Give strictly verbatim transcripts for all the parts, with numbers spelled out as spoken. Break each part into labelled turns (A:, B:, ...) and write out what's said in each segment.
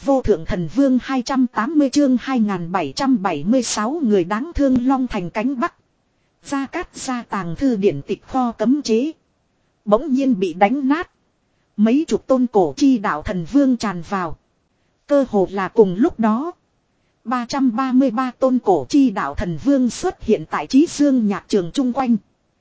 A: vô thượng thần vương hai trăm tám mươi chương hai nghìn bảy trăm bảy mươi sáu người đáng thương Long Thành cánh Bắc. Gia Cát gia tàng thư điển tịch kho cấm chế. Bỗng nhiên bị đánh nát. Mấy chục tôn cổ chi đạo thần vương tràn vào. Cơ hồ là cùng lúc đó. ba trăm ba mươi ba tôn cổ chi đạo thần vương xuất hiện tại Chí Dương nhạc trường chung quanh.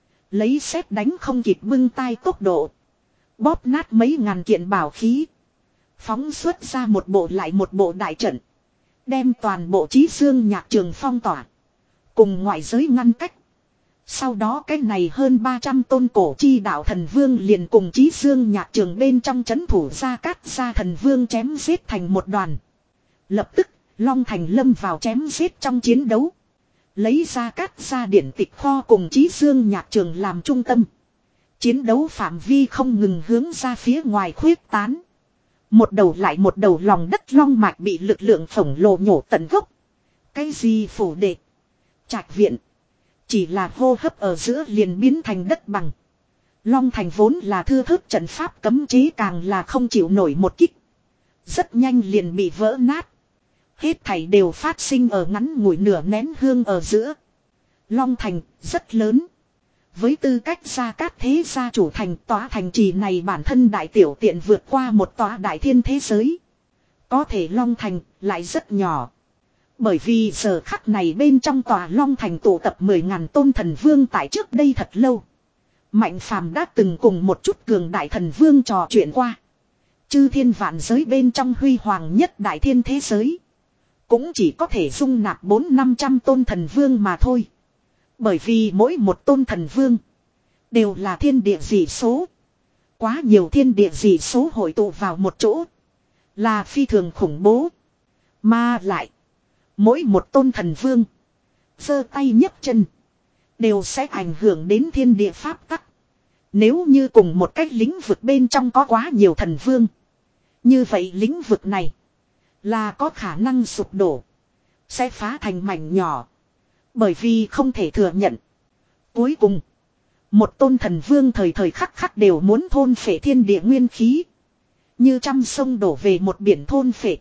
A: Lấy sét đánh không kịp bưng tay tốc độ. Bóp nát mấy ngàn kiện bảo khí. Phóng xuất ra một bộ lại một bộ đại trận. Đem toàn bộ Chí Dương nhạc trường phong tỏa. Cùng ngoại giới ngăn cách. Sau đó cái này hơn ba trăm tôn cổ chi đạo thần vương liền cùng Chí Dương nhạc trường bên trong chấn thủ Gia Cát gia thần vương chém giết thành một đoàn. Lập tức, Long Thành lâm vào chém giết trong chiến đấu. Lấy Gia Cát gia điển tịch kho cùng Chí Dương nhạc trường làm trung tâm. Chiến đấu phạm vi không ngừng hướng ra phía ngoài khuyết tán. Một đầu lại một đầu lòng đất long mạch bị lực lượng khổng lồ nhổ tận gốc. Cái gì phủ đệ, trạch viện. Chỉ là hô hấp ở giữa liền biến thành đất bằng. Long Thành vốn là thưa thớt trận pháp cấm chế càng là không chịu nổi một kích. Rất nhanh liền bị vỡ nát. Hết thảy đều phát sinh ở ngắn ngủi nửa nén hương ở giữa. Long Thành rất lớn. Với tư cách Gia Cát thế gia chủ thành, tòa thành trì này bản thân đại tiểu tiện vượt qua một tòa đại thiên thế giới. Có thể Long Thành lại rất nhỏ. Bởi vì giờ khắc này bên trong tòa Long Thành tụ tập mười ngàn tôn thần vương tại trước đây thật lâu. Mạnh Phàm đã từng cùng một chút cường đại thần vương trò chuyện qua. Chư thiên vạn giới bên trong huy hoàng nhất đại thiên thế giới. Cũng chỉ có thể dung nạp bốn năm trăm tôn thần vương mà thôi. Bởi vì mỗi một tôn thần vương đều là thiên địa dị số. Quá nhiều thiên địa dị số hội tụ vào một chỗ. Là phi thường khủng bố. Mà lại. Mỗi một tôn thần vương. Giơ tay nhấc chân. Đều sẽ ảnh hưởng đến thiên địa pháp tắc. Nếu như cùng một cách lĩnh vực bên trong có quá nhiều thần vương. Như vậy lĩnh vực này. Là có khả năng sụp đổ. Sẽ phá thành mảnh nhỏ. Bởi vì không thể thừa nhận. Cuối cùng. Một tôn thần vương thời thời khắc khắc đều muốn thôn phệ thiên địa nguyên khí. Như trăm sông đổ về một biển thôn phệ.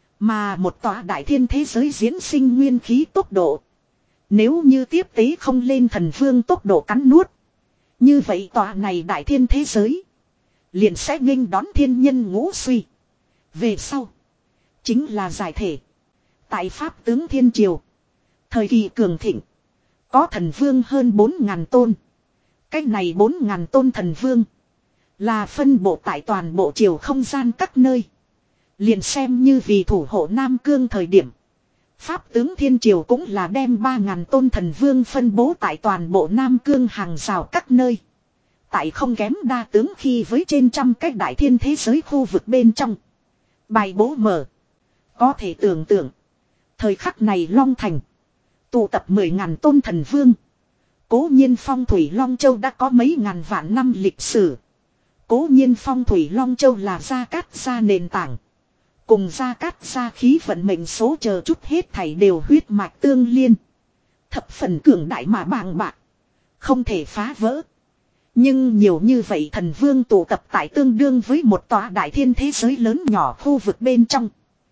A: Mà một tòa đại thiên thế giới diễn sinh nguyên khí tốc độ. Nếu như tiếp tế không lên thần vương tốc độ cắn nuốt. Như vậy tòa này đại thiên thế giới. Liền sẽ nghênh đón thiên nhân ngũ suy. Về sau. Chính là giải thể. Tại Pháp tướng Thiên Triều. Thời kỳ cường thịnh. Có thần vương hơn bốn ngàn tôn. Cách này bốn ngàn tôn thần vương. Là phân bộ tại toàn bộ triều không gian các nơi. Liền xem như vì thủ hộ Nam Cương thời điểm. Pháp tướng Thiên Triều cũng là đem ba ngàn tôn thần vương phân bố tại toàn bộ Nam Cương hàng rào các nơi. Tại không kém đa tướng khi với trên trăm cách đại thiên thế giới khu vực bên trong. Bài bố mở. Có thể tưởng tượng. Thời khắc này Long Thành. Tụ tập mười ngàn tôn thần vương. Cố nhiên phong thủy Long Châu đã có mấy ngàn vạn năm lịch sử. Cố nhiên phong thủy Long Châu là Gia Cát gia nền tảng. Cùng Gia Cát gia khí vận mệnh số chờ chút hết thảy đều huyết mạch tương liên. Thập phần cường đại mà bàng bạc. Không thể phá vỡ. Nhưng nhiều như vậy thần vương tụ tập tại tương đương với một tòa đại thiên thế giới lớn nhỏ khu vực bên trong.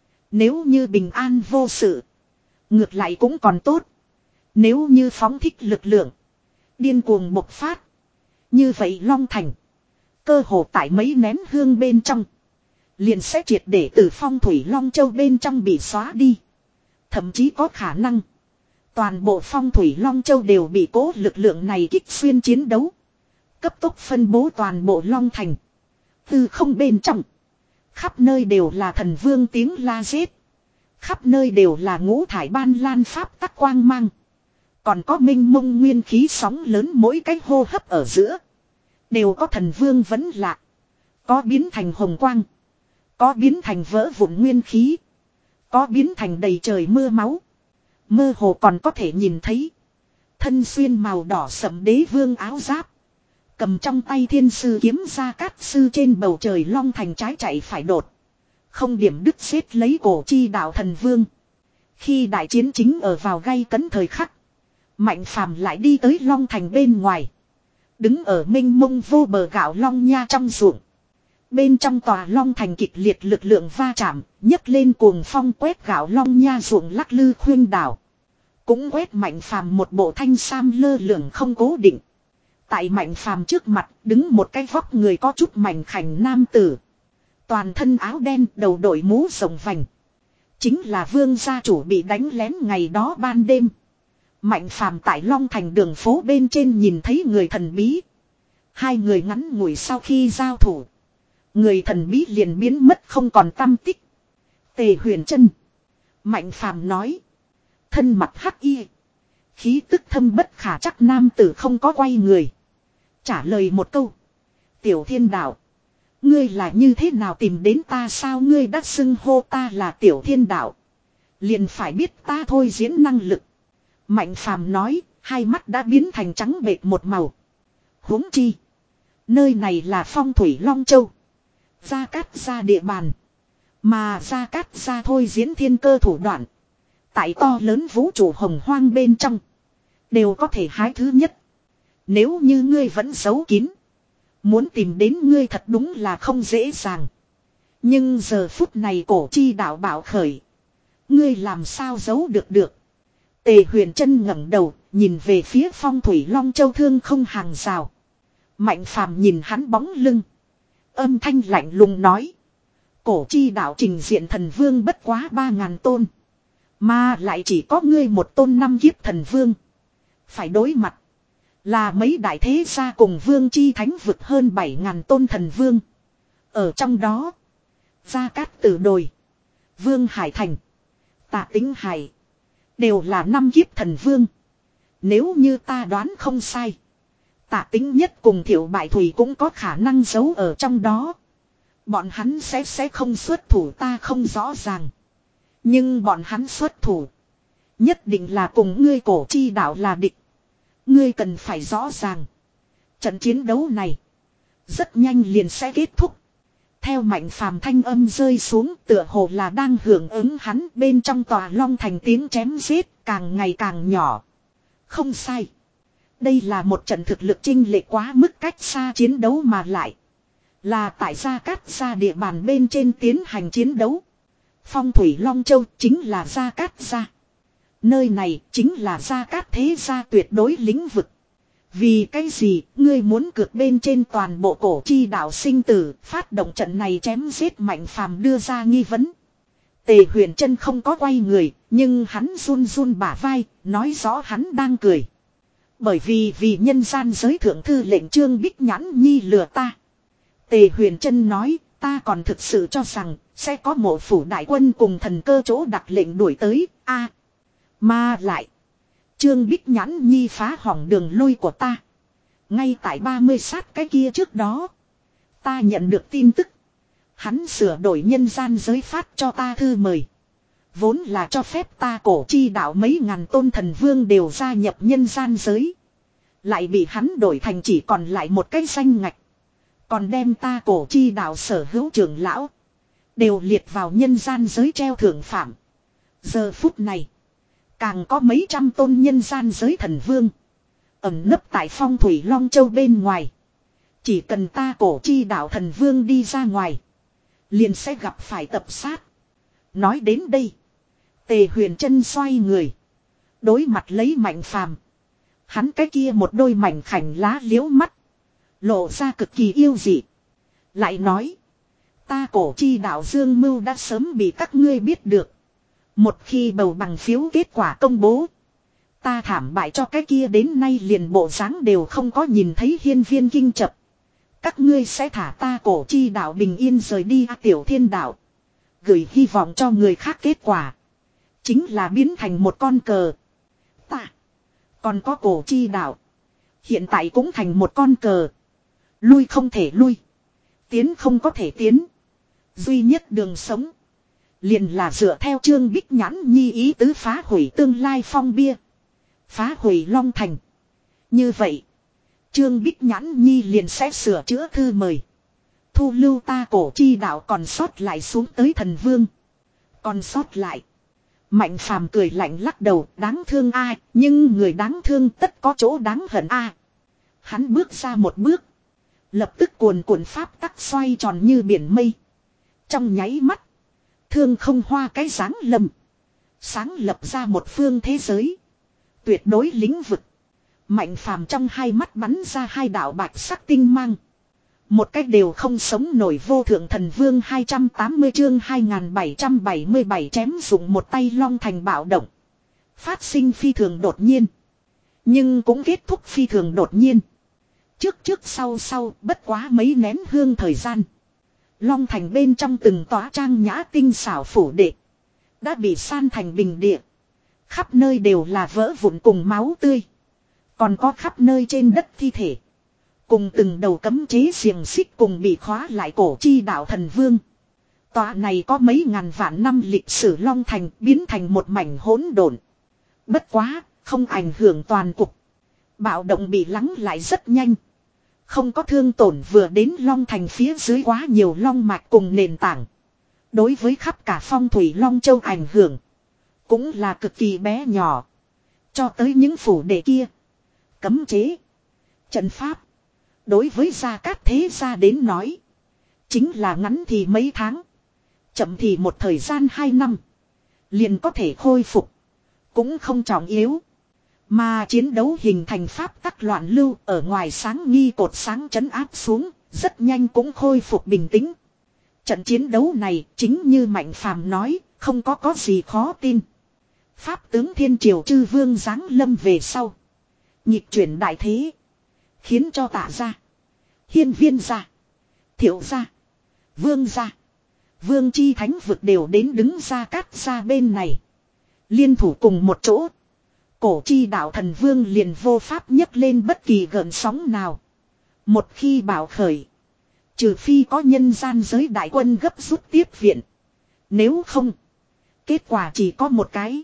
A: Nếu như bình an vô sự. Ngược lại cũng còn tốt. Nếu như phóng thích lực lượng. Điên cuồng bộc phát. Như vậy Long Thành. Cơ hồ tại mấy nén hương bên trong. Liền sẽ triệt để từ phong thủy Long Châu bên trong bị xóa đi. Thậm chí có khả năng. Toàn bộ phong thủy Long Châu đều bị cố lực lượng này kích xuyên chiến đấu. Cấp tốc phân bố toàn bộ Long Thành. Từ không bên trong. Khắp nơi đều là thần vương tiếng la giết. Khắp nơi đều là ngũ thải ban lan pháp tắc quang mang. Còn có minh mông nguyên khí sóng lớn mỗi cái hô hấp ở giữa. Đều có thần vương vẫn lạ. Có biến thành hồng quang. Có biến thành vỡ vụn nguyên khí. Có biến thành đầy trời mưa máu. Mơ hồ còn có thể nhìn thấy. Thân xuyên màu đỏ sẫm đế vương áo giáp. Cầm trong tay thiên sư kiếm Gia Cát sư trên bầu trời Long Thành trái chạy phải đột. Không điểm đứt xếp lấy cổ chi đạo thần vương. Khi đại chiến chính ở vào gay cấn thời khắc. Mạnh Phàm lại đi tới Long Thành bên ngoài. Đứng ở mênh mông vô bờ gạo long nha trong ruộng. Bên trong tòa long thành kịch liệt lực lượng va chạm, nhấc lên cuồng phong quét gạo long nha ruộng lắc lư khuyên đảo. Cũng quét Mạnh Phàm một bộ thanh sam lơ lửng không cố định. Tại Mạnh Phàm trước mặt đứng một cái vóc người có chút mảnh khảnh nam tử. Toàn thân áo đen, đầu đội mũ rộng vành. Chính là Vương gia chủ bị đánh lén ngày đó ban đêm. Mạnh Phàm tại Long Thành đường phố bên trên nhìn thấy người thần bí. Hai người ngắn ngủi sau khi giao thủ. Người thần bí liền biến mất không còn tăm tích. Tề Huyền Trân. Mạnh Phàm nói. Thân mặt hắc y. Khí tức thâm bất khả chắc nam tử không có quay người. Trả lời một câu. Tiểu Thiên Đạo. Ngươi là như thế nào tìm đến ta sao ngươi đã xưng hô ta là Tiểu Thiên Đạo. Liền phải biết ta thôi diễn năng lực. Mạnh Phàm nói. Hai mắt đã biến thành trắng bệt một màu. Huống chi. Nơi này là Phong Thủy Long Châu. Gia Cát gia địa bàn. Mà Gia Cát gia thôi diễn thiên cơ thủ đoạn. Tại to lớn vũ trụ hồng hoang bên trong. Đều có thể hái thứ nhất. Nếu như ngươi vẫn giấu kín. Muốn tìm đến ngươi thật đúng là không dễ dàng. Nhưng giờ phút này cổ chi đạo bảo khởi. Ngươi làm sao giấu được được. Tề Huyền Trân ngẩng đầu. Nhìn về phía Phong Thủy Long Châu thương không hàng rào. Mạnh Phàm nhìn hắn bóng lưng. Âm thanh lạnh lùng nói. Cổ chi đạo trình diện thần vương bất quá ba ngàn tôn. Mà lại chỉ có ngươi một tôn năm kiếp thần vương. Phải đối mặt. Là mấy đại thế gia cùng vương chi thánh vực hơn bảy ngàn tôn thần vương. Ở trong đó. Gia Cát Tử Đồi. Vương Hải Thành. Tạ Tính Hải. Đều là năm kiếp thần vương. Nếu như ta đoán không sai. Tạ Tính nhất cùng Thiệu Bại Thủy cũng có khả năng giấu ở trong đó. Bọn hắn sẽ sẽ không xuất thủ ta không rõ ràng. Nhưng bọn hắn xuất thủ. Nhất định là cùng ngươi cổ chi đạo là địch. Ngươi cần phải rõ ràng. Trận chiến đấu này. Rất nhanh liền sẽ kết thúc. Theo Mạnh Phàm thanh âm rơi xuống tựa hồ là đang hưởng ứng hắn bên trong tòa long thành tiếng chém giết càng ngày càng nhỏ. Không sai. Đây là một trận thực lực chênh lệch quá mức cách xa chiến đấu mà lại. Là tại Gia Cát gia địa bàn bên trên tiến hành chiến đấu. Phong Thủy Long Châu chính là Gia Cát gia. Nơi này chính là Gia Cát thế gia tuyệt đối lĩnh vực. Vì cái gì ngươi muốn cược bên trên toàn bộ cổ chi đạo sinh tử phát động trận này chém giết Mạnh Phàm đưa ra nghi vấn. Tề Huyền Trân không có quay người nhưng hắn run run bả vai nói rõ hắn đang cười. Bởi vì vì nhân gian giới thượng thư lệnh Trương Bích Nhãn Nhi lừa ta. Tề Huyền Trân nói ta còn thực sự cho rằng sẽ có mộ phủ đại quân cùng thần cơ chỗ đặt lệnh đuổi tới a à, mà lại. Trương Bích Nhãn Nhi phá hỏng đường lui của ta. Ngay tại ba mươi sát cái kia trước đó. Ta nhận được tin tức. Hắn sửa đổi nhân gian giới phát cho ta thư mời. Vốn là cho phép ta cổ chi đạo mấy ngàn tôn thần vương đều gia nhập nhân gian giới. Lại bị hắn đổi thành chỉ còn lại một cái danh ngạch. Còn đem ta cổ chi đạo sở hữu trưởng lão. Đều liệt vào nhân gian giới treo thưởng phạm. Giờ phút này. Càng có mấy trăm tôn nhân gian giới thần vương. Ẩn nấp tại Phong Thủy Long Châu bên ngoài. Chỉ cần ta cổ chi đạo thần vương đi ra ngoài. Liền sẽ gặp phải tập sát. Nói đến đây. Tề Huyền Trân xoay người. Đối mặt lấy Mạnh Phàm. Hắn cái kia một đôi mảnh khảnh lá liễu mắt. Lộ ra cực kỳ yêu dị. Lại nói. Ta cổ chi đạo Dương Mưu đã sớm bị các ngươi biết được. Một khi bầu bằng phiếu kết quả công bố. Ta thảm bại cho cái kia đến nay liền bộ dáng đều không có nhìn thấy hiên viên kinh chập. Các ngươi sẽ thả ta cổ chi đạo bình yên rời đi à, Tiểu Thiên Đạo. Gửi hy vọng cho người khác kết quả. Chính là biến thành một con cờ. Ta. Còn có cổ chi đạo. Hiện tại cũng thành một con cờ. Lui không thể lui. Tiến không có thể tiến. Duy nhất đường sống. Liền là dựa theo Trương Bích Nhãn Nhi ý tứ phá hủy tương lai phong bia. Phá hủy Long Thành. Như vậy. Trương Bích Nhãn Nhi liền sẽ sửa chữa thư mời. Thu lưu ta cổ chi đạo còn sót lại xuống tới thần vương. Còn sót lại. Mạnh Phàm cười lạnh lắc đầu đáng thương ai. Nhưng người đáng thương tất có chỗ đáng hận a. Hắn bước ra một bước. Lập tức cuồn cuộn pháp tắc xoay tròn như biển mây. Trong nháy mắt. Thương không hoa cái dáng lầm. Sáng lập ra một phương thế giới. Tuyệt đối lĩnh vực. Mạnh phàm trong hai mắt bắn ra hai đạo bạch sắc tinh mang. Một cách đều không sống nổi vô thượng thần vương hai trăm tám mươi chương hai nghìn bảy trăm bảy mươi bảy chém dụng một tay long thành bạo động. Phát sinh phi thường đột nhiên. Nhưng cũng kết thúc phi thường đột nhiên. Trước trước sau sau bất quá mấy nén hương thời gian. Long thành bên trong từng tòa trang nhã tinh xảo phủ đệ. Đã bị san thành bình địa. Khắp nơi đều là vỡ vụn cùng máu tươi. Còn có khắp nơi trên đất thi thể. Cùng từng đầu cấm chế xiềng xích cùng bị khóa lại cổ chi đạo thần vương. Tòa này có mấy ngàn vạn năm lịch sử Long thành biến thành một mảnh hỗn độn. Bất quá, không ảnh hưởng toàn cục. Bạo động bị lắng lại rất nhanh. Không có thương tổn vừa đến Long thành phía dưới quá nhiều long mạch cùng nền tảng. Đối với khắp cả phong thủy Long Châu ảnh hưởng. Cũng là cực kỳ bé nhỏ. Cho tới những phủ đệ kia. Cấm chế. Trận pháp. Đối với Gia Cát thế gia đến nói. Chính là ngắn thì mấy tháng. Chậm thì một thời gian hai năm. Liền có thể khôi phục. Cũng không trọng yếu. Mà chiến đấu hình thành pháp tắc loạn lưu ở ngoài sáng nghi cột sáng trấn áp xuống. Rất nhanh cũng khôi phục bình tĩnh. Trận chiến đấu này chính như Mạnh Phàm nói. Không có có gì khó tin. Pháp tướng Thiên Triều Chư Vương giáng lâm về sau. Nhịp chuyển đại thế. Khiến cho Tạ gia, Hiên Viên gia, Thiệu gia, Vương gia, Vương chi thánh vực đều đến đứng Gia Cát gia bên này. Liên thủ cùng một chỗ. Cổ chi đạo thần vương liền vô pháp nhấc lên bất kỳ gợn sóng nào. Một khi bảo khởi. Trừ phi có nhân gian giới đại quân gấp rút tiếp viện. Nếu không. Kết quả chỉ có một cái.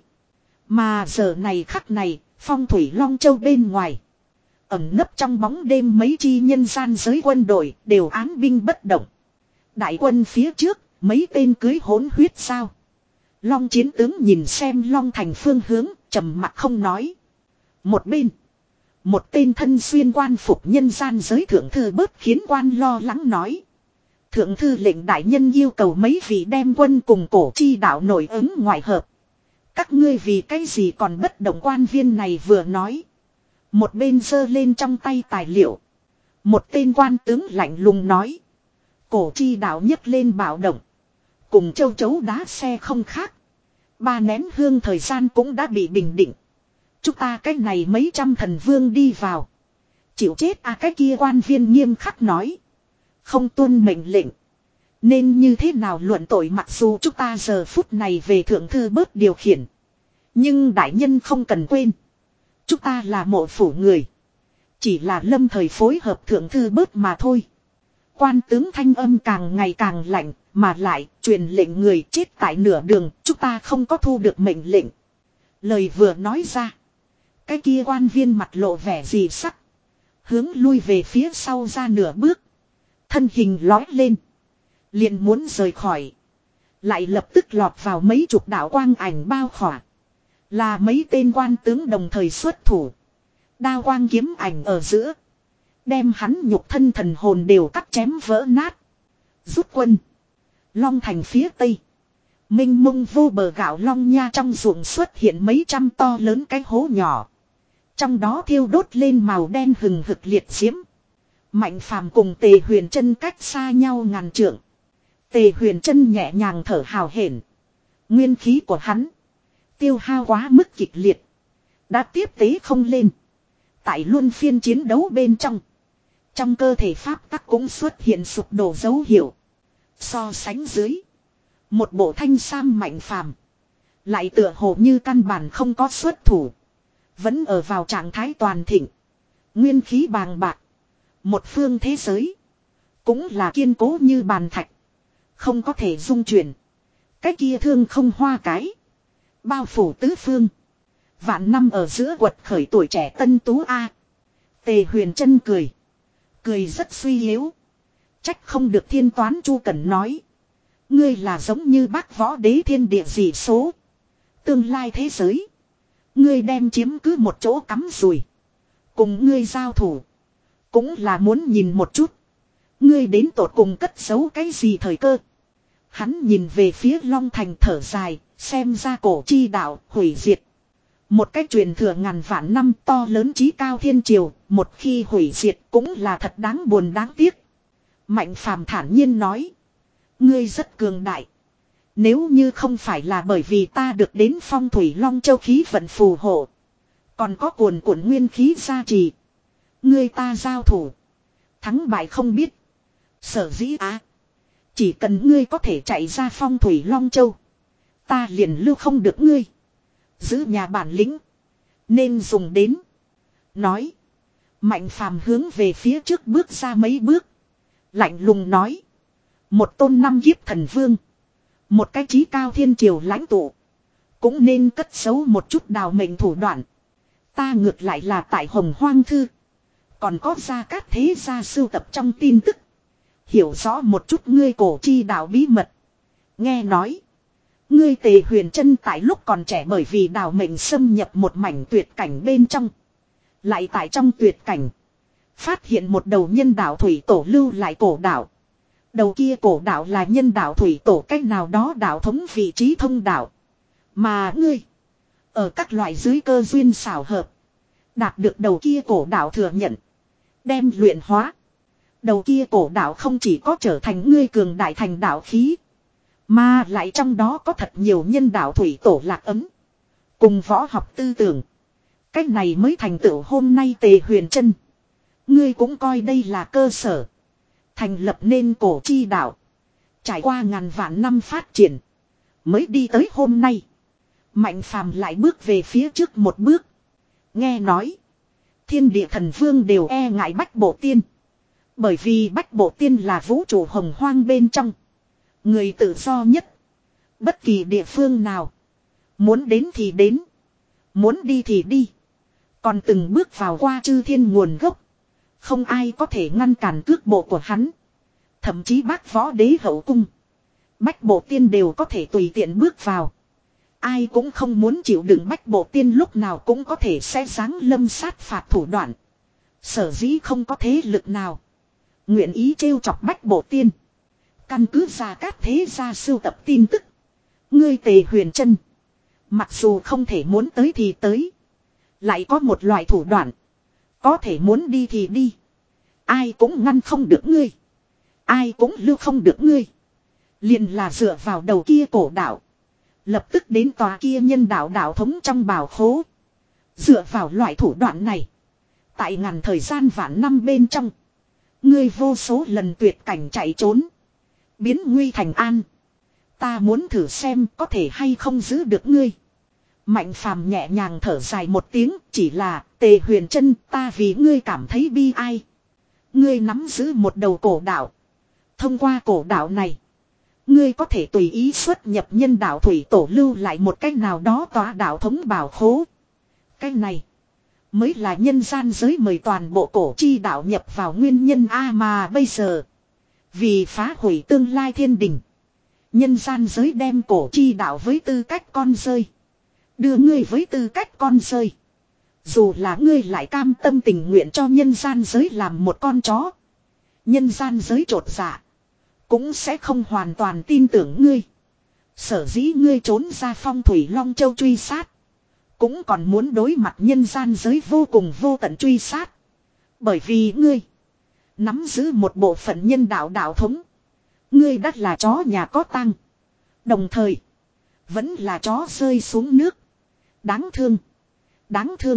A: Mà giờ này khắc này. Phong thủy Long Châu bên ngoài. Ẩn nấp trong bóng đêm mấy chi nhân gian giới quân đội đều án binh bất động. Đại quân phía trước. Mấy tên cưới hỗn huyết sao. Long chiến tướng nhìn xem Long thành phương hướng. Trầm mặc không nói. Một bên. Một tên thân xuyên quan phục nhân gian giới thượng thư bớt khiến quan lo lắng nói. Thượng thư lệnh đại nhân yêu cầu mấy vị đem quân cùng cổ chi đạo nổi ứng ngoại hợp. Các ngươi vì cái gì còn bất động quan viên này vừa nói. Một bên giơ lên trong tay tài liệu. Một tên quan tướng lạnh lùng nói. Cổ chi đạo nhấc lên bạo động. Cùng châu chấu đá xe không khác. Ba nén hương thời gian cũng đã bị bình định. Chúng ta cái này mấy trăm thần vương đi vào. Chịu chết à cái kia quan viên nghiêm khắc nói. Không tuân mệnh lệnh. Nên như thế nào luận tội mặc dù chúng ta giờ phút này về thượng thư bớt điều khiển. Nhưng đại nhân không cần quên. Chúng ta là mộ phủ người. Chỉ là lâm thời phối hợp thượng thư bớt mà thôi. Quan tướng thanh âm càng ngày càng lạnh. Mà lại truyền lệnh người chết tại nửa đường. Chúng ta không có thu được mệnh lệnh. Lời vừa nói ra. Cái kia quan viên mặt lộ vẻ gì sắc. Hướng lui về phía sau ra nửa bước. Thân hình lói lên. Liền muốn rời khỏi. Lại lập tức lọt vào mấy chục đạo quang ảnh bao khỏa. Là mấy tên quan tướng đồng thời xuất thủ. Đao quang kiếm ảnh ở giữa. Đem hắn nhục thân thần hồn đều cắt chém vỡ nát. Rút quân. Long thành phía tây. Minh mông vô bờ gạo long nha trong ruộng xuất hiện mấy trăm to lớn cái hố nhỏ. Trong đó thiêu đốt lên màu đen hừng hực liệt diễm. Mạnh Phàm cùng Tề Huyền Trân cách xa nhau ngàn trượng. Tề Huyền Trân nhẹ nhàng thở hào hển. Nguyên khí của hắn tiêu hao quá mức kịch liệt. Đã tiếp tế không lên. Tại luân phiên chiến đấu bên trong. Trong cơ thể pháp tắc cũng xuất hiện sụp đổ dấu hiệu. So sánh dưới. Một bộ thanh sam Mạnh Phàm lại tựa hồ như căn bản không có xuất thủ. Vẫn ở vào trạng thái toàn thịnh. Nguyên khí bàng bạc. Một phương thế giới. Cũng là kiên cố như bàn thạch. Không có thể dung chuyển. Cái kia thương không hoa cái. Bao phủ tứ phương. Vạn năm ở giữa quật khởi tuổi trẻ tân tú A. Tề Huyền Trân cười. Cười rất suy yếu. Trách không được thiên toán Chu Cẩn nói. Ngươi là giống như bác võ đế thiên địa dị số. Tương lai thế giới. Ngươi đem chiếm cứ một chỗ cắm rùi. Cùng ngươi giao thủ. Cũng là muốn nhìn một chút. Ngươi đến tột cùng cất giấu cái gì thời cơ? Hắn nhìn về phía Long Thành thở dài, xem ra cổ chi đạo hủy diệt. Một cái truyền thừa ngàn vạn năm to lớn chí cao thiên triều, một khi hủy diệt cũng là thật đáng buồn đáng tiếc. Mạnh Phàm thản nhiên nói. Ngươi rất cường đại. Nếu như không phải là bởi vì ta được đến phong thủy Long Châu khí vận phù hộ. Còn có cuồn cuộn nguyên khí gia trì. Ngươi ta giao thủ. Thắng bại không biết. Sở dĩ á. Chỉ cần ngươi có thể chạy ra phong thủy Long Châu. Ta liền lưu không được ngươi. Giữ nhà bản lĩnh. Nên dùng đến. Nói. Mạnh Phàm hướng về phía trước bước ra mấy bước. Lạnh lùng nói. Một tôn năm kiếp thần vương. Một cái chí cao thiên triều lãnh tụ. Cũng nên cất giấu một chút đào mệnh thủ đoạn. Ta ngược lại là tại Hồng Hoang Thư. Còn có gia cát thế gia sưu tập trong tin tức. Hiểu rõ một chút ngươi cổ chi đạo bí mật. Nghe nói. Ngươi Tề Huyền Trân tại lúc còn trẻ bởi vì đào mệnh xâm nhập một mảnh tuyệt cảnh bên trong. Lại tại trong tuyệt cảnh. Phát hiện một đầu nhân đạo thủy tổ lưu lại cổ đạo. Đầu kia cổ đạo là nhân đạo thủy tổ cách nào đó đạo thống vị trí thông đạo. Mà ngươi. Ở các loại dưới cơ duyên xảo hợp. Đạt được đầu kia cổ đạo thừa nhận. Đem luyện hóa. Đầu kia cổ đạo không chỉ có trở thành ngươi cường đại thành đạo khí. Mà lại trong đó có thật nhiều nhân đạo thủy tổ lạc ấm. Cùng võ học tư tưởng. Cách này mới thành tựu hôm nay Tề Huyền Trân. Ngươi cũng coi đây là cơ sở. Thành lập nên cổ chi đạo. Trải qua ngàn vạn năm phát triển. Mới đi tới hôm nay. Mạnh Phàm lại bước về phía trước một bước. Nghe nói. Thiên địa thần vương đều e ngại Bách Bộ Tiên. Bởi vì Bách Bộ Tiên là vũ trụ hồng hoang bên trong. Người tự do nhất. Bất kỳ địa phương nào. Muốn đến thì đến. Muốn đi thì đi. Còn từng bước vào qua chư thiên nguồn gốc. Không ai có thể ngăn cản cước bộ của hắn. Thậm chí bác võ đế hậu cung. Bách Bộ Tiên đều có thể tùy tiện bước vào. Ai cũng không muốn chịu đựng Bách Bộ Tiên lúc nào cũng có thể sẽ giáng lâm sát phạt thủ đoạn. Sở dĩ không có thế lực nào. Nguyện ý trêu chọc Bách Bộ Tiên. Căn cứ ra các thế gia sưu tập tin tức. Ngươi Tề Huyền Trân. Mặc dù không thể muốn tới thì tới. Lại có một loại thủ đoạn. Có thể muốn đi thì đi. Ai cũng ngăn không được ngươi. Ai cũng lưu không được ngươi. Liền là dựa vào đầu kia cổ đạo. Lập tức đến tòa kia nhân đạo đạo thống trong bảo khố. Dựa vào loại thủ đoạn này. Tại ngàn thời gian vạn năm bên trong. Ngươi vô số lần tuyệt cảnh chạy trốn. Biến nguy thành an. Ta muốn thử xem có thể hay không giữ được ngươi. Mạnh Phàm nhẹ nhàng thở dài một tiếng. Chỉ là Tề Huyền Trân, ta vì ngươi cảm thấy bi ai. Ngươi nắm giữ một đầu cổ đạo. Thông qua cổ đạo này. Ngươi có thể tùy ý xuất nhập nhân đạo thủy tổ lưu lại một cách nào đó tòa đạo thống bảo khố. Cái này. Mới là nhân gian giới mời toàn bộ cổ chi đạo nhập vào nguyên nhân A mà bây giờ. Vì phá hủy tương lai thiên đình. Nhân gian giới đem cổ chi đạo với tư cách con rơi. Đưa ngươi với tư cách con rơi. Dù là ngươi lại cam tâm tình nguyện cho nhân gian giới làm một con chó. Nhân gian giới trột dạ. Cũng sẽ không hoàn toàn tin tưởng ngươi. Sở dĩ ngươi trốn ra phong thủy Long Châu truy sát. Cũng còn muốn đối mặt nhân gian giới vô cùng vô tận truy sát. Bởi vì ngươi nắm giữ một bộ phận nhân đạo đạo thống. Ngươi đắt là chó nhà có tăng. Đồng thời vẫn là chó rơi xuống nước. Đáng thương. Đáng thương.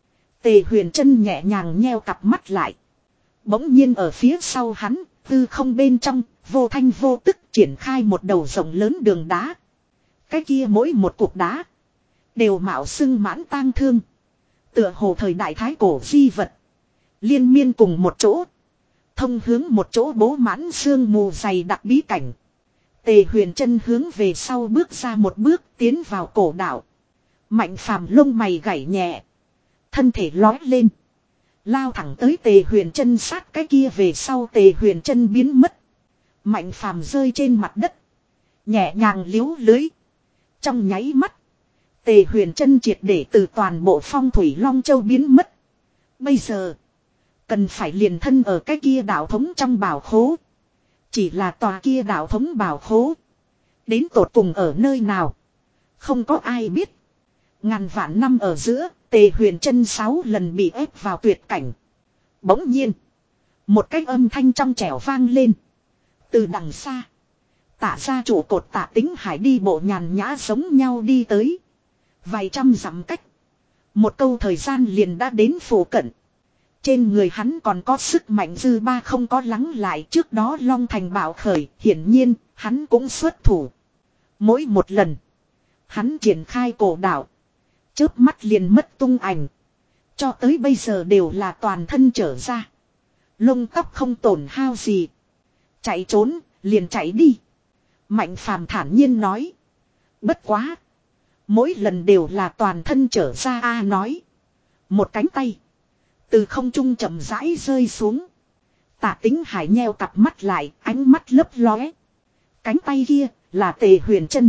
A: Tề Huyền Trân nhẹ nhàng nheo cặp mắt lại. Bỗng nhiên ở phía sau hắn, tư không bên trong, vô thanh vô tức triển khai một đầu rộng lớn đường đá. Cái kia mỗi một cục đá đều mạo xưng mãn tang thương. Tựa hồ thời đại thái cổ di vật. Liên miên cùng một chỗ. Thông hướng một chỗ bố mãn sương mù dày đặc bí cảnh. Tề Huyền Trân hướng về sau bước ra một bước tiến vào cổ đạo. Mạnh Phàm lông mày gảy nhẹ. Thân thể lói lên. Lao thẳng tới Tề Huyền Trân sát cái kia về sau Tề Huyền Trân biến mất. Mạnh Phàm rơi trên mặt đất. Nhẹ nhàng liếu lưới. Trong nháy mắt. Tề Huyền Trân triệt để từ toàn bộ phong thủy Long Châu biến mất. Bây giờ. Cần phải liền thân ở cái kia đạo thống trong bảo khố. Chỉ là tòa kia đạo thống bảo khố. Đến tột cùng ở nơi nào. Không có ai biết. Ngàn vạn năm ở giữa, Tề Huyền Trân sáu lần bị ép vào tuyệt cảnh. Bỗng nhiên. Một cái âm thanh trong trẻo vang lên. Từ đằng xa. Tạ gia chủ cột Tạ Tính Hải đi bộ nhàn nhã giống nhau đi tới. Vài trăm dặm cách. Một câu thời gian liền đã đến phủ cận. Trên người hắn còn có sức mạnh dư ba không có lắng lại, trước đó Long Thành bạo khởi, hiển nhiên, hắn cũng xuất thủ. Mỗi một lần, hắn triển khai cổ đạo, chớp mắt liền mất tung ảnh. Cho tới bây giờ đều là toàn thân trở ra. Lông tóc không tổn hao gì. Chạy trốn, liền chạy đi. Mạnh Phàm thản nhiên nói. Bất quá. Mỗi lần đều là toàn thân trở ra a nói. Một cánh tay. Từ không trung chậm rãi rơi xuống. Tạ Tính Hải nheo cặp mắt lại, ánh mắt lấp lóe. Cánh tay kia là Tề Huyền Trân.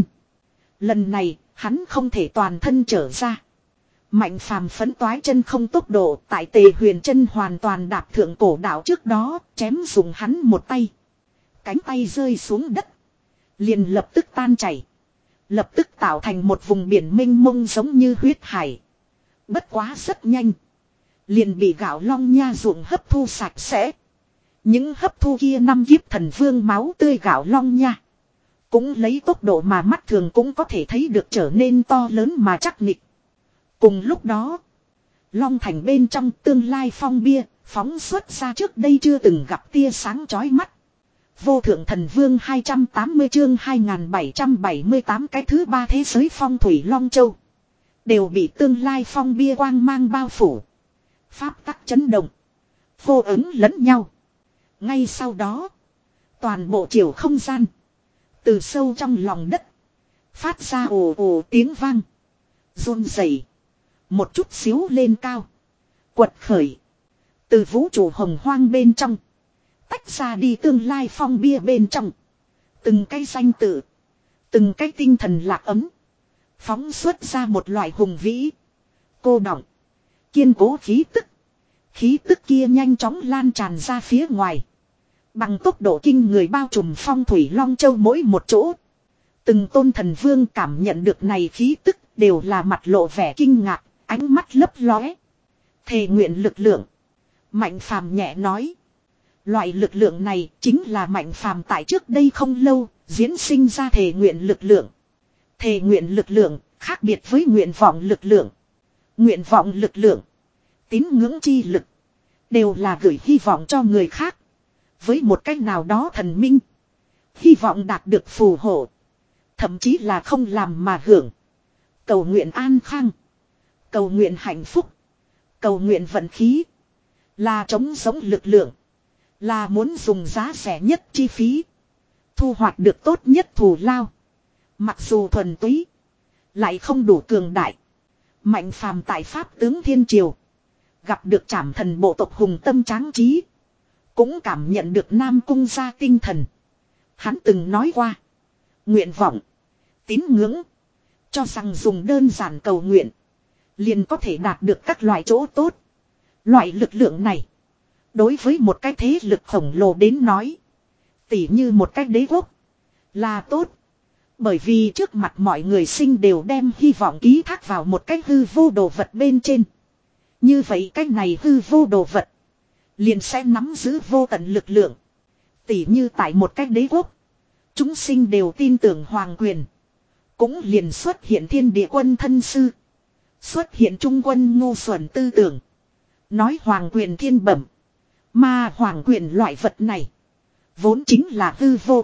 A: Lần này, hắn không thể toàn thân trở ra. Mạnh Phàm phấn toái chân không tốc độ, tại Tề Huyền Trân hoàn toàn đạp thượng cổ đạo trước đó, chém dùng hắn một tay. Cánh tay rơi xuống đất. Liền lập tức tan chảy. Lập tức tạo thành một vùng biển mênh mông giống như huyết hải. Bất quá rất nhanh. Liền bị gạo long nha ruộng hấp thu sạch sẽ. Những hấp thu kia năm kiếp thần vương máu tươi gạo long nha. Cũng lấy tốc độ mà mắt thường cũng có thể thấy được trở nên to lớn mà chắc nịch. Cùng lúc đó. Long Thành bên trong tương lai phong bia. Phóng xuất ra trước đây chưa từng gặp tia sáng chói mắt. Vô thượng thần vương hai trăm tám mươi chương hai nghìn bảy trăm bảy mươi tám cái thứ ba thế giới phong thủy Long Châu. Đều bị tương lai phong bia quang mang bao phủ. Pháp tắc chấn động. Vô ứng lẫn nhau. Ngay sau đó. Toàn bộ chiều không gian. Từ sâu trong lòng đất. Phát ra ồ ồ tiếng vang. Run rẩy. Một chút xíu lên cao. Quật khởi. Từ vũ trụ hồng hoang bên trong. Tách ra đi tương lai phong bia bên trong. Từng cái danh tự. Từng cái tinh thần lạc ấm. Phóng xuất ra một loại hùng vĩ. Cô đọng. Kiên cố khí tức. Khí tức kia nhanh chóng lan tràn ra phía ngoài. Bằng tốc độ kinh người bao trùm phong thủy Long Châu mỗi một chỗ. Từng tôn thần vương cảm nhận được này khí tức đều là mặt lộ vẻ kinh ngạc, ánh mắt lấp lóe. Thề nguyện lực lượng. Mạnh Phàm nhẹ nói. Loại lực lượng này chính là Mạnh Phàm tại trước đây không lâu, diễn sinh ra thề nguyện lực lượng. Thề nguyện lực lượng, khác biệt với nguyện vọng lực lượng. Nguyện vọng lực lượng, tín ngưỡng chi lực, đều là gửi hy vọng cho người khác. Với một cách nào đó thần minh, hy vọng đạt được phù hộ. Thậm chí là không làm mà hưởng. Cầu nguyện an khang, cầu nguyện hạnh phúc, cầu nguyện vận khí. Là chống sống lực lượng. Là muốn dùng giá rẻ nhất chi phí. Thu hoạch được tốt nhất thù lao. Mặc dù thuần túy. Lại không đủ cường đại. Mạnh Phàm tại Pháp tướng Thiên Triều. Gặp được Trảm Thần bộ tộc hùng tâm tráng trí. Cũng cảm nhận được Nam Cung gia tinh thần. Hắn từng nói qua. Nguyện vọng. Tín ngưỡng. Cho rằng dùng đơn giản cầu nguyện. Liền có thể đạt được các loại chỗ tốt. Loại lực lượng này. Đối với một cái thế lực khổng lồ đến nói. Tỉ như một cái đế quốc. Là tốt. Bởi vì trước mặt mọi người sinh đều đem hy vọng ký thác vào một cái hư vô đồ vật bên trên. Như vậy cái này hư vô đồ vật. Liền sẽ nắm giữ vô tận lực lượng. Tỉ như tại một cái đế quốc. Chúng sinh đều tin tưởng hoàng quyền. Cũng liền xuất hiện thiên địa quân thân sư. Xuất hiện trung quân ngu xuẩn tư tưởng. Nói hoàng quyền thiên bẩm. Mà hoàng quyền loại vật này. Vốn chính là hư vô.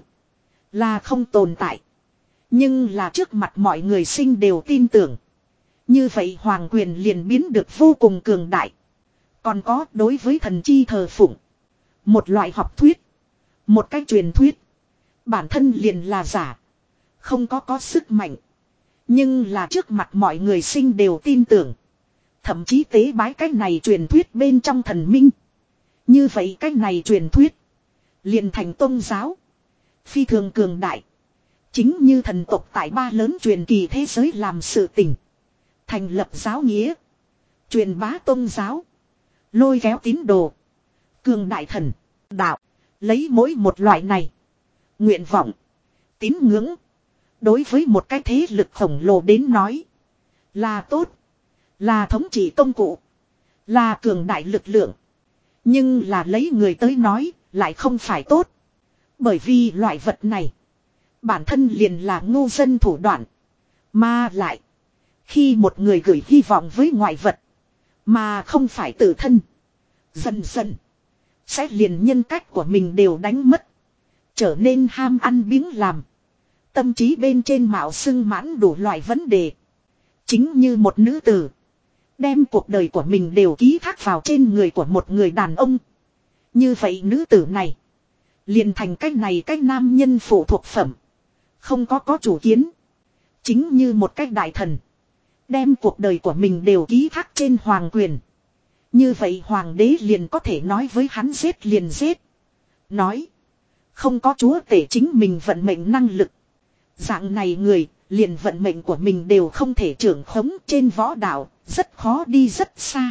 A: Là không tồn tại. Nhưng là trước mặt mọi người sinh đều tin tưởng. Như vậy hoàng quyền liền biến được vô cùng cường đại. Còn có đối với thần chi thờ phụng. Một loại học thuyết. Một cách truyền thuyết. Bản thân liền là giả. Không có có sức mạnh. Nhưng là trước mặt mọi người sinh đều tin tưởng. Thậm chí tế bái cái này truyền thuyết bên trong thần minh. Như vậy cái này truyền thuyết. Liền thành tôn giáo. Phi thường cường đại. Chính như thần tộc tại ba lớn truyền kỳ thế giới làm sự tình. Thành lập giáo nghĩa. Truyền bá tôn giáo. Lôi kéo tín đồ. Cường đại thần, đạo, lấy mỗi một loại này. Nguyện vọng, tín ngưỡng. Đối với một cái thế lực khổng lồ đến nói. Là tốt. Là thống trị công cụ. Là cường đại lực lượng. Nhưng là lấy người tới nói, lại không phải tốt. Bởi vì loại vật này, bản thân liền là ngu dân thủ đoạn. Mà lại, khi một người gửi hy vọng với ngoại vật, mà không phải tự thân, dần dần, sẽ liền nhân cách của mình đều đánh mất. Trở nên ham ăn biếng làm. Tâm trí bên trên mạo xưng mãn đủ loại vấn đề. Chính như một nữ tử, đem cuộc đời của mình đều ký thác vào trên người của một người đàn ông. Như vậy nữ tử này, liền thành cách này cách nam nhân phụ thuộc phẩm. Không có có chủ kiến. Chính như một cách đại thần, đem cuộc đời của mình đều ký thác trên hoàng quyền. Như vậy hoàng đế liền có thể nói với hắn giết liền giết. Nói, không có chúa tể chính mình vận mệnh năng lực. Dạng này người, liền vận mệnh của mình đều không thể trưởng khống trên võ đạo, rất khó đi rất xa.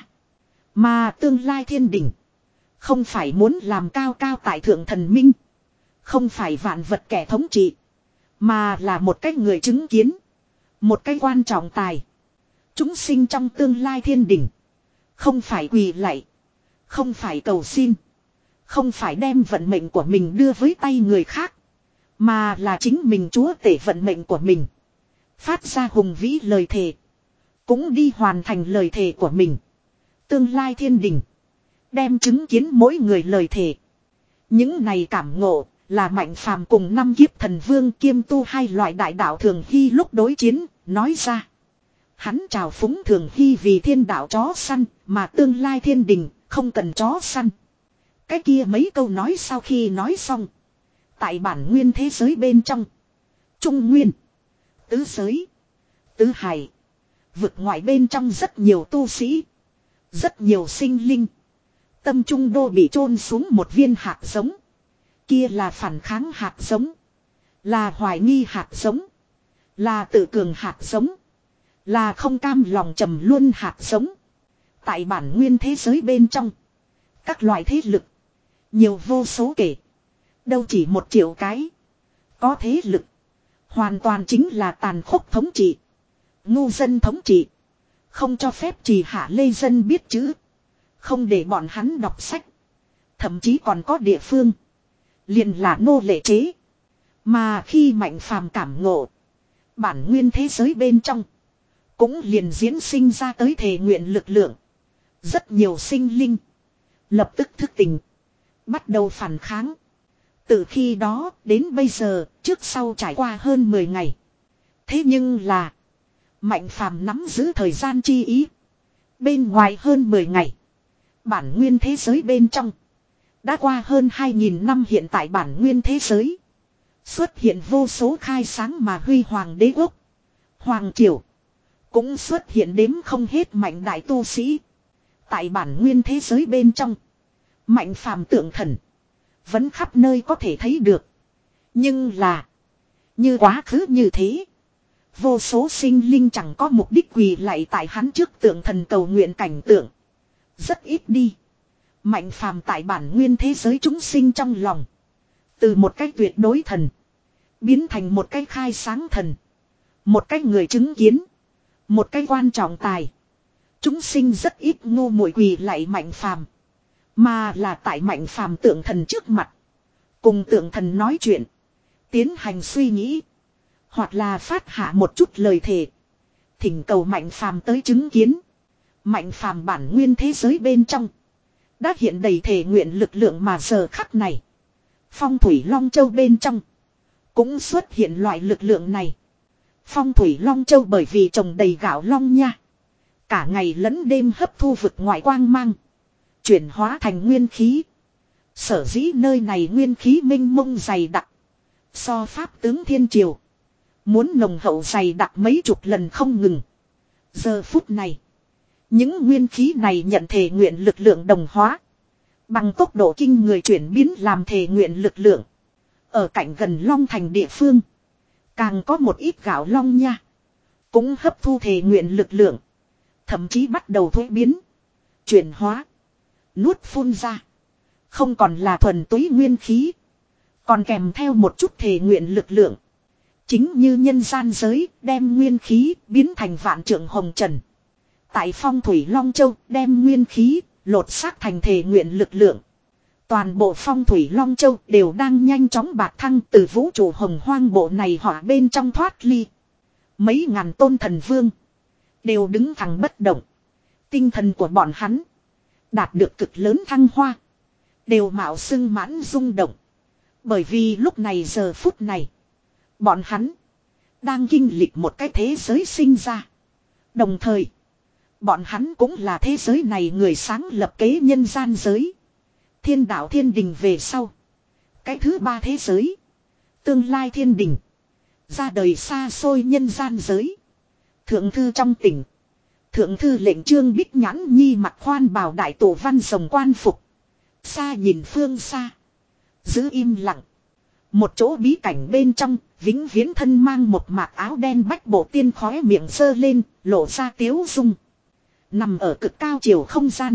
A: Mà tương lai thiên đỉnh, không phải muốn làm cao cao tại thượng thần minh. Không phải vạn vật kẻ thống trị. Mà là một cái người chứng kiến. Một cái quan trọng tài. Chúng sinh trong tương lai thiên đỉnh. Không phải quỳ lạy. Không phải cầu xin. Không phải đem vận mệnh của mình đưa với tay người khác. Mà là chính mình chúa tể vận mệnh của mình. Phát ra hùng vĩ lời thề. Cũng đi hoàn thành lời thề của mình. Tương lai thiên đỉnh, đem chứng kiến mỗi người lời thề. Những này cảm ngộ là Mạnh Phàm cùng năm kiếp thần vương kiêm tu hai loại đại đạo Thường Hy lúc đối chiến, nói ra. Hắn chào phúng Thường Hy vì thiên đạo chó săn, mà tương lai thiên đình không cần chó săn. Cái kia mấy câu nói sau khi nói xong, tại bản nguyên thế giới bên trong, Trung Nguyên, Tứ Giới, Tứ Hải, vực ngoại bên trong rất nhiều tu sĩ, rất nhiều sinh linh. Tâm trung đô bị chôn xuống một viên hạt giống. Kia là phản kháng hạt giống. Là hoài nghi hạt giống. Là tự cường hạt giống. Là không cam lòng trầm luân hạt giống. Tại bản nguyên thế giới bên trong, các loại thế lực, nhiều vô số kể. Đâu chỉ một triệu cái. Có thế lực, hoàn toàn chính là tàn khốc thống trị. Ngu dân thống trị. Không cho phép trì hạ lê dân biết chữ. Không để bọn hắn đọc sách. Thậm chí còn có địa phương, liền là nô lệ chế. Mà khi Mạnh Phàm cảm ngộ, bản nguyên thế giới bên trong, cũng liền diễn sinh ra tới thề nguyện lực lượng. Rất nhiều sinh linh, lập tức thức tỉnh, bắt đầu phản kháng. Từ khi đó đến bây giờ, trước sau trải qua hơn mười ngày. Thế nhưng là, Mạnh Phàm nắm giữ thời gian chi ý. Bên ngoài hơn mười ngày, bản nguyên thế giới bên trong, đã qua hơn hai nghìn năm. Hiện tại bản nguyên thế giới, xuất hiện vô số khai sáng mà huy hoàng đế quốc, hoàng triều. Cũng xuất hiện đếm không hết mạnh đại tu sĩ. Tại bản nguyên thế giới bên trong, Mạnh Phàm tượng thần vẫn khắp nơi có thể thấy được. Nhưng là, như quá khứ như thế, vô số sinh linh chẳng có mục đích quỳ lạy tại hắn trước tượng thần cầu nguyện cảnh tượng rất ít đi. Mạnh Phàm tại bản nguyên thế giới chúng sinh trong lòng, từ một cách tuyệt đối thần, biến thành một cách khai sáng thần. Một cách người chứng kiến, một cách quan trọng tài. Chúng sinh rất ít ngu muội quỳ lạy Mạnh Phàm, mà là tại Mạnh Phàm tượng thần trước mặt, cùng tượng thần nói chuyện, tiến hành suy nghĩ, hoặc là phát hạ một chút lời thề, thỉnh cầu Mạnh Phàm tới chứng kiến. Mạnh Phàm bản nguyên thế giới bên trong, đã hiện đầy thể nguyện lực lượng. Mà giờ khắc này, Phong Thủy Long Châu bên trong, cũng xuất hiện loại lực lượng này. Phong Thủy Long Châu bởi vì trồng đầy gạo long nha, cả ngày lẫn đêm hấp thu vực ngoại quang mang, chuyển hóa thành nguyên khí. Sở dĩ nơi này nguyên khí minh mông dày đặc, so pháp tướng thiên triều muốn nồng hậu dày đặc mấy chục lần không ngừng. Giờ phút này, những nguyên khí này nhận thể nguyện lực lượng đồng hóa, bằng tốc độ kinh người chuyển biến làm thể nguyện lực lượng. Ở cạnh gần Long Thành địa phương, càng có một ít gạo long nha, cũng hấp thu thể nguyện lực lượng, thậm chí bắt đầu thuế biến, chuyển hóa, nuốt phun ra. Không còn là thuần túy nguyên khí. Còn kèm theo một chút thể nguyện lực lượng. Chính như nhân gian giới đem nguyên khí biến thành vạn trượng hồng trần. Tại phong thủy Long Châu đem nguyên khí lột xác thành thể nguyện lực lượng. Toàn bộ phong thủy Long Châu đều đang nhanh chóng bạc thăng từ vũ trụ hồng hoang bộ này hỏa bên trong thoát ly. Mấy ngàn tôn thần vương đều đứng thẳng bất động. Tinh thần của bọn hắn đạt được cực lớn thăng hoa. Đều mạo xưng mãn rung động. Bởi vì lúc này giờ phút này bọn hắn đang kinh lịch một cái thế giới sinh ra. Đồng thời bọn hắn cũng là thế giới này người sáng lập kế nhân gian giới. Thiên đạo thiên đình về sau. Cái thứ ba thế giới. Tương lai thiên đình. Ra đời xa xôi nhân gian giới. Thượng thư trong tỉnh. Thượng thư lệnh Trương Bích Nhãn Nhi mặc khoan bào đại tổ văn rồng quan phục. Xa nhìn phương xa. Giữ im lặng. Một chỗ bí cảnh bên trong. Vĩnh viễn thân mang một mạc áo đen bách bộ tiên khóe miệng sơ lên. Lộ ra tiếu dung. Nằm ở cực cao chiều không gian.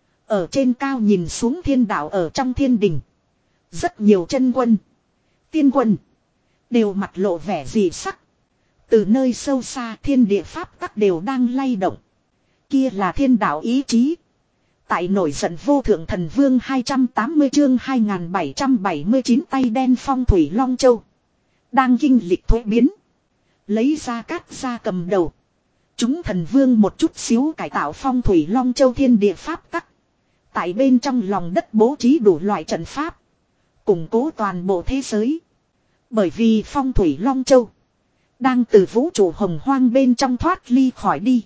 A: Ở trên cao nhìn xuống thiên đạo ở trong thiên đình. Rất nhiều chân quân. Tiên quân. Đều mặt lộ vẻ dị sắc. Từ nơi sâu xa thiên địa pháp tắc đều đang lay động. Kia là thiên đạo ý chí. Tại nổi giận vô thượng thần vương hai trăm tám mươi chương hai nghìn bảy trăm bảy mươi chín tay đen phong thủy Long Châu. Đang kinh lịch thuế biến. Lấy ra cát ra cầm đầu. Chúng thần vương một chút xíu cải tạo phong thủy Long Châu thiên địa pháp tắc. Tại bên trong lòng đất bố trí đủ loại trận pháp. Củng cố toàn bộ thế giới. Bởi vì phong thủy Long Châu đang từ vũ trụ hồng hoang bên trong thoát ly khỏi đi.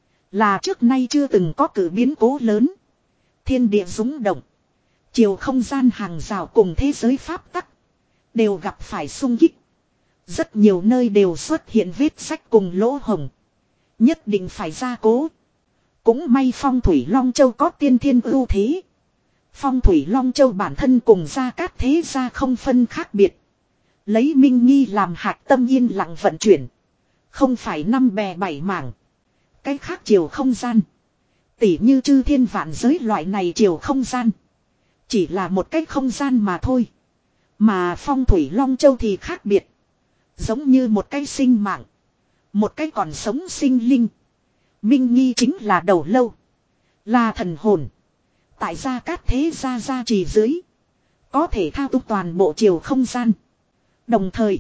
A: Là trước nay chưa từng có cử biến cố lớn. Thiên địa rúng động. Chiều không gian hàng rào cùng thế giới pháp tắc. Đều gặp phải xung kích. Rất nhiều nơi đều xuất hiện vết sách cùng lỗ hồng. Nhất định phải gia cố. Cũng may phong thủy Long Châu có tiên thiên ưu thế. Phong thủy Long Châu bản thân cùng gia cát thế gia không phân khác biệt. Lấy Minh Nghi làm hạt tâm yên lặng vận chuyển. Không phải năm bè bảy mảng. Cái khác chiều không gian. Tỉ như chư thiên vạn giới loại này chiều không gian. Chỉ là một cái không gian mà thôi. Mà phong thủy Long Châu thì khác biệt. Giống như một cái sinh mạng. Một cái còn sống sinh linh. Minh Nghi chính là đầu lâu. Là thần hồn. Tại gia cát thế gia gia trì dưới. Có thể thao túng toàn bộ chiều không gian. Đồng thời.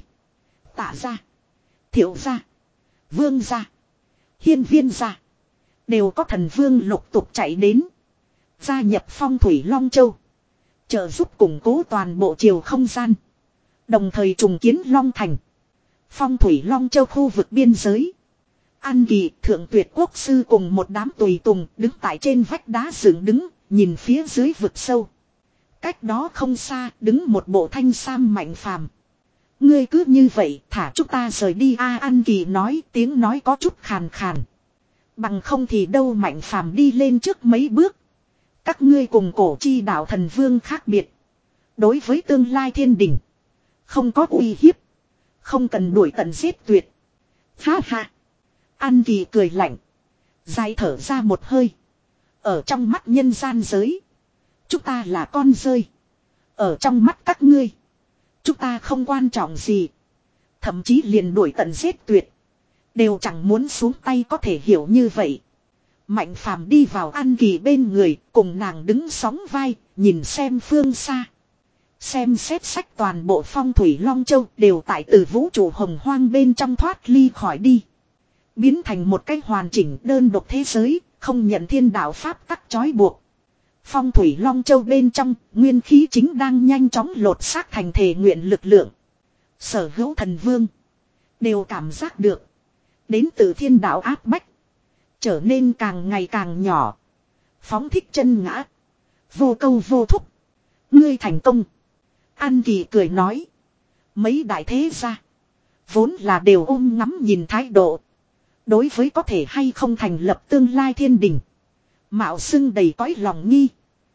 A: Tạ gia. Thiệu gia. Vương gia. Hiên viên gia. Đều có thần vương lục tục chạy đến. Gia nhập phong thủy Long Châu. Trợ giúp củng cố toàn bộ chiều không gian. Đồng thời trùng kiến Long Thành. Phong thủy Long Châu khu vực biên giới. An Kỳ thượng tuyệt quốc sư cùng một đám tùy tùng đứng tại trên vách đá dựng đứng. Nhìn phía dưới vực sâu. Cách đó không xa đứng một bộ thanh sam mạnh phàm. Ngươi cứ như vậy thả chúng ta rời đi a An Kỳ nói tiếng nói có chút khàn khàn. Bằng không thì đâu mạnh phàm đi lên trước mấy bước. Các ngươi cùng cổ chi đạo thần vương khác biệt. Đối với tương lai thiên đình. Không có uy hiếp. Không cần đuổi tận giết tuyệt. Ha ha. An Kỳ cười lạnh. Dài thở ra một hơi. Ở trong mắt nhân gian giới. Chúng ta là con rơi. Ở trong mắt các ngươi. Chúng ta không quan trọng gì. Thậm chí liền đuổi tận giết tuyệt. Đều chẳng muốn xuống tay có thể hiểu như vậy. Mạnh phàm đi vào An Kỳ bên người. Cùng nàng đứng sóng vai. Nhìn xem phương xa. Xem xét sách toàn bộ phong thủy Long Châu. Đều tại từ vũ trụ hồng hoang bên trong thoát ly khỏi đi. Biến thành một cái hoàn chỉnh đơn độc thế giới. Không nhận thiên đạo pháp tắc trói buộc. Phong thủy Long Châu bên trong, nguyên khí chính đang nhanh chóng lột xác thành thể nguyện lực lượng. Sở hữu thần vương đều cảm giác được. Đến từ thiên đạo áp bách. Trở nên càng ngày càng nhỏ. Phóng thích chân ngã. Vô câu vô thúc. Ngươi thành công. An Kỳ cười nói. Mấy đại thế gia. Vốn là đều ôm ngắm nhìn thái độ. Đối với có thể hay không thành lập tương lai thiên đình. Mạo xưng đầy cõi lòng nghi.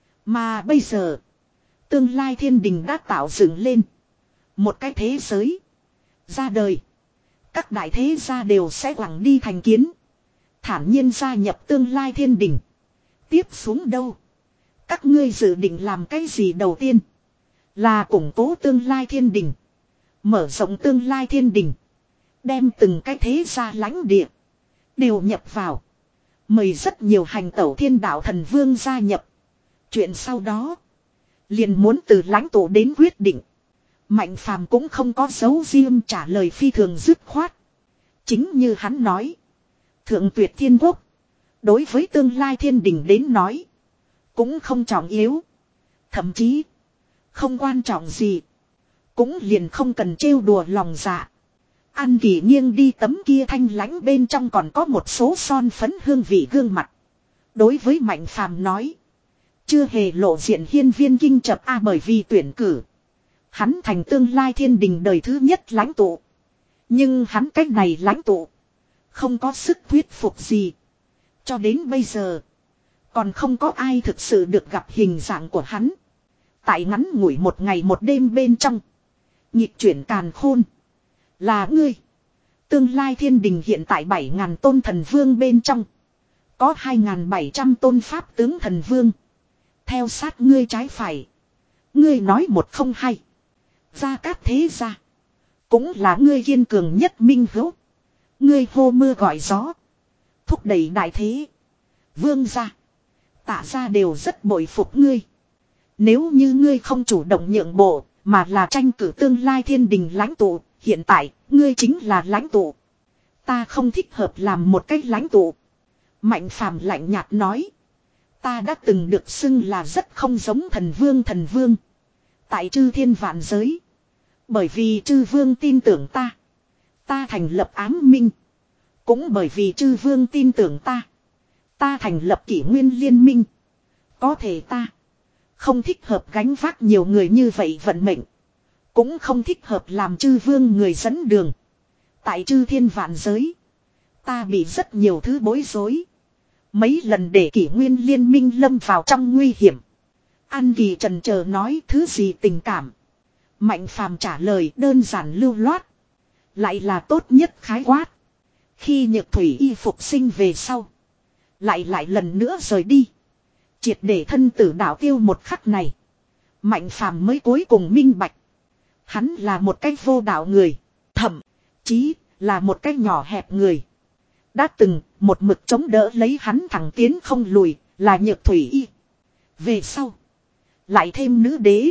A: Mà bây giờ. Tương lai thiên đình đã tạo dựng lên. Một cái thế giới. Ra đời. Các đại thế gia đều sẽ quẳng đi thành kiến. Thản nhiên gia nhập tương lai thiên đình. Tiếp xuống đâu. Các ngươi dự định làm cái gì đầu tiên? Là củng cố tương lai thiên đình. Mở rộng tương lai thiên đình. Đem từng cái thế gia lãnh địa. Đều nhập vào. Mời rất nhiều hành tẩu thiên đạo thần vương gia nhập. Chuyện sau đó. Liền muốn từ lãnh tụ đến quyết định. Mạnh phàm cũng không có dấu riêng trả lời phi thường dứt khoát. Chính như hắn nói. Thượng tuyệt thiên quốc. Đối với tương lai thiên đình đến nói. Cũng không trọng yếu. Thậm chí. Không quan trọng gì. Cũng liền không cần trêu đùa lòng dạ. An Kỳ nghiêng đi tấm kia thanh lãnh bên trong còn có một số son phấn hương vị gương mặt. Đối với Mạnh phàm nói. Chưa hề lộ diện hiên viên kinh chập a bởi vì tuyển cử. Hắn thành tương lai thiên đình đời thứ nhất lãnh tụ. Nhưng hắn cách này lãnh tụ. Không có sức thuyết phục gì. Cho đến bây giờ. Còn không có ai thực sự được gặp hình dạng của hắn. Tại ngắn ngủi một ngày một đêm bên trong. Nhịp chuyển càn khôn. Là ngươi. Tương lai thiên đình hiện tại bảy ngàn tôn thần vương bên trong. Có hai ngàn bảy trăm tôn pháp tướng thần vương. Theo sát ngươi trái phải. Ngươi nói một không hay. Gia Cát thế gia. Cũng là ngươi kiên cường nhất minh hữu. Ngươi hô mưa gọi gió. Thúc đẩy đại thế. Vương gia. Tạ gia đều rất bội phục ngươi. Nếu như ngươi không chủ động nhượng bộ. Mà là tranh cử tương lai thiên đình lãnh tụ. Hiện tại ngươi chính là lãnh tụ. Ta không thích hợp làm một cách lãnh tụ. Mạnh phàm lạnh nhạt nói. Ta đã từng được xưng là rất không giống thần vương thần vương. Tại chư thiên vạn giới. Bởi vì chư vương tin tưởng ta. Ta thành lập ám minh. Cũng bởi vì chư vương tin tưởng ta. Ta thành lập kỷ nguyên liên minh. Có thể ta. Không thích hợp gánh vác nhiều người như vậy vận mệnh. Cũng không thích hợp làm chư vương người dẫn đường. Tại chư thiên vạn giới. Ta bị rất nhiều thứ bối rối. Mấy lần để kỷ nguyên liên minh lâm vào trong nguy hiểm. An Kỳ trần chờ nói thứ gì tình cảm. Mạnh phàm trả lời đơn giản lưu loát. Lại là tốt nhất khái quát. Khi nhược thủy y phục sinh về sau. Lại lại lần nữa rời đi. Triệt để thân tử đạo tiêu một khắc này. Mạnh phàm mới cuối cùng minh bạch. Hắn là một cái vô đạo người. Thậm chí là một cái nhỏ hẹp người. Đã từng một mực chống đỡ lấy hắn thẳng tiến không lùi là nhược thủy y. Về sau. Lại thêm nữ đế.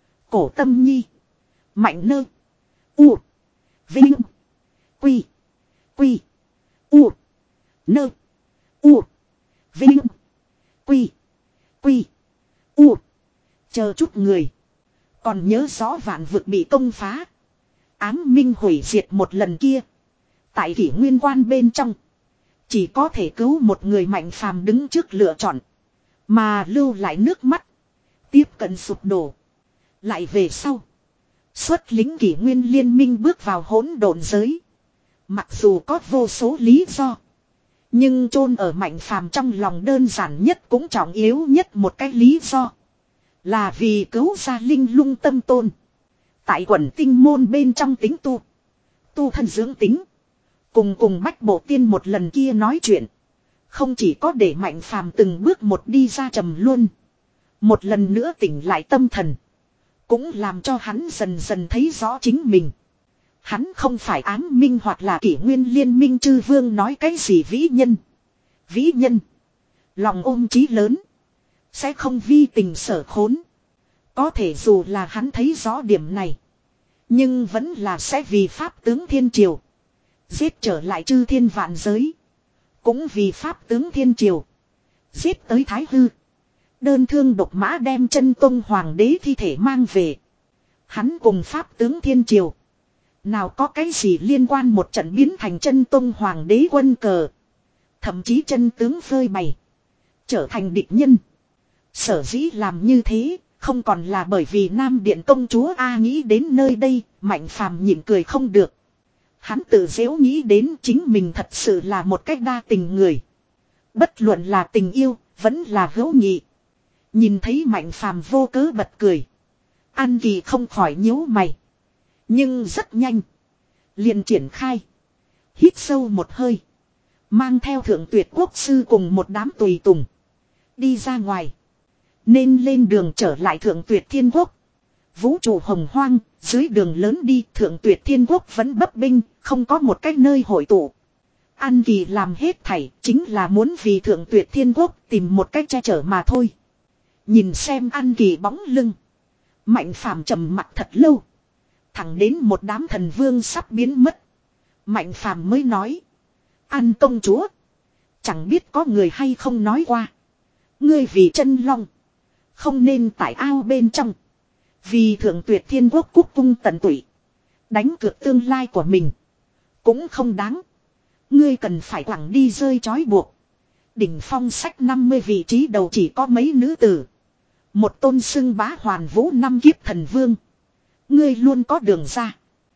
A: Cổ Tâm Nhi. Mạnh Nơ. U. Vinh. Quy. Quy. U. Nơ. U. Vinh. Quy. Quy. U. Chờ chút người. Còn nhớ rõ vạn vực bị công phá. Ám minh hủy diệt một lần kia. Tại kỷ nguyên quan bên trong. Chỉ có thể cứu một người Mạnh phàm đứng trước lựa chọn. Mà lưu lại nước mắt. Tiếp cận sụp đổ. Lại về sau. Xuất lính kỷ nguyên liên minh bước vào hỗn độn giới. Mặc dù có vô số lý do. Nhưng chôn ở Mạnh phàm trong lòng đơn giản nhất cũng trọng yếu nhất một cái lý do. Là vì cứu ra linh lung tâm tôn. Tại quần tinh môn bên trong tính tu. Tu thân dưỡng tính. Cùng cùng bách bộ tiên một lần kia nói chuyện. Không chỉ có để Mạnh phàm từng bước một đi ra trầm luôn. Một lần nữa tỉnh lại tâm thần. Cũng làm cho hắn dần dần thấy rõ chính mình. Hắn không phải ám minh hoặc là kỷ nguyên liên minh chư vương nói cái gì vĩ nhân. Vĩ nhân. Lòng ôm chí lớn. Sẽ không vi tình sở khốn. Có thể dù là hắn thấy rõ điểm này. Nhưng vẫn là sẽ vì pháp tướng thiên triều. Giết trở lại chư thiên vạn giới. Cũng vì pháp tướng thiên triều. Giết tới Thái Hư. Đơn thương độc mã đem chân tông hoàng đế thi thể mang về. Hắn cùng pháp tướng thiên triều. Nào có cái gì liên quan một trận biến thành chân tông hoàng đế quân cờ. Thậm chí chân tướng phơi bày. Trở thành địch nhân. Sở dĩ làm như thế. Không còn là bởi vì Nam Điện công chúa A nghĩ đến nơi đây. Mạnh phàm nhịn cười không được. Hắn tự dễu nghĩ đến chính mình thật sự là một cách đa tình người. Bất luận là tình yêu. Vẫn là hữu nghị. Nhìn thấy Mạnh phàm vô cớ bật cười. An Kỳ không khỏi nhíu mày. Nhưng rất nhanh. Liền triển khai. Hít sâu một hơi. Mang theo thượng tuyệt quốc sư cùng một đám tùy tùng. Đi ra ngoài. Nên lên đường trở lại Thượng Tuyệt Thiên Quốc. Vũ trụ hồng hoang, dưới đường lớn đi Thượng Tuyệt Thiên Quốc vẫn bấp bênh, không có một cái nơi hội tụ. An Kỳ làm hết thảy chính là muốn vì Thượng Tuyệt Thiên Quốc tìm một cách che chở mà thôi. Nhìn xem An Kỳ bóng lưng. Mạnh Phàm trầm mặt thật lâu. Thẳng đến một đám thần vương sắp biến mất. Mạnh Phàm mới nói. An công chúa. Chẳng biết có người hay không nói qua. Ngươi vì chân long. Không nên tại ao bên trong. Vì Thượng Tuyệt Thiên Quốc quốc cung tận tụy. Đánh cược tương lai của mình. Cũng không đáng. Ngươi cần phải quẳng đi rơi trói buộc. Đỉnh phong sách năm mươi vị trí đầu chỉ có mấy nữ tử. Một tôn xưng bá hoàn vũ năm kiếp thần vương. Ngươi luôn có đường ra.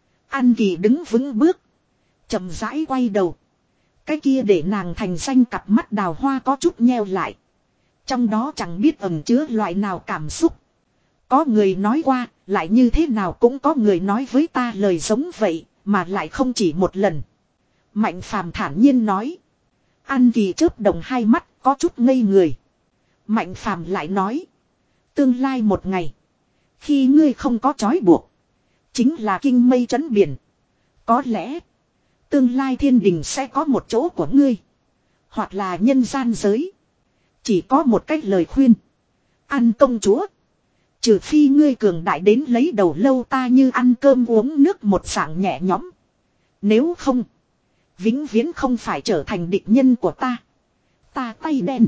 A: An Kỳ đứng vững bước. Chậm rãi quay đầu. Cái kia để nàng thành danh cặp mắt đào hoa có chút nheo lại. Trong đó chẳng biết ẩn chứa loại nào cảm xúc. Có người nói qua, lại như thế nào cũng có người nói với ta lời giống vậy, mà lại không chỉ một lần. Mạnh Phàm thản nhiên nói. An Kỳ chớp đồng hai mắt, có chút ngây người. Mạnh Phàm lại nói. Tương lai một ngày. Khi ngươi không có trói buộc. Chính là kinh mây trấn biển. Có lẽ. Tương lai thiên đình sẽ có một chỗ của ngươi. Hoặc là nhân gian giới. Chỉ có một cách lời khuyên. An công chúa. Trừ phi ngươi cường đại đến lấy đầu lâu ta như ăn cơm uống nước một dạng nhẹ nhõm. Nếu không. Vĩnh viễn không phải trở thành địch nhân của ta. Ta tay đen.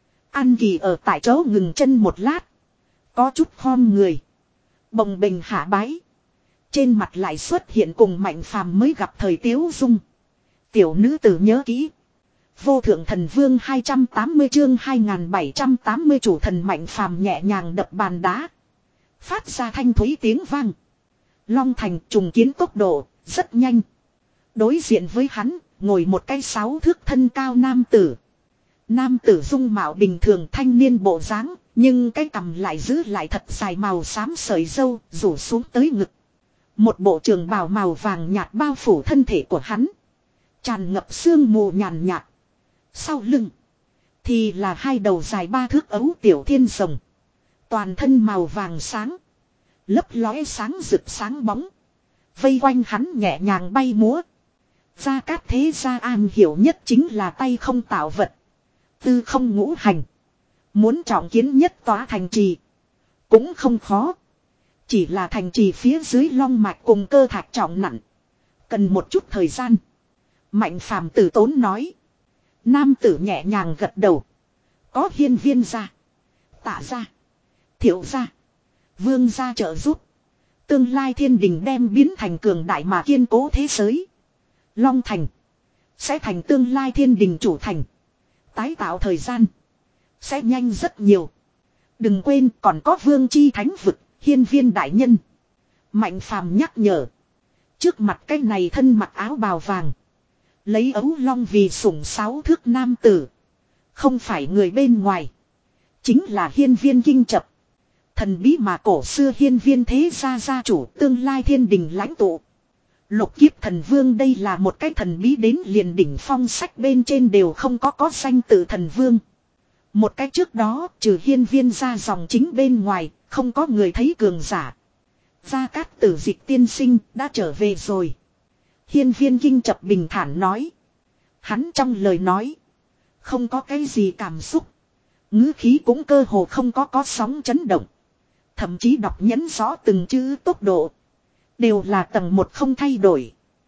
A: An Kỳ ở tại chỗ ngừng chân một lát. Có chút khom người. Bồng bềnh hạ bái. Trên mặt lại xuất hiện cùng Mạnh Phàm mới gặp thời tiếu dung. Tiểu nữ tử nhớ kỹ. Vô thượng thần vương hai trăm tám mươi chương hai nghìn bảy trăm tám mươi chủ thần Mạnh Phàm nhẹ nhàng đập bàn đá. Phát ra thanh thúy tiếng vang. Long Thành trùng kiến tốc độ rất nhanh. Đối diện với hắn ngồi một cái sáu thước thân cao nam tử. Nam tử dung mạo bình thường thanh niên bộ dáng, nhưng cái cằm lại giữ lại thật dài màu xám sợi râu rủ xuống tới ngực. Một bộ trường bào màu vàng nhạt bao phủ thân thể của hắn. Tràn ngập sương mù nhàn nhạt. Sau lưng thì là hai đầu dài ba thước ấu tiểu thiên rồng. Toàn thân màu vàng sáng. Lấp lóe sáng rực sáng bóng. Vây quanh hắn nhẹ nhàng bay múa. Gia Cát Thế Gia am hiểu nhất chính là tay không tạo vật. Tư không ngũ hành. Muốn trọng kiến nhất tòa thành trì. Cũng không khó. Chỉ là thành trì phía dưới long mạch cùng cơ thạch trọng nặng. Cần một chút thời gian. Mạnh Phàm tử tốn nói. Nam tử nhẹ nhàng gật đầu. Có hiên viên gia. Tạ gia. Thiệu gia. Vương gia trợ giúp. Tương lai thiên đình đem biến thành cường đại mà kiên cố thế giới. Long Thành. Sẽ thành tương lai thiên đình chủ thành. Tái tạo thời gian. Sẽ nhanh rất nhiều. Đừng quên còn có vương chi thánh vực. Hiên viên đại nhân. Mạnh Phàm nhắc nhở. Trước mặt cái này thân mặc áo bào vàng. Lấy ấu long vì sủng sáu thước nam tử. Không phải người bên ngoài. Chính là hiên viên kinh chập. Thần bí mà cổ xưa hiên viên thế gia gia chủ tương lai thiên đình lãnh tụ. Lục kiếp thần vương đây là một cái thần bí đến liền đỉnh phong sách bên trên đều không có có danh tự thần vương. Một cái trước đó trừ hiên viên ra dòng chính bên ngoài không có người thấy cường giả. Gia Cát Tử Dịch tiên sinh đã trở về rồi. Hiên viên kinh chập bình thản nói. Hắn trong lời nói. Không có cái gì cảm xúc. Ngữ khí cũng cơ hồ không có có sóng chấn động. Thậm chí đọc nhấn rõ từng chữ tốc độ. Đều là tầng một không thay đổi.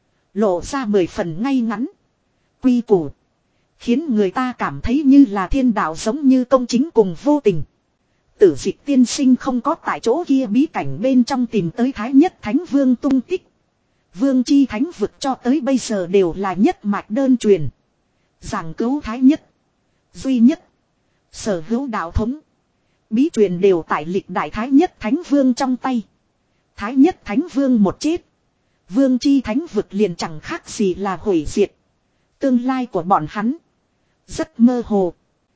A: Lộ ra mười phần ngay ngắn. Quy củ. Khiến người ta cảm thấy như là thiên đạo giống như công chính cùng vô tình. Tử Dịch tiên sinh không có tại chỗ kia bí cảnh bên trong tìm tới Thái Nhất Thánh Vương tung tích. Vương chi thánh vực cho tới bây giờ đều là nhất mạch đơn truyền. Giảng cứu Thái Nhất. Duy nhất. Sở hữu đạo thống. Bí truyền đều tại lịch đại Thái Nhất Thánh Vương trong tay. Thái Nhất Thánh Vương một chết. Vương chi thánh vực liền chẳng khác gì là hủy diệt. Tương lai của bọn hắn. Rất mơ hồ.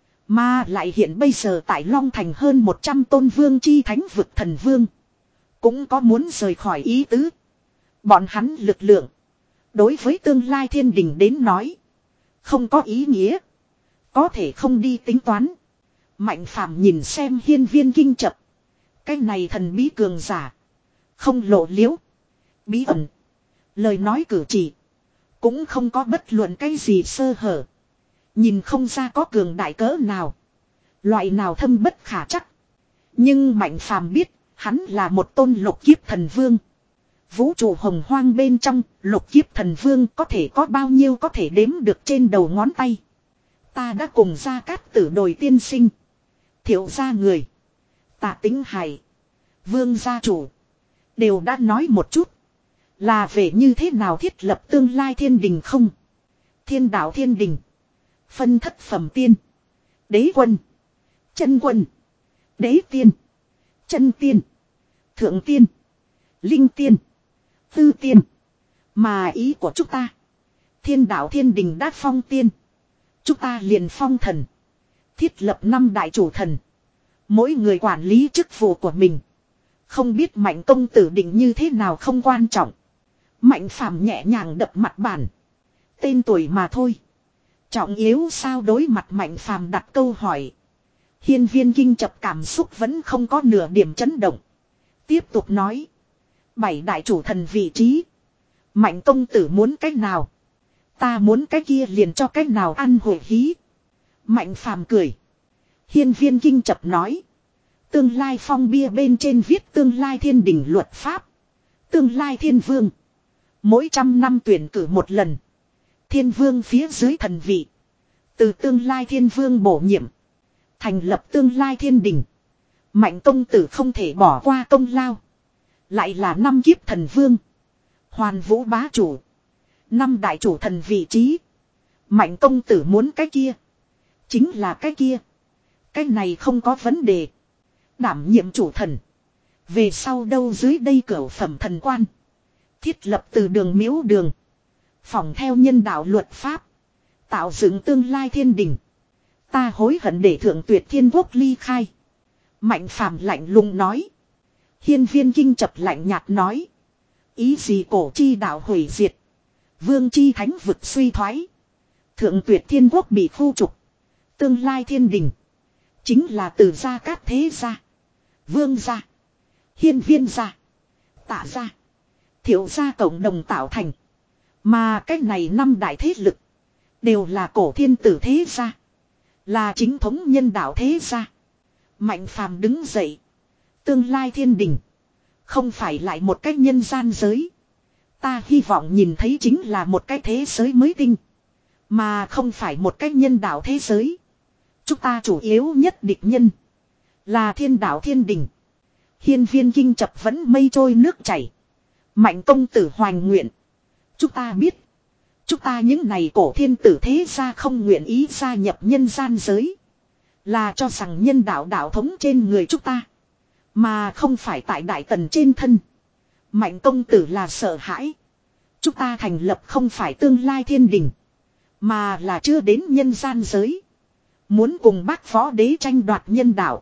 A: Mà lại hiện bây giờ tại Long Thành hơn một trăm tôn vương chi thánh vực thần vương. Cũng có muốn rời khỏi ý tứ. Bọn hắn lực lượng. Đối với tương lai thiên đình đến nói. Không có ý nghĩa. Có thể không đi tính toán. Mạnh phàm nhìn xem hiên viên kinh chập. Cái này thần bí cường giả. Không lộ liễu. Bí ẩn. Lời nói cử chỉ. Cũng không có bất luận cái gì sơ hở. Nhìn không ra có cường đại cỡ nào. Loại nào thâm bất khả chắc. Nhưng Mạnh phàm biết. Hắn là một tôn lục kiếp thần vương. Vũ trụ hồng hoang bên trong. Lục kiếp thần vương có thể có bao nhiêu có thể đếm được trên đầu ngón tay. Ta đã cùng Gia Cát Tử đồi tiên sinh. Thiệu gia người. Tạ Tính Hải. Vương gia chủ. Đều đã nói một chút. Là về như thế nào thiết lập tương lai thiên đình không. Thiên đạo thiên đình. Phân thất phẩm tiên. Đế quân. Chân quân. Đế tiên. Chân tiên. Thượng tiên. Linh tiên. Tư tiên. Mà ý của chúng ta. Thiên đạo thiên đình đã phong tiên. Chúng ta liền phong thần. Thiết lập năm đại chủ thần. Mỗi người quản lý chức vụ của mình. Không biết Mạnh công tử định như thế nào không quan trọng. Mạnh phàm nhẹ nhàng đập mặt bàn. Tên tuổi mà thôi. Trọng yếu sao đối mặt Mạnh phàm đặt câu hỏi. Hiên viên kinh chập cảm xúc vẫn không có nửa điểm chấn động. Tiếp tục nói. Bảy đại chủ thần vị trí. Mạnh công tử muốn cách nào. Ta muốn cái kia liền cho cách nào ăn hội hí. Mạnh phàm cười. Hiên viên kinh chập nói. Tương lai phong bia bên trên viết tương lai thiên đình luật pháp. Tương lai thiên vương. Mỗi trăm năm tuyển cử một lần. Thiên vương phía dưới thần vị. Từ tương lai thiên vương bổ nhiệm. Thành lập tương lai thiên đình. Mạnh công tử không thể bỏ qua công lao. Lại là năm kiếp thần vương. Hoàn vũ bá chủ. Năm đại chủ thần vị trí. Mạnh công tử muốn cái kia. Chính là cái kia. Cái này không có vấn đề. Đảm nhiệm chủ thần. Về sau đâu dưới đây cửu phẩm thần quan. Thiết lập từ đường miếu đường. Phỏng theo nhân đạo luật pháp. Tạo dựng tương lai thiên đình. Ta hối hận để thượng tuyệt thiên quốc ly khai. Mạnh phàm lạnh lùng nói. Hiên viên kinh chập lạnh nhạt nói. Ý gì cổ chi đạo hủy diệt. Vương chi thánh vực suy thoái. Thượng tuyệt thiên quốc bị khu trục. Tương lai thiên đình. Chính là từ gia cát thế gia. Vương gia. Hiên viên gia. Tạ gia. Thiệu gia cộng đồng tạo thành. Mà cái này năm đại thế lực. Đều là cổ thiên tử thế gia. Là chính thống nhân đạo thế gia. Mạnh phàm đứng dậy. Tương lai thiên đình. Không phải lại một cái nhân gian giới. Ta hy vọng nhìn thấy chính là một cái thế giới mới tinh. Mà không phải một cái nhân đạo thế giới. Chúng ta chủ yếu nhất địch nhân. Là thiên đạo thiên đình. Hiên viên kinh chập vẫn mây trôi nước chảy. Mạnh công tử hoành nguyện. Chúng ta biết. Chúng ta những này cổ thiên tử thế gia không nguyện ý gia nhập nhân gian giới. Là cho rằng nhân đạo đạo thống trên người chúng ta. Mà không phải tại đại tần trên thân. Mạnh công tử là sợ hãi. Chúng ta thành lập không phải tương lai thiên đình. Mà là chưa đến nhân gian giới. Muốn cùng bác võ đế tranh đoạt nhân đạo.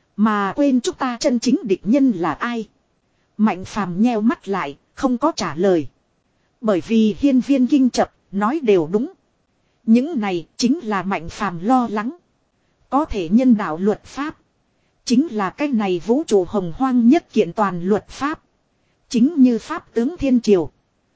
A: Mà quên chúng ta chân chính địch nhân là ai. Mạnh phàm nheo mắt lại, không có trả lời. Bởi vì hiên viên kinh chập, nói đều đúng. Những này chính là mạnh phàm lo lắng. Có thể nhân đạo luật pháp. Chính là cái này vũ trụ hồng hoang nhất kiện toàn luật pháp. Chính như pháp tướng thiên triều.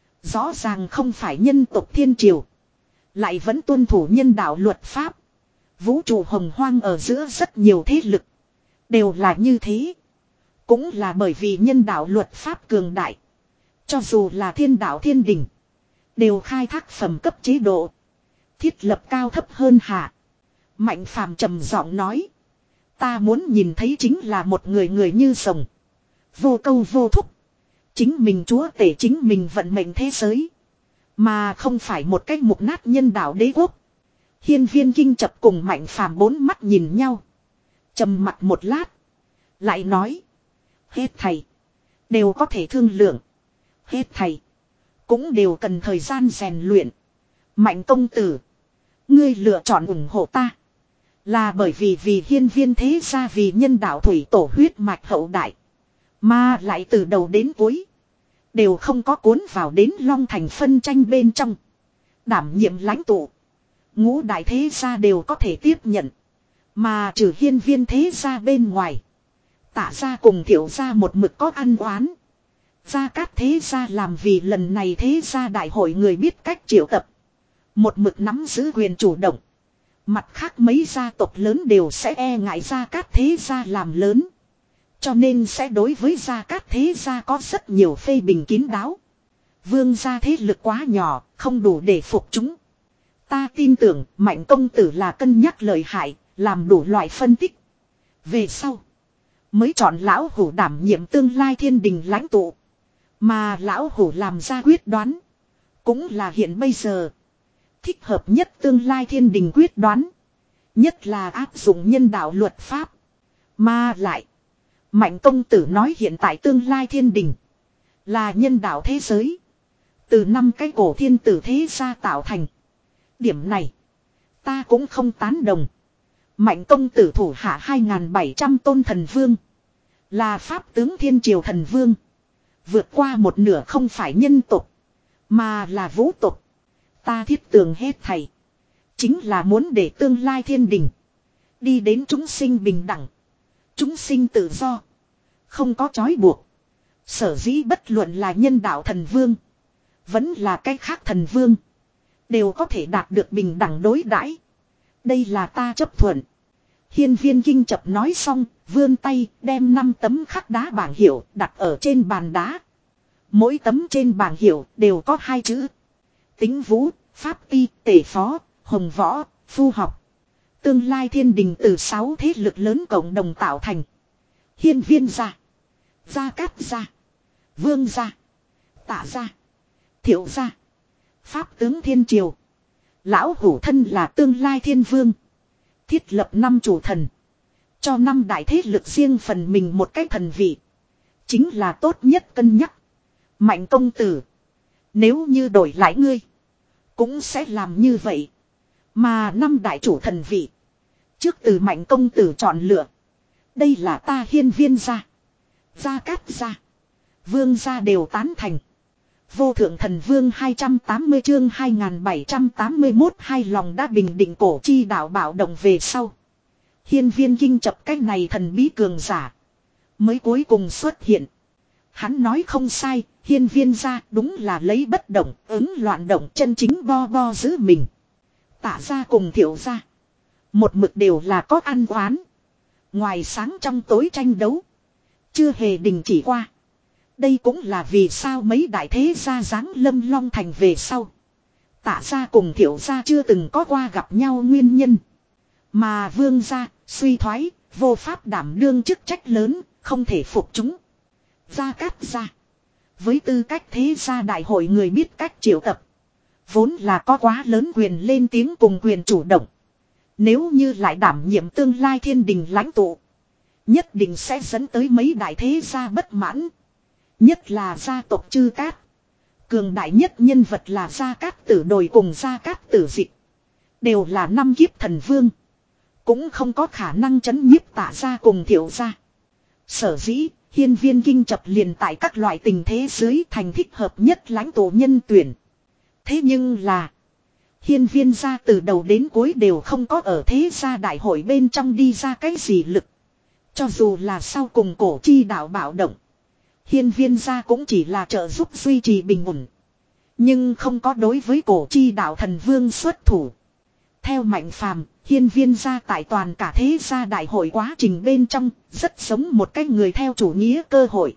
A: Rõ ràng không phải nhân tộc thiên triều. Lại vẫn tuân thủ nhân đạo luật pháp. Vũ trụ hồng hoang ở giữa rất nhiều thế lực. Đều là như thế. Cũng là bởi vì nhân đạo luật pháp cường đại. Cho dù là thiên đạo thiên đình. Đều khai thác phẩm cấp chế độ. Thiết lập cao thấp hơn hạ. Mạnh phàm trầm giọng nói. Ta muốn nhìn thấy chính là một người người như rồng. Vô câu vô thúc. Chính mình chúa tể chính mình vận mệnh thế giới. Mà không phải một cách mục nát nhân đạo đế quốc. Hiên viên kinh chập cùng mạnh phàm bốn mắt nhìn nhau. Trầm mặt một lát. Lại nói. Hết thầy. Đều có thể thương lượng. Hết thầy. Cũng đều cần thời gian rèn luyện. Mạnh công tử. Ngươi lựa chọn ủng hộ ta. Là bởi vì vì hiên viên thế gia vì nhân đạo thủy tổ huyết mạch hậu đại. Mà lại từ đầu đến cuối. Đều không có cuốn vào đến long thành phân tranh bên trong. Đảm nhiệm lãnh tụ. Ngũ đại thế gia đều có thể tiếp nhận. Mà trừ hiên viên thế gia bên ngoài. Tạ gia cùng Thiệu gia một mực có ăn oán. Gia Cát thế gia làm vì lần này thế gia đại hội người biết cách triệu tập. Một mực nắm giữ quyền chủ động. Mặt khác mấy gia tộc lớn đều sẽ e ngại Gia Cát thế gia làm lớn. Cho nên sẽ đối với Gia Cát thế gia có rất nhiều phê bình kín đáo. Vương gia thế lực quá nhỏ, không đủ để phục chúng. Ta tin tưởng Mạnh công tử là cân nhắc lợi hại, làm đủ loại phân tích. Về sau, mới chọn lão hủ đảm nhiệm tương lai thiên đình lãnh tụ. Mà lão hủ làm ra quyết đoán. Cũng là hiện bây giờ. Thích hợp nhất tương lai thiên đình quyết đoán. Nhất là áp dụng nhân đạo luật pháp. Mà lại. Mạnh công tử nói hiện tại tương lai thiên đình. Là nhân đạo thế giới. Từ năm cái cổ thiên tử thế gia tạo thành. Điểm này. Ta cũng không tán đồng. Mạnh công tử thủ hạ hai nghìn bảy trăm tôn thần vương. Là pháp tướng thiên triều thần vương. Vượt qua một nửa không phải nhân tục. Mà là vũ tục. Ta thiết tưởng hết thầy. Chính là muốn để tương lai thiên đình. Đi đến chúng sinh bình đẳng. Chúng sinh tự do. Không có trói buộc. Sở dĩ bất luận là nhân đạo thần vương. Vẫn là cách khác thần vương. Đều có thể đạt được bình đẳng đối đãi. Đây là ta chấp thuận. Hiên viên kinh chập nói xong. Vươn tay đem năm tấm khắc đá bảng hiệu đặt ở trên bàn đá. Mỗi tấm trên bảng hiệu đều có hai chữ. Tính vũ, pháp ti, tể phó, hồng võ, phu học. Tương lai thiên đình từ sáu thế lực lớn cộng đồng tạo thành. Hiên viên gia, Gia Cát gia, Vương gia, Tạ gia, Thiệu gia, pháp tướng thiên triều. Lão hủ thân là tương lai thiên vương. Thiết lập năm chủ thần. Cho năm đại thế lực riêng phần mình một cái thần vị. Chính là tốt nhất cân nhắc. Mạnh công tử. Nếu như đổi lại ngươi. Cũng sẽ làm như vậy. Mà năm đại chủ thần vị. Trước từ mạnh công tử chọn lựa. Đây là ta hiên viên gia. Gia Cát gia. Vương gia đều tán thành. Vô thượng thần vương hai trăm tám mươi chương hai nghìn bảy trăm tám mươi mốt hai lòng đã bình định cổ chi đạo bạo động về sau. Hiên viên kinh chập cách này thần bí cường giả. Mới cuối cùng xuất hiện. Hắn nói không sai, hiên viên gia đúng là lấy bất động, ứng loạn động chân chính bo bo giữ mình. Tạ gia cùng Thiệu gia. Một mực đều là có ăn oán. Ngoài sáng trong tối tranh đấu. Chưa hề đình chỉ qua. Đây cũng là vì sao mấy đại thế gia giáng lâm Long Thành về sau. Tạ gia cùng Thiệu gia chưa từng có qua gặp nhau nguyên nhân. Mà Vương gia, suy thoái, vô pháp đảm đương chức trách lớn, không thể phục chúng. Gia Cát gia. Với tư cách thế gia đại hội người biết cách triệu tập. Vốn là có quá lớn quyền lên tiếng cùng quyền chủ động. Nếu như lại đảm nhiệm tương lai thiên đình lãnh tụ. Nhất định sẽ dẫn tới mấy đại thế gia bất mãn. Nhất là gia tộc Chư Cát. Cường đại nhất nhân vật là Gia Cát Tử Đồi cùng Gia Cát Tử Dịch. Đều là năm kiếp thần vương. Cũng không có khả năng chấn nhiếp Tạ gia cùng Thiệu gia. Sở dĩ, hiên viên kinh chập liền tại các loại tình thế dưới thành thích hợp nhất lãnh tụ nhân tuyển. Thế nhưng là, hiên viên gia từ đầu đến cuối đều không có ở thế gia đại hội bên trong đi ra cái gì lực. Cho dù là sau cùng cổ chi đạo bạo động. Hiên viên gia cũng chỉ là trợ giúp duy trì bình ổn. Nhưng không có đối với cổ chi đạo thần vương xuất thủ. Theo Mạnh Phàm, hiên viên gia tại toàn cả thế gia đại hội quá trình bên trong, rất giống một cái người theo chủ nghĩa cơ hội.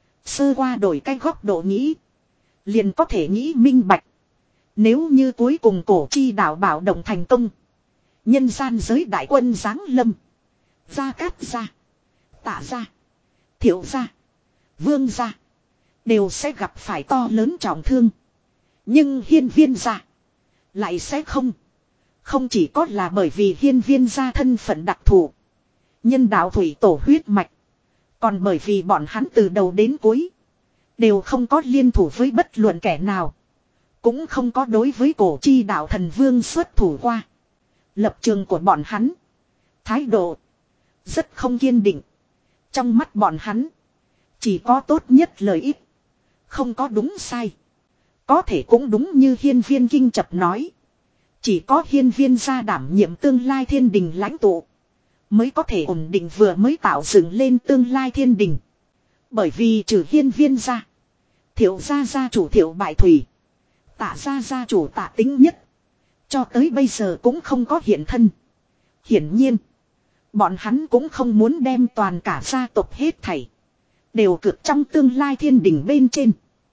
A: Sơ qua đổi cái góc độ nghĩ. Liền có thể nghĩ minh bạch. Nếu như cuối cùng cổ chi đạo bảo động thành công. Nhân gian giới đại quân giáng lâm. Gia Cát gia, Tạ gia, Thiệu gia, Vương gia. Đều sẽ gặp phải to lớn trọng thương. Nhưng hiên viên gia lại sẽ không. Không chỉ có là bởi vì hiên viên gia thân phận đặc thù. Nhân đạo thủy tổ huyết mạch. Còn bởi vì bọn hắn từ đầu đến cuối. Đều không có liên thủ với bất luận kẻ nào. Cũng không có đối với cổ chi đạo thần vương xuất thủ qua. Lập trường của bọn hắn. Thái độ. Rất không kiên định. Trong mắt bọn hắn. Chỉ có tốt nhất lợi ích. Không có đúng sai. Có thể cũng đúng như hiên viên kinh chập nói. Chỉ có hiên viên gia đảm nhiệm tương lai thiên đình lãnh tụ. mới có thể ổn định vừa mới tạo dựng lên tương lai thiên đình. Bởi vì trừ hiên viên gia, Thiệu gia gia chủ Thiệu Bại Thủy, Tạ gia gia chủ Tạ Tính Nhất, cho tới bây giờ cũng không có hiện thân. Hiển nhiên, bọn hắn cũng không muốn đem toàn cả gia tộc hết thảy đều cược trong tương lai thiên đình bên trên.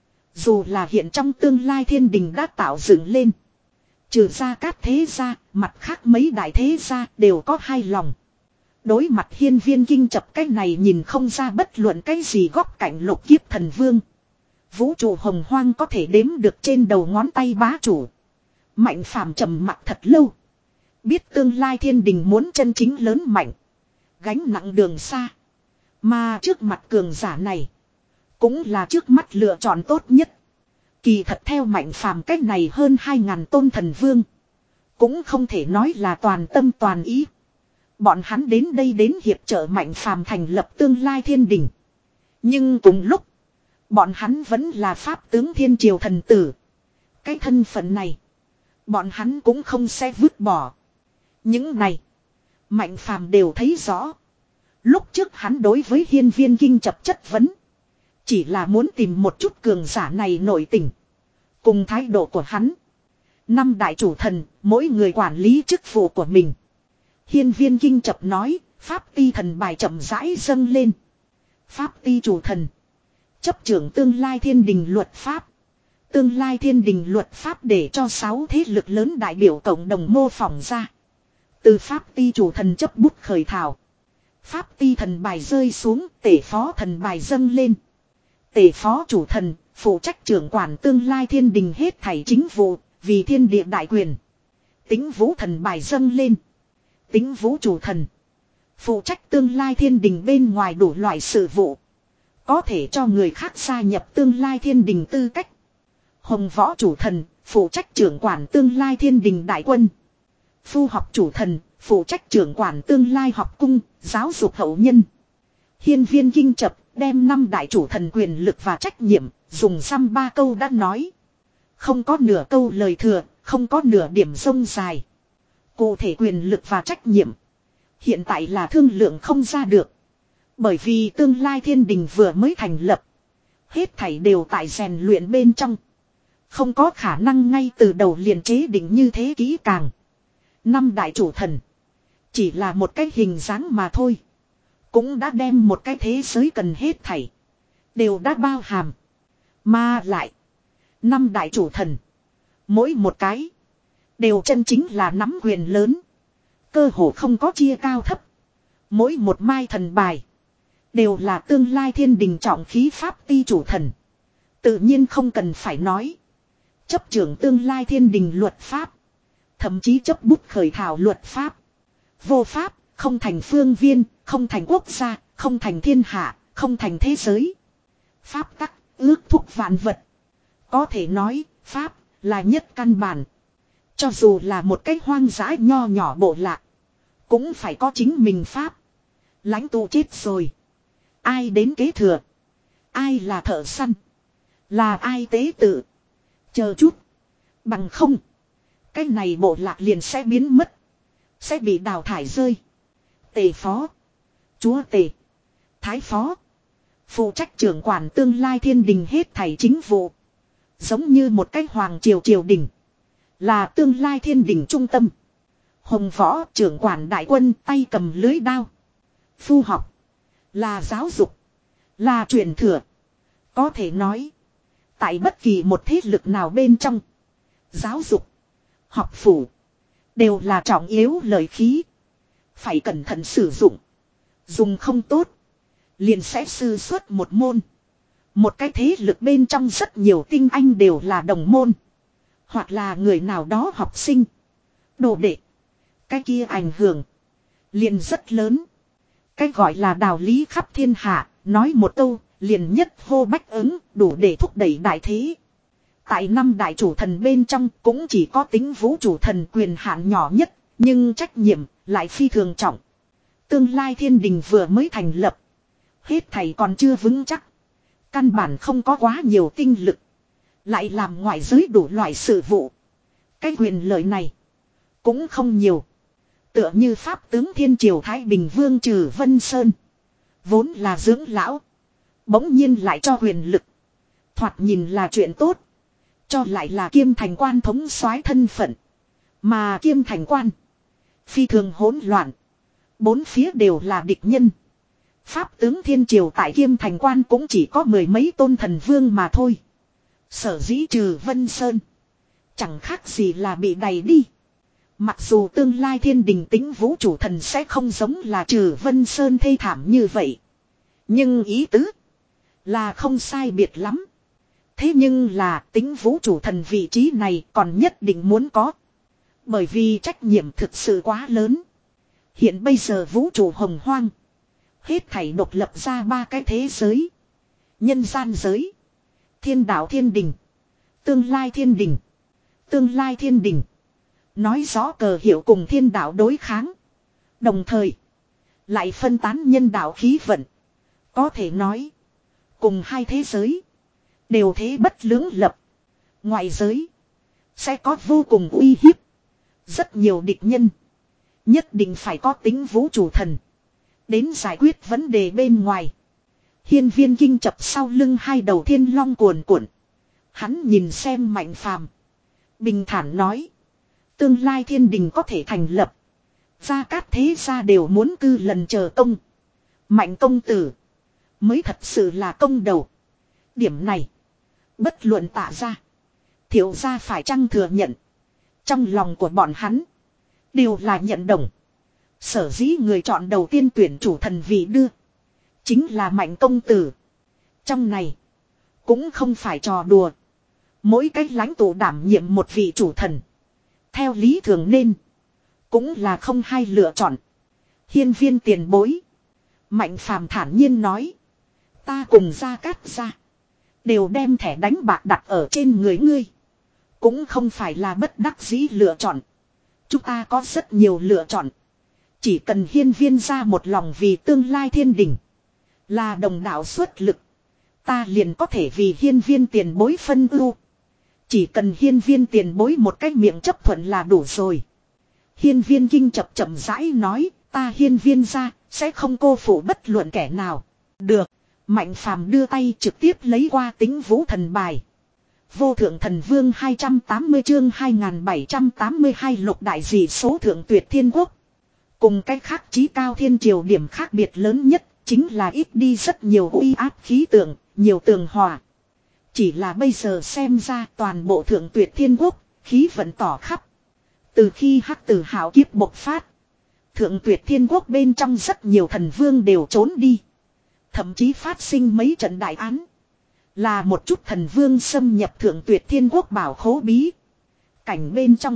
A: Dù là hiện trong tương lai thiên đình đã tạo dựng lên, trừ ra các thế gia, mặt khác mấy đại thế gia đều có hai lòng. Đối mặt hiên viên kinh chập cái này nhìn không ra bất luận cái gì góc cạnh lục kiếp thần vương. Vũ trụ hồng hoang có thể đếm được trên đầu ngón tay bá chủ. Mạnh phàm trầm mặc thật lâu. Biết tương lai thiên đình muốn chân chính lớn mạnh, gánh nặng đường xa. Mà trước mặt cường giả này, cũng là trước mắt lựa chọn tốt nhất. Kỳ thật theo mạnh phàm cách này hơn hai ngàn tôn thần vương, cũng không thể nói là toàn tâm toàn ý. Bọn hắn đến đây đến hiệp trợ mạnh phàm thành lập tương lai thiên đình. Nhưng cùng lúc, bọn hắn vẫn là pháp tướng thiên triều thần tử. Cái thân phận này, bọn hắn cũng không sẽ vứt bỏ. Những này, mạnh phàm đều thấy rõ. Lúc trước hắn đối với hiên viên kinh chập chất vấn, chỉ là muốn tìm một chút cường giả này nội tình, cùng thái độ của hắn. Năm đại chủ thần, mỗi người quản lý chức vụ của mình. Hiên viên kinh chập nói, pháp ti thần bài chậm rãi dâng lên. Pháp ti chủ thần, chấp trưởng tương lai thiên đình luật pháp. Tương lai thiên đình luật pháp để cho sáu thế lực lớn đại biểu cộng đồng mô phỏng ra. Từ pháp ti chủ thần chấp bút khởi thảo. Pháp ti thần bài rơi xuống, tể phó thần bài dâng lên. Tể phó chủ thần, phụ trách trưởng quản tương lai thiên đình hết thảy chính vụ, vì thiên địa đại quyền. Tính vũ thần bài dâng lên. Tính vũ chủ thần, phụ trách tương lai thiên đình bên ngoài đủ loại sự vụ, có thể cho người khác gia nhập tương lai thiên đình tư cách. Hồng võ chủ thần, phụ trách trưởng quản tương lai thiên đình đại quân. Phu học chủ thần, phụ trách trưởng quản tương lai học cung, giáo dục hậu nhân. Hiên viên kinh chập đem năm đại chủ thần quyền lực và trách nhiệm, dùng dăm ba câu đã nói. Không có nửa câu lời thừa, không có nửa điểm rông dài. Cụ thể quyền lực và trách nhiệm, hiện tại là thương lượng không ra được. Bởi vì tương lai thiên đình vừa mới thành lập, hết thảy đều tại rèn luyện bên trong. Không có khả năng ngay từ đầu liền chế định như thế kỹ càng. Năm đại chủ thần, chỉ là một cái hình dáng mà thôi. Cũng đã đem một cái thế giới cần hết thảy, đều đã bao hàm. Mà lại, năm đại chủ thần, mỗi một cái, đều chân chính là nắm quyền lớn. Cơ hồ không có chia cao thấp. Mỗi một mai thần bài, đều là tương lai thiên đình trọng khí pháp ti chủ thần. Tự nhiên không cần phải nói. Chấp trưởng tương lai thiên đình luật pháp, thậm chí chấp bút khởi thảo luật pháp. Vô pháp, không thành phương viên, không thành quốc gia, không thành thiên hạ, không thành thế giới. Pháp tắc, ước thúc vạn vật. Có thể nói, pháp là nhất căn bản. Cho dù là một cái hoang dã nho nhỏ bộ lạc, cũng phải có chính mình pháp. Lãnh tụ chết rồi, ai đến kế thừa? Ai là thợ săn? Là ai tế tự? Chờ chút, bằng không, cái này bộ lạc liền sẽ biến mất, sẽ bị đào thải rơi. Tề phó, chúa tề, thái phó, phụ trách trưởng quản tương lai thiên đình hết thảy chính vụ. Giống như một cái hoàng triều triều đình, là tương lai thiên đình trung tâm. Hồng võ trưởng quản đại quân, tay cầm lưới đao. Phu học, là giáo dục, là truyền thừa. Có thể nói, tại bất kỳ một thế lực nào bên trong, giáo dục, học phủ, đều là trọng yếu lợi khí. Phải cẩn thận sử dụng. Dùng không tốt, liền sẽ sư xuất một môn. Một cái thế lực bên trong rất nhiều tinh anh đều là đồng môn, hoặc là người nào đó học sinh, đồ đệ. Cái kia ảnh hưởng liền rất lớn. Cái gọi là đạo lý khắp thiên hạ, nói một câu liền nhất hô bách ứng, đủ để thúc đẩy đại thế. Tại năm đại chủ thần bên trong cũng chỉ có tính vũ chủ thần quyền hạn nhỏ nhất, nhưng trách nhiệm lại phi thường trọng. Tương lai thiên đình vừa mới thành lập, hết thầy còn chưa vững chắc, căn bản không có quá nhiều tinh lực, lại làm ngoại giới đủ loại sự vụ. Cái quyền lợi này cũng không nhiều. Tựa như pháp tướng thiên triều Thái Bình Vương Trừ Vân Sơn. Vốn là dưỡng lão. Bỗng nhiên lại cho huyền lực. Thoạt nhìn là chuyện tốt. Cho lại là kiêm thành quan thống soái thân phận. Mà kiêm thành quan. Phi thường hỗn loạn. Bốn phía đều là địch nhân. Pháp tướng thiên triều tại kiêm thành quan cũng chỉ có mười mấy tôn thần vương mà thôi. Sở dĩ Trừ Vân Sơn. Chẳng khác gì là bị đày đi. Mặc dù tương lai thiên đình tính vũ trụ thần sẽ không giống là Trừ Vân Sơn thê thảm như vậy. Nhưng ý tứ là không sai biệt lắm. Thế nhưng là tính vũ trụ thần vị trí này còn nhất định muốn có. Bởi vì trách nhiệm thực sự quá lớn. Hiện bây giờ vũ trụ hồng hoang. Hết thảy độc lập ra ba cái thế giới. Nhân gian giới. Thiên đạo thiên đình. Tương lai thiên đình. Tương lai thiên đình. Nói rõ cờ hiệu cùng thiên đạo đối kháng. Đồng thời. Lại phân tán nhân đạo khí vận. Có thể nói. Cùng hai thế giới. Đều thế bất lưỡng lập. Ngoại giới. Sẽ có vô cùng uy hiếp. Rất nhiều địch nhân. Nhất định phải có tính vũ trụ thần. Đến giải quyết vấn đề bên ngoài. Hiên Viên Kinh chập sau lưng hai đầu thiên long cuồn cuộn. Hắn nhìn xem Mạnh Phàm. Bình thản nói. Tương lai thiên đình có thể thành lập. Gia Cát thế gia đều muốn cư lần chờ công. Mạnh công tử. Mới thật sự là công đầu. Điểm này. Bất luận tạ ra. Thiệu gia phải chăng thừa nhận. Trong lòng của bọn hắn. Đều là nhận đồng. Sở dĩ người chọn đầu tiên tuyển chủ thần vị đưa. Chính là Mạnh công tử. Trong này. Cũng không phải trò đùa. Mỗi cách lãnh tụ đảm nhiệm một vị chủ thần. Theo lý thường nên. Cũng là không hai lựa chọn. Hiên Viên tiền bối. Mạnh Phàm thản nhiên nói. Ta cùng Gia Cát gia. Đều đem thẻ đánh bạc đặt ở trên người ngươi. Cũng không phải là bất đắc dĩ lựa chọn. Chúng ta có rất nhiều lựa chọn. Chỉ cần Hiên Viên ra một lòng vì tương lai thiên đình. Là đồng đạo xuất lực. Ta liền có thể vì Hiên Viên tiền bối phân ưu. Chỉ cần Hiên Viên tiền bối một cái miệng chấp thuận là đủ rồi. Hiên Viên Kinh chập chậm rãi nói. Ta Hiên Viên ra sẽ không cô phụ bất luận kẻ nào. Được. Mạnh Phàm đưa tay trực tiếp lấy qua tính vũ thần bài. Vô thượng thần vương hai trăm tám mươi chương hai nghìn bảy trăm tám mươi hai lục đại dị số thượng tuyệt thiên quốc. Cùng cách khác chí cao thiên triều điểm khác biệt lớn nhất chính là ít đi rất nhiều uy áp khí tượng, nhiều tường hòa. Chỉ là bây giờ xem ra toàn bộ thượng tuyệt thiên quốc, khí vận tỏ khắp. Từ khi hắc tử hào kiếp bộc phát, thượng tuyệt thiên quốc bên trong rất nhiều thần vương đều trốn đi. Thậm chí phát sinh mấy trận đại án. Là một chút thần vương xâm nhập thượng tuyệt thiên quốc bảo khố bí. Cảnh bên trong.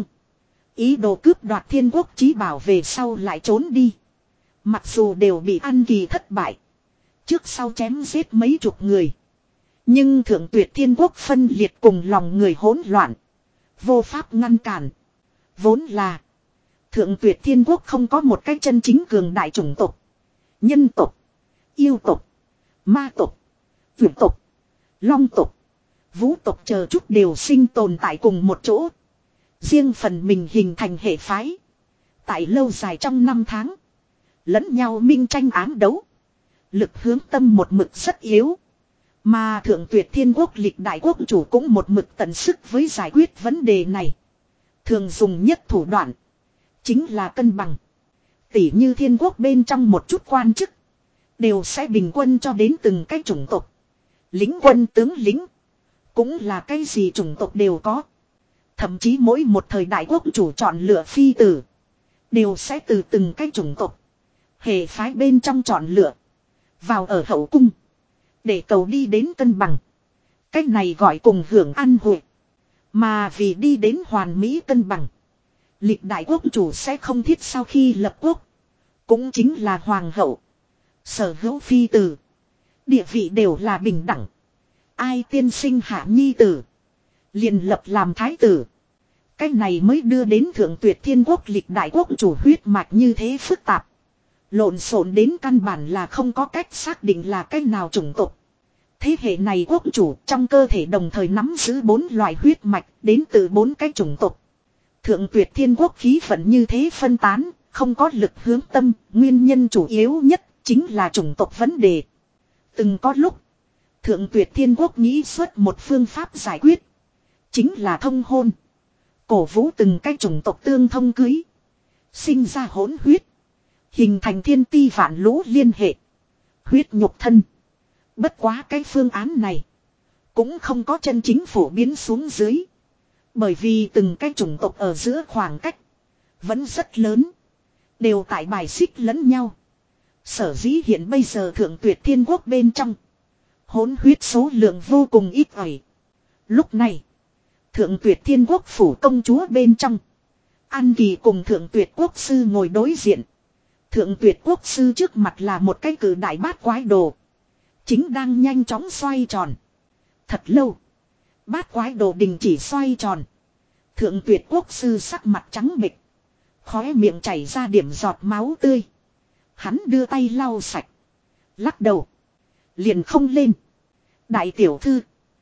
A: Ý đồ cướp đoạt thiên quốc chí bảo về sau lại trốn đi. Mặc dù đều bị ăn kỳ thất bại. Trước sau chém giết mấy chục người. Nhưng thượng tuyệt thiên quốc phân liệt cùng lòng người hỗn loạn. Vô pháp ngăn cản. Vốn là. Thượng tuyệt thiên quốc không có một cách chân chính cường đại chủng tộc. Nhân tộc. Yêu tộc. Ma tộc. Vượt tộc. Long tộc. Vũ tộc chờ chút đều sinh tồn tại cùng một chỗ. Riêng phần mình hình thành hệ phái. Tại lâu dài trong năm tháng. Lẫn nhau minh tranh ám đấu. Lực hướng tâm một mực rất yếu. Mà thượng tuyệt thiên quốc lịch đại quốc chủ cũng một mực tận sức với giải quyết vấn đề này. Thường dùng nhất thủ đoạn. Chính là cân bằng. Tỉ như thiên quốc bên trong một chút quan chức. Đều sẽ bình quân cho đến từng cái chủng tộc. Lính quân tướng lính. Cũng là cái gì chủng tộc đều có. Thậm chí mỗi một thời đại quốc chủ chọn lựa phi tử. Đều sẽ từ từng cái chủng tộc. Hệ phái bên trong chọn lựa. Vào ở hậu cung. Để cầu đi đến cân bằng. Cách này gọi cùng hưởng ăn hội. Mà vì đi đến hoàn mỹ cân bằng. Lịch đại quốc chủ sẽ không thiết sau khi lập quốc. Cũng chính là hoàng hậu. Sở hữu phi tử. Địa vị đều là bình đẳng. Ai tiên sinh hạ nhi tử. Liền lập làm thái tử. Cách này mới đưa đến thượng tuyệt thiên quốc lịch đại quốc chủ huyết mạch như thế phức tạp. Lộn xộn đến căn bản là không có cách xác định là cách nào chủng tộc. Thế hệ này quốc chủ trong cơ thể đồng thời nắm giữ bốn loại huyết mạch đến từ bốn cái chủng tộc. Thượng tuyệt thiên quốc khí vận như thế phân tán, Không có lực hướng tâm, nguyên nhân chủ yếu nhất chính là chủng tộc vấn đề. Từng có lúc, Thượng Tuyệt Thiên Quốc nghĩ xuất một phương pháp giải quyết. Chính là thông hôn. Cổ vũ từng cái chủng tộc tương thông cưới. Sinh ra hỗn huyết. Hình thành thiên ti vạn lũ liên hệ. Huyết nhục thân. Bất quá cái phương án này. Cũng không có chân chính phổ biến xuống dưới. Bởi vì từng cái chủng tộc ở giữa khoảng cách. Vẫn rất lớn. Đều tại bài xích lẫn nhau. Sở dĩ hiện bây giờ Thượng Tuyệt Thiên Quốc bên trong. Hỗn huyết số lượng vô cùng ít ỏi. Lúc này. Thượng Tuyệt Thiên Quốc phủ công chúa bên trong. An Kỳ cùng Thượng Tuyệt Quốc sư ngồi đối diện. Thượng Tuyệt Quốc sư trước mặt là một cái cử đại bát quái đồ. Chính đang nhanh chóng xoay tròn. Thật lâu. Bát quái đồ đình chỉ xoay tròn. Thượng Tuyệt Quốc sư sắc mặt trắng bệch. Khóe miệng chảy ra điểm giọt máu tươi. Hắn đưa tay lau sạch. Lắc đầu. Liền không lên. Đại tiểu thư.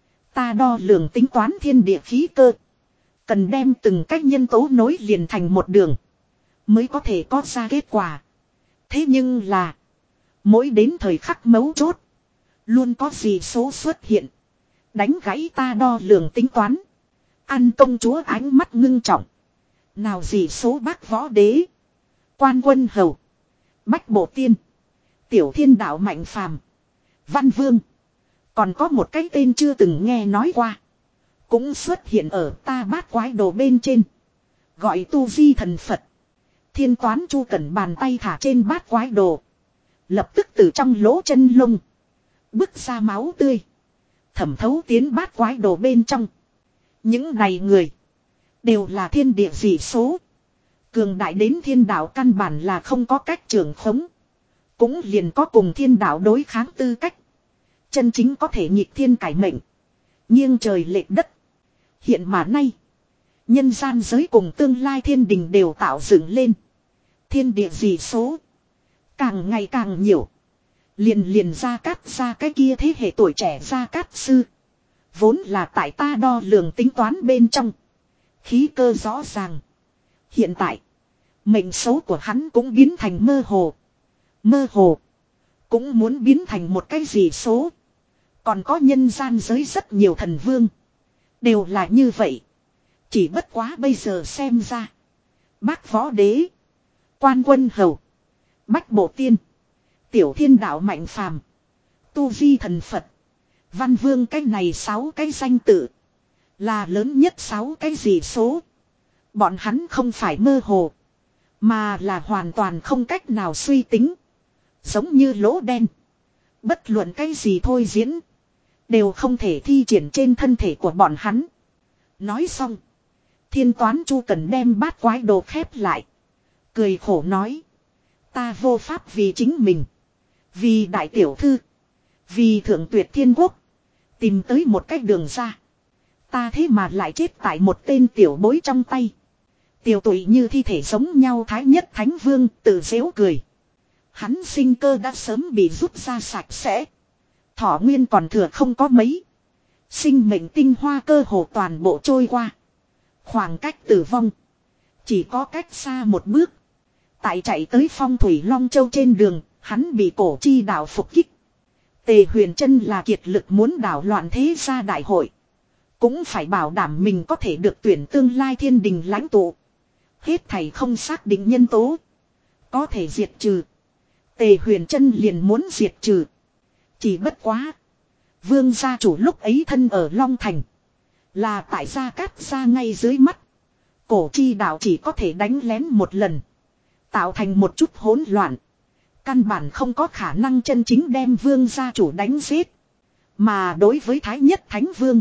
A: Ta đo lường tính toán thiên địa khí cơ. Cần đem từng cách nhân tố nối liền thành một đường. Mới có thể có ra kết quả. Thế nhưng là. Mỗi đến thời khắc mấu chốt. Luôn có gì số xuất hiện. Đánh gãy ta đo lường tính toán. An công chúa ánh mắt ngưng trọng. Nào gì số bác võ đế. Quan quân hầu. Bách bộ tiên. Tiểu thiên đạo mạnh phàm. Văn vương. Còn có một cái tên chưa từng nghe nói qua. Cũng xuất hiện ở ta bát quái đồ bên trên. Gọi tu di thần Phật. Thiên toán chu cẩn bàn tay thả trên bát quái đồ. Lập tức từ trong lỗ chân lông. Bức ra máu tươi. Thẩm thấu tiến bát quái đồ bên trong. Những này người. Đều là thiên địa dị số. Cường đại đến thiên đạo căn bản là không có cách trưởng khống. Cũng liền có cùng thiên đạo đối kháng tư cách. Chân chính có thể nhịp thiên cải mệnh. Nghiêng trời lệch đất. Hiện mà nay. Nhân gian giới cùng tương lai thiên đình đều tạo dựng lên. Thiên địa dị số. Càng ngày càng nhiều. Liền liền ra cát ra cái kia thế hệ tuổi trẻ ra cát sư. Vốn là tại ta đo lường tính toán bên trong. Khí cơ rõ ràng. Hiện tại. Mệnh số của hắn cũng biến thành mơ hồ. Mơ hồ. Cũng muốn biến thành một cái gì số. Còn có nhân gian giới rất nhiều thần vương. Đều là như vậy. Chỉ bất quá bây giờ xem ra. Bác võ đế. Quan quân hầu. Bách bộ tiên. Tiểu thiên đạo mạnh phàm. Tu vi thần Phật. Văn vương cái này sáu cái danh tự. Là lớn nhất sáu cái gì số. Bọn hắn không phải mơ hồ. Mà là hoàn toàn không cách nào suy tính. Giống như lỗ đen. Bất luận cái gì thôi diễn. Đều không thể thi triển trên thân thể của bọn hắn. Nói xong. Thiên toán chu cần đem bát quái đồ khép lại. Cười khổ nói. Ta vô pháp vì chính mình. Vì đại tiểu thư. Vì thượng tuyệt thiên quốc. Tìm tới một cách đường ra. Ta thế mà lại chết tại một tên tiểu bối trong tay. Tiểu tụy như thi thể giống nhau thái nhất thánh vương tự dễu cười. Hắn sinh cơ đã sớm bị rút ra sạch sẽ. Thọ nguyên còn thừa không có mấy. Sinh mệnh tinh hoa cơ hồ toàn bộ trôi qua. Khoảng cách tử vong. Chỉ có cách xa một bước. Tại chạy tới phong thủy Long Châu trên đường. Hắn bị cổ chi đạo phục kích. Tề Huyền Trân là kiệt lực muốn đảo loạn thế gia đại hội. Cũng phải bảo đảm mình có thể được tuyển tương lai thiên đình lãnh tụ. Hết thầy không xác định nhân tố. Có thể diệt trừ. Tề Huyền Trân liền muốn diệt trừ. Chỉ bất quá. Vương gia chủ lúc ấy thân ở Long Thành. Là tại gia cát gia ngay dưới mắt. Cổ chi đạo chỉ có thể đánh lén một lần. Tạo thành một chút hỗn loạn. Căn bản không có khả năng chân chính đem vương gia chủ đánh giết. Mà đối với Thái Nhất Thánh Vương.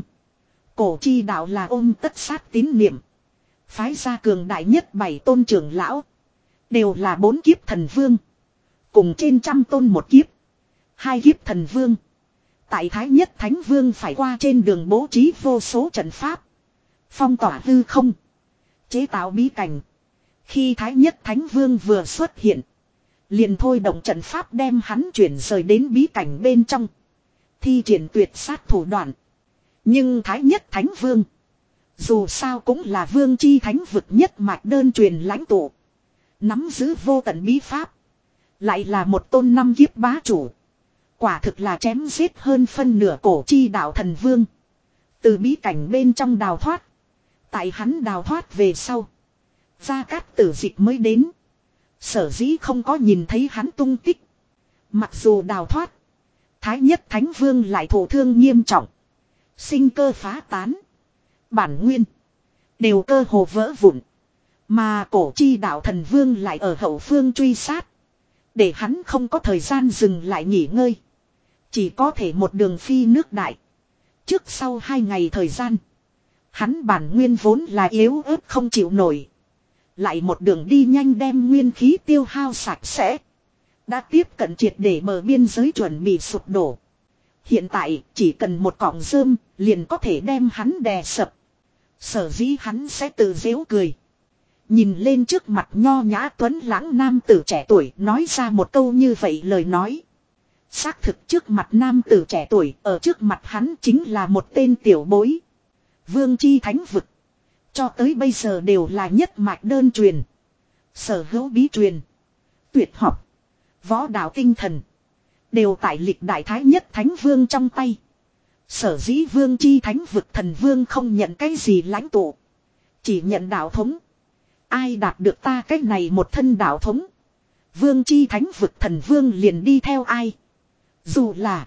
A: Cổ chi đạo là ôm tất sát tín niệm. Phái gia cường đại nhất bảy tôn trưởng lão. Đều là bốn kiếp thần vương. Cùng trên trăm tôn một kiếp. Hai kiếp thần vương. Tại Thái Nhất Thánh Vương phải qua trên đường bố trí vô số trận pháp. Phong tỏa hư không. Chế tạo bí cảnh. Khi Thái Nhất Thánh Vương vừa xuất hiện. Liền thôi động trận pháp đem hắn chuyển rời đến bí cảnh bên trong. Thi triển tuyệt sát thủ đoạn. Nhưng Thái Nhất Thánh Vương. Dù sao cũng là vương chi thánh vực nhất mạch đơn truyền lãnh tụ. Nắm giữ vô tận bí pháp. Lại là một tôn năm kiếp bá chủ. Quả thực là chém giết hơn phân nửa cổ chi đạo thần vương. Từ bí cảnh bên trong đào thoát. Tại hắn đào thoát về sau. Gia Cát Tử Dịch mới đến. Sở dĩ không có nhìn thấy hắn tung tích. Mặc dù đào thoát. Thái nhất thánh vương lại thổ thương nghiêm trọng. Sinh cơ phá tán. Bản nguyên. Đều cơ hồ vỡ vụn. Mà cổ chi đạo thần vương lại ở hậu phương truy sát. Để hắn không có thời gian dừng lại nghỉ ngơi. Chỉ có thể một đường phi nước đại. Trước sau hai ngày thời gian. Hắn bản nguyên vốn là yếu ớt không chịu nổi. Lại một đường đi nhanh đem nguyên khí tiêu hao sạch sẽ. Đã tiếp cận triệt để bờ biên giới chuẩn bị sụp đổ. Hiện tại chỉ cần một cọng rơm liền có thể đem hắn đè sập. Sở dĩ hắn sẽ tự giễu cười. Nhìn lên trước mặt nho nhã tuấn lãng nam tử trẻ tuổi nói ra một câu như vậy lời nói. Xác thực trước mặt nam tử trẻ tuổi ở trước mặt hắn chính là một tên tiểu bối. Vương chi thánh vực. Cho tới bây giờ đều là nhất mạch đơn truyền. Sở hữu bí truyền. Tuyệt học. Võ đạo tinh thần. Đều tại lịch đại thái nhất thánh vương trong tay. Sở dĩ vương chi thánh vực thần vương không nhận cái gì lãnh tụ. Chỉ nhận đạo thống. Ai đạt được ta cái này một thân đạo thống. Vương chi thánh vực thần vương liền đi theo ai. Dù là.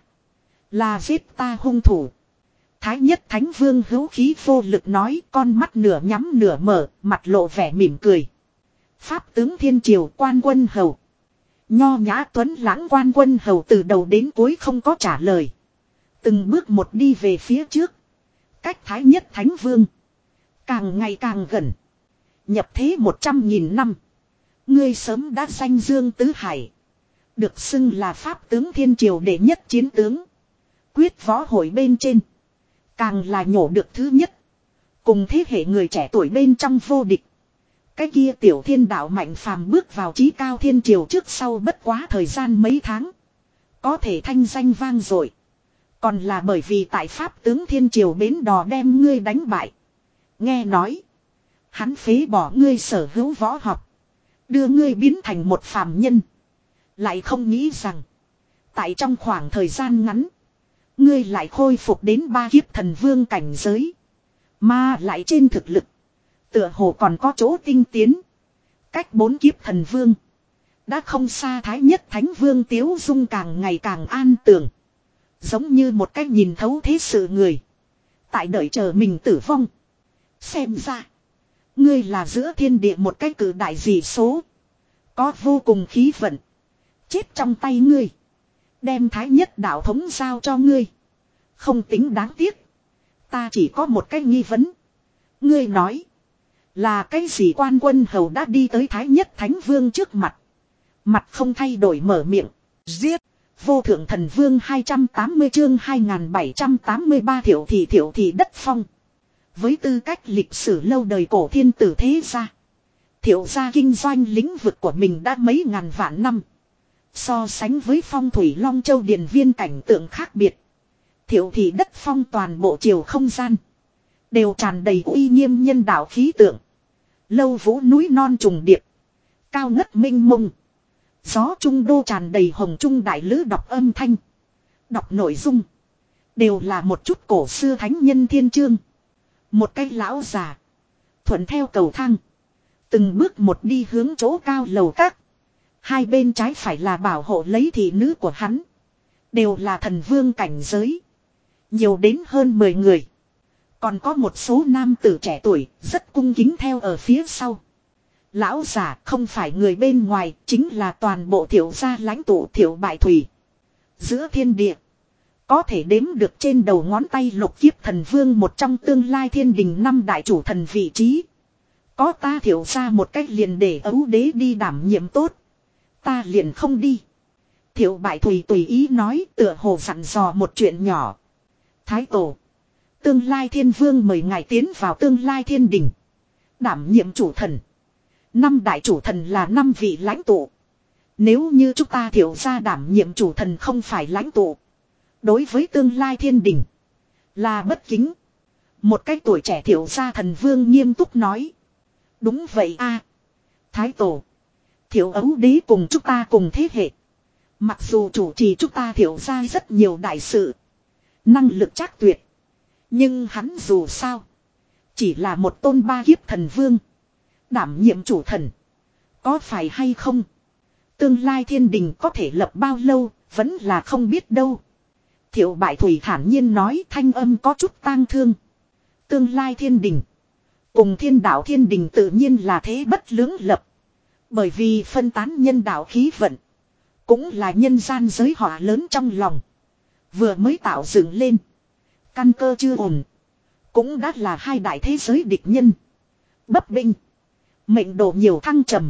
A: Là giết ta hung thủ. Thái nhất thánh vương hữu khí vô lực nói, con mắt nửa nhắm nửa mở, mặt lộ vẻ mỉm cười. Pháp tướng thiên triều quan quân hầu. Nho nhã tuấn lãng quan quân hầu từ đầu đến cuối không có trả lời. Từng bước một đi về phía trước. Cách thái nhất thánh vương. Càng ngày càng gần. Nhập thế một trăm nghìn năm. Ngươi sớm đã danh dương tứ hải. Được xưng là pháp tướng thiên triều đệ nhất chiến tướng. Quyết võ hội bên trên. Càng là nhổ được thứ nhất. Cùng thế hệ người trẻ tuổi bên trong vô địch. Cái kia tiểu thiên đạo mạnh phàm bước vào chí cao thiên triều trước sau bất quá thời gian mấy tháng. Có thể thanh danh vang dội. Còn là bởi vì tại pháp tướng thiên triều bến đò đem ngươi đánh bại. Nghe nói. Hắn phế bỏ ngươi sở hữu võ học. Đưa ngươi biến thành một phàm nhân. Lại không nghĩ rằng. Tại trong khoảng thời gian ngắn. Ngươi lại khôi phục đến ba kiếp thần vương cảnh giới. Mà lại trên thực lực. Tựa hồ còn có chỗ tinh tiến. Cách bốn kiếp thần vương. Đã không xa thái nhất thánh vương Tiếu Dung càng ngày càng an tường. Giống như một cách nhìn thấu thế sự người. Tại đợi chờ mình tử vong. Xem ra. Ngươi là giữa thiên địa một cái cử đại dị số. Có vô cùng khí vận. Chết trong tay ngươi. Đem thái nhất đạo thống giao cho ngươi. Không tính đáng tiếc. Ta chỉ có một cái nghi vấn. Ngươi nói. Là cái gì quan quân hầu đã đi tới thái nhất thánh vương trước mặt. Mặt không thay đổi mở miệng. Giết. Vô thượng thần vương hai trăm tám mươi chương hai nghìn bảy trăm tám mươi ba thiểu thị thiểu thị đất phong. Với tư cách lịch sử lâu đời cổ thiên tử thế gia. Thiểu gia kinh doanh lĩnh vực của mình đã mấy ngàn vạn năm. So sánh với phong thủy Long Châu Điền Viên cảnh tượng khác biệt. Thiểu thị đất phong toàn bộ chiều không gian. Đều tràn đầy uy nghiêm nhân đạo khí tượng. Lâu vũ núi non trùng điệp. Cao ngất minh mông. Gió trung đô tràn đầy hồng trung đại lữ đọc âm thanh. Đọc nội dung. Đều là một chút cổ xưa thánh nhân thiên chương. Một cái lão già. Thuận theo cầu thang. Từng bước một đi hướng chỗ cao lầu các. Hai bên trái phải là bảo hộ lấy thị nữ của hắn. Đều là thần vương cảnh giới. Nhiều đến hơn mười người. Còn có một số nam tử trẻ tuổi rất cung kính theo ở phía sau. Lão già không phải người bên ngoài, chính là toàn bộ Thiệu gia lãnh tụ Thiệu Bại Thủy. Giữa thiên địa, có thể đếm được trên đầu ngón tay lục kiếp thần vương một trong tương lai thiên đình năm đại chủ thần vị trí. Có ta Thiệu gia một cách liền để ấu đế đi đảm nhiệm tốt. Ta liền không đi. Thiệu Bại Thủy tùy ý nói, tựa hồ dặn dò một chuyện nhỏ. Thái tổ, tương lai thiên vương mời ngài tiến vào tương lai thiên đình. Đảm nhiệm chủ thần. Năm đại chủ thần là năm vị lãnh tụ. Nếu như chúng ta Thiệu gia đảm nhiệm chủ thần không phải lãnh tụ. Đối với tương lai thiên đình. Là bất kính. Một cái tuổi trẻ Thiệu gia thần vương nghiêm túc nói. Đúng vậy a, Thái tổ. Thiệu ấu đế cùng chúng ta cùng thế hệ. Mặc dù chủ trì chúng ta thiệu ra rất nhiều đại sự. Năng lực chắc tuyệt. Nhưng hắn dù sao. Chỉ là một tôn ba kiếp thần vương. Đảm nhiệm chủ thần. Có phải hay không? Tương lai thiên đình có thể lập bao lâu. Vẫn là không biết đâu. Thiệu Bại Thủy thản nhiên nói, thanh âm có chút tang thương. Tương lai thiên đình. Cùng thiên đạo thiên đình tự nhiên là thế bất lưỡng lập. Bởi vì phân tán nhân đạo khí vận. Cũng là nhân gian giới họa lớn trong lòng. Vừa mới tạo dựng lên. Căn cơ chưa ổn. Cũng đã là hai đại thế giới địch nhân. Bấp binh. Mệnh độ nhiều thăng trầm.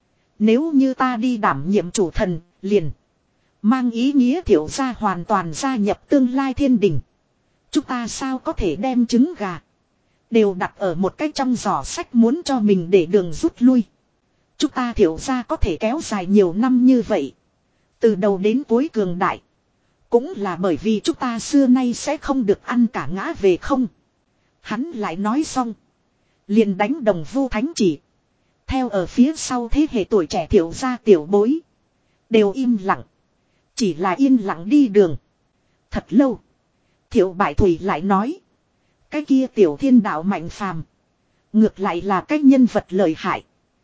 A: Nếu như ta đi đảm nhiệm chủ thần, liền. Mang ý nghĩa Thiệu gia hoàn toàn gia nhập tương lai thiên đình. Chúng ta sao có thể đem trứng gà. Đều đặt ở một cái trong giỏ sách muốn cho mình để đường rút lui. Chúng ta Thiệu gia có thể kéo dài nhiều năm như vậy. Từ đầu đến cuối cường đại. Cũng là bởi vì chúng ta xưa nay sẽ không được ăn cả ngã về không. Hắn lại nói xong. Liền đánh đồng vu thánh chỉ. Theo ở phía sau thế hệ tuổi trẻ Thiệu gia tiểu bối. Đều im lặng. Chỉ là yên lặng đi đường. Thật lâu. Thiệu Bại Thủy lại nói. Cái kia tiểu thiên đạo mạnh phàm. Ngược lại là cái nhân vật lợi hại.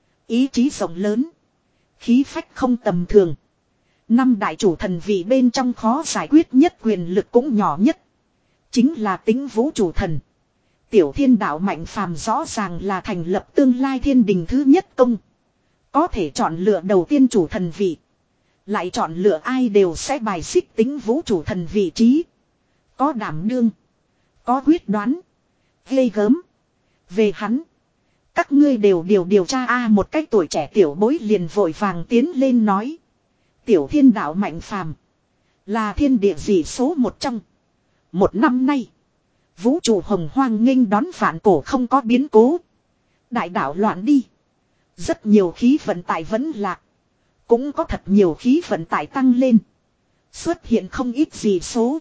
A: Ý chí rộng lớn. Khí phách không tầm thường. Năm đại chủ thần vị bên trong khó giải quyết nhất quyền lực cũng nhỏ nhất. Chính là tính vũ chủ thần. Tiểu thiên đạo mạnh phàm rõ ràng là thành lập tương lai thiên đình thứ nhất công. Có thể chọn lựa đầu tiên chủ thần vị. Lại chọn lựa ai đều sẽ bài xích tính vũ chủ thần vị trí. Có đảm đương. Có quyết đoán. Ghê gớm. Về hắn. Các ngươi đều điều điều tra a một cách tuổi trẻ tiểu bối liền vội vàng tiến lên nói. Tiểu thiên đạo mạnh phàm. Là thiên địa dị số một trong. Một năm nay. Vũ trụ hồng hoang nghênh đón phản cổ không có biến cố. Đại đạo loạn đi. Rất nhiều khí vận tải vẫn lạc. Cũng có thật nhiều khí vận tải tăng lên. Xuất hiện không ít dị số.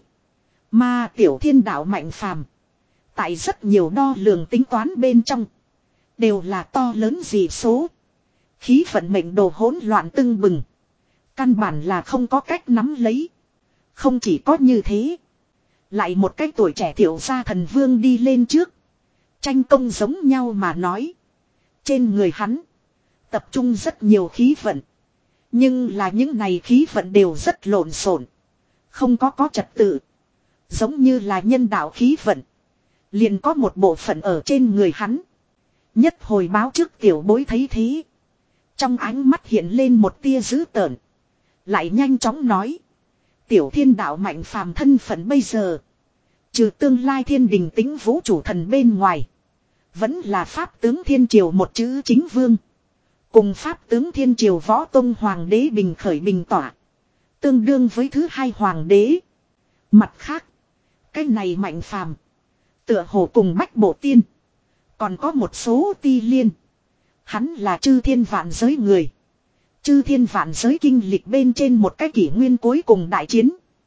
A: Mà tiểu thiên đạo mạnh phàm. Tại rất nhiều đo lường tính toán bên trong. Đều là to lớn dị số. Khí vận mệnh đồ hỗn loạn tưng bừng. Căn bản là không có cách nắm lấy. Không chỉ có như thế. Lại một cái tuổi trẻ Thiệu gia thần vương đi lên trước. Tranh công giống nhau mà nói. Trên người hắn. Tập trung rất nhiều khí vận. Nhưng là những này khí vận đều rất lộn xộn. Không có có trật tự. Giống như là nhân đạo khí vận. Liền có một bộ phận ở trên người hắn. Nhất hồi báo trước tiểu bối thấy thế. Trong ánh mắt hiện lên một tia dữ tợn. Lại nhanh chóng nói. Tiểu thiên đạo mạnh phàm thân phận bây giờ. Trừ tương lai thiên đình tính vũ chủ thần bên ngoài. Vẫn là pháp tướng thiên triều một chữ chính vương. Cùng pháp tướng thiên triều võ tông hoàng đế bình khởi bình tỏa. Tương đương với thứ hai hoàng đế. Mặt khác. Cái này mạnh phàm. Tựa hồ cùng bách bộ tiên. Còn có một số ti liên. Hắn là chư thiên vạn giới người. Chư thiên vạn giới kinh lịch bên trên một cái kỷ nguyên cuối cùng đại chiến.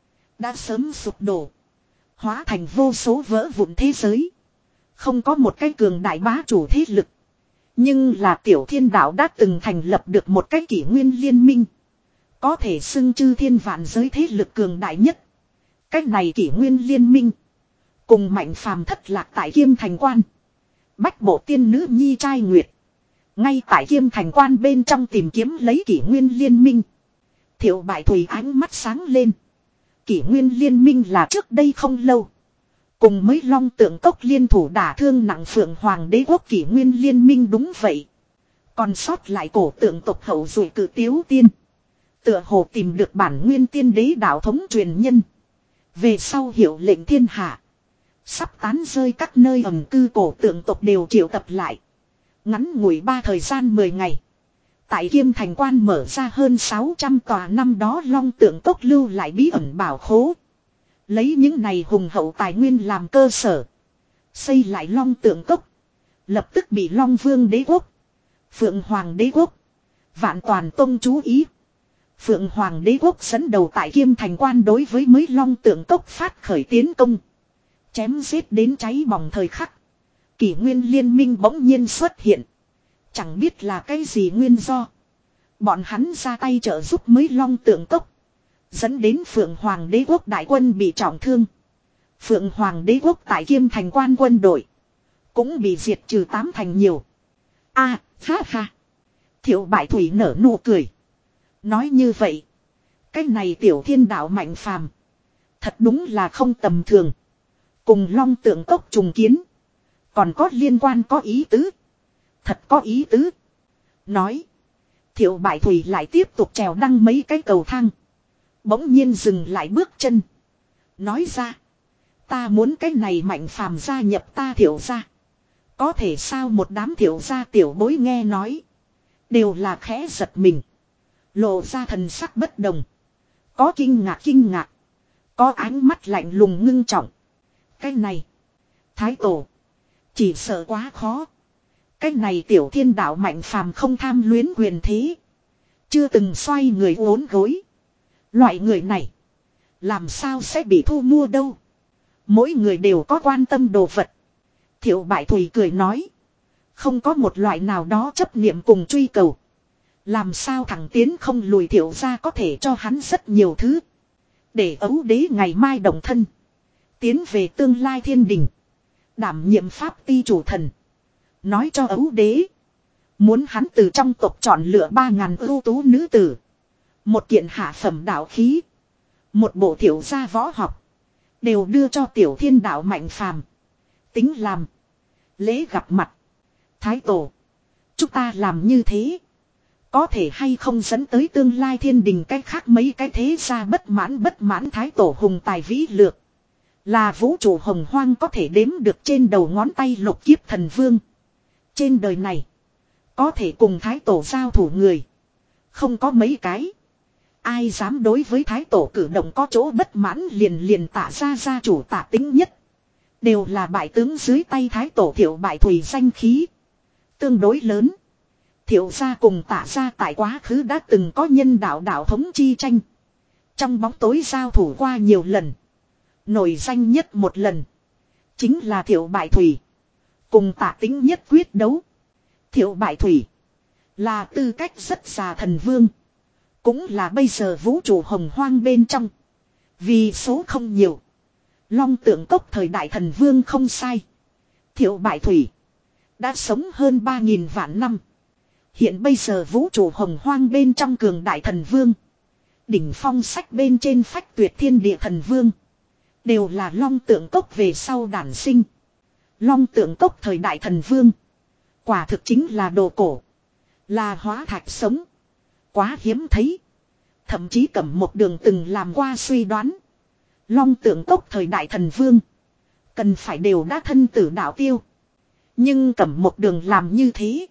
A: Đã sớm sụp đổ. Hóa thành vô số vỡ vụn thế giới. Không có một cái cường đại bá chủ thế lực. Nhưng là tiểu thiên đạo đã từng thành lập được một cái kỷ nguyên liên minh. Có thể xưng chư thiên vạn giới thế lực cường đại nhất. Cái này kỷ nguyên liên minh. Cùng mạnh phàm thất lạc tại Kiêm Thành Quan. Bách bộ tiên nữ nhi trai nguyệt. Ngay tại Kiêm Thành Quan bên trong tìm kiếm lấy kỷ nguyên liên minh. Thiệu Bại Thủy ánh mắt sáng lên. Kỷ nguyên liên minh là trước đây không lâu. Cùng mấy long tượng cốc liên thủ đả thương nặng phượng hoàng đế quốc kỷ nguyên liên minh đúng vậy. Còn sót lại cổ tượng tộc hậu duệ cử tiếu tiên. Tựa hồ tìm được bản nguyên tiên đế đạo thống truyền nhân. Về sau hiệu lệnh thiên hạ. Sắp tán rơi các nơi ẩn cư cổ tượng tộc đều triệu tập lại. Ngắn ngủi ba thời gian mười ngày. Tại Kiêm Thành Quan mở ra hơn sáu trăm tòa năm đó long tượng cốc lưu lại bí ẩn bảo khố. Lấy những này hùng hậu tài nguyên làm cơ sở. Xây lại long tượng cốc. Lập tức bị Long Vương đế quốc. Phượng Hoàng đế quốc. Vạn Toàn Tông chú ý. Phượng Hoàng đế quốc dẫn đầu tại Kiêm Thành Quan đối với mới long tượng cốc phát khởi tiến công. Chém giết đến cháy bỏng thời khắc. Kỷ nguyên liên minh bỗng nhiên xuất hiện. Chẳng biết là cái gì nguyên do. Bọn hắn ra tay trợ giúp mới Long Tượng Cốc. Dẫn đến Phượng Hoàng đế quốc đại quân bị trọng thương. Phượng Hoàng đế quốc tại Kiêm Thành quan quân đội. Cũng bị diệt trừ tám thành nhiều. A, à, ha ha. Thiệu Bại Thủy nở nụ cười. Nói như vậy. Cái này tiểu thiên đạo mạnh phàm. Thật đúng là không tầm thường. Cùng Long Tượng Cốc trùng kiến. Còn có liên quan có ý tứ. Thật có ý tứ. Nói. Thiệu Bại Thủy lại tiếp tục trèo đăng mấy cái cầu thang. Bỗng nhiên dừng lại bước chân. Nói ra. Ta muốn cái này mạnh phàm gia nhập ta Thiệu gia. Có thể sao một đám Thiệu gia tiểu bối nghe nói. Đều là khẽ giật mình. Lộ ra thần sắc bất đồng. Có kinh ngạc kinh ngạc. Có ánh mắt lạnh lùng ngưng trọng. Cái này. Thái tổ. Chỉ sợ quá khó. Cái này tiểu thiên đạo mạnh phàm không tham luyến quyền thế. Chưa từng xoay người uốn gối. Loại người này. Làm sao sẽ bị thu mua đâu. Mỗi người đều có quan tâm đồ vật. Thiệu Bại Thủy cười nói. Không có một loại nào đó chấp niệm cùng truy cầu. Làm sao thằng Tiến không lùi Thiệu ra có thể cho hắn rất nhiều thứ. Để ấu đế ngày mai đồng thân. Tiến về tương lai thiên đình. Đảm nhiệm pháp ti chủ thần. Nói cho ấu đế. Muốn hắn từ trong tộc chọn lựa ba ngàn ưu tú nữ tử. Một kiện hạ phẩm đạo khí. Một bộ Thiệu gia võ học. Đều đưa cho tiểu thiên đạo mạnh phàm. Tính làm. Lễ gặp mặt. Thái tổ. Chúng ta làm như thế. Có thể hay không dẫn tới tương lai thiên đình cách khác mấy cái thế gia bất mãn bất mãn thái tổ hùng tài vĩ lược. Là vũ trụ hồng hoang có thể đếm được trên đầu ngón tay lục kiếp thần vương. Trên đời này. Có thể cùng thái tổ giao thủ người. Không có mấy cái. Ai dám đối với thái tổ cử động có chỗ bất mãn liền liền tạ ra gia chủ tạ tính nhất. Đều là bại tướng dưới tay thái tổ Thiệu Bại Thủy danh khí. Tương đối lớn. Thiệu gia cùng tạ gia tại quá khứ đã từng có nhân đạo đạo thống chi tranh. Trong bóng tối giao thủ qua nhiều lần. Nổi danh nhất một lần. Chính là Thiệu Bại Thủy. Cùng tạ tính nhất quyết đấu. Thiệu Bại Thủy. Là tư cách rất già thần vương. Cũng là bây giờ vũ trụ hồng hoang bên trong. Vì số không nhiều. Long Tượng Cốc thời đại thần vương không sai. Thiệu Bại Thủy. Đã sống hơn ba nghìn vạn năm. Hiện bây giờ vũ trụ hồng hoang bên trong cường đại thần vương. Đỉnh phong sách bên trên phách tuyệt thiên địa thần vương. Đều là Long Tượng Cốc về sau đản sinh. Long Tượng Cốc thời đại thần vương. Quả thực chính là đồ cổ. Là hóa thạch sống. Quá hiếm thấy. Thậm chí Cẩm Một Đường từng làm qua suy đoán. Long Tượng Cốc thời đại thần vương. Cần phải đều đã thân tử đạo tiêu. Nhưng Cẩm Một Đường làm như thế.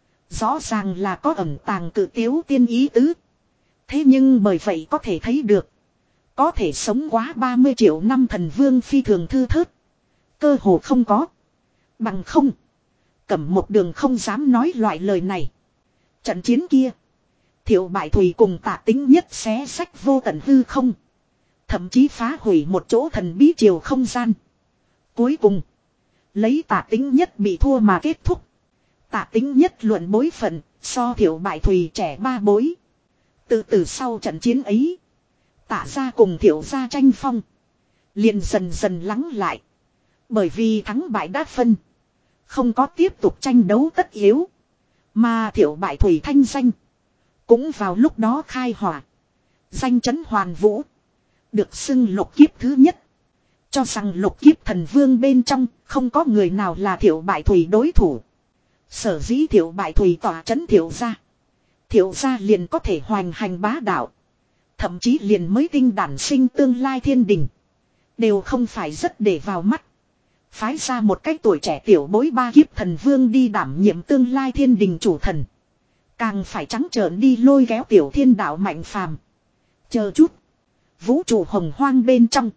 A: Rõ ràng là có ẩn tàng cự tiếu tiên ý tứ. Thế nhưng bởi vậy có thể thấy được. Có thể sống quá ba mươi triệu năm thần vương phi thường thư thớt. Cơ hồ không có. Bằng không. Cẩm Một Đường không dám nói loại lời này. Trận chiến kia. Thiệu Bại Thủy cùng tạ tính nhất xé sách vô tận hư không. Thậm chí phá hủy một chỗ thần bí triều không gian. Cuối cùng. Lấy tạ tính nhất bị thua mà kết thúc. Tạ tính nhất luận bối phận. So Thiệu Bại Thủy trẻ ba bối. Từ từ sau trận chiến ấy. Tạ ra cùng Thiệu ra tranh phong. Liền dần dần lắng lại. Bởi vì thắng bại đã phân. Không có tiếp tục tranh đấu tất yếu. Mà Thiệu Bại Thủy thanh danh. Cũng vào lúc đó khai hỏa. Danh chấn hoàn vũ. Được xưng lục kiếp thứ nhất. Cho rằng lục kiếp thần vương bên trong không có người nào là Thiệu Bại Thủy đối thủ. Sở dĩ Thiệu Bại Thủy tỏa chấn Thiệu gia. Thiệu gia liền có thể hoành hành bá đạo. Thậm chí liền mới tinh đản sinh tương lai thiên đình. Đều không phải rất để vào mắt. Phái ra một cách tuổi trẻ tiểu bối ba kiếp thần vương đi đảm nhiệm tương lai thiên đình chủ thần. Càng phải trắng trợn đi lôi kéo tiểu thiên đạo mạnh phàm. Chờ chút. Vũ trụ hồng hoang bên trong.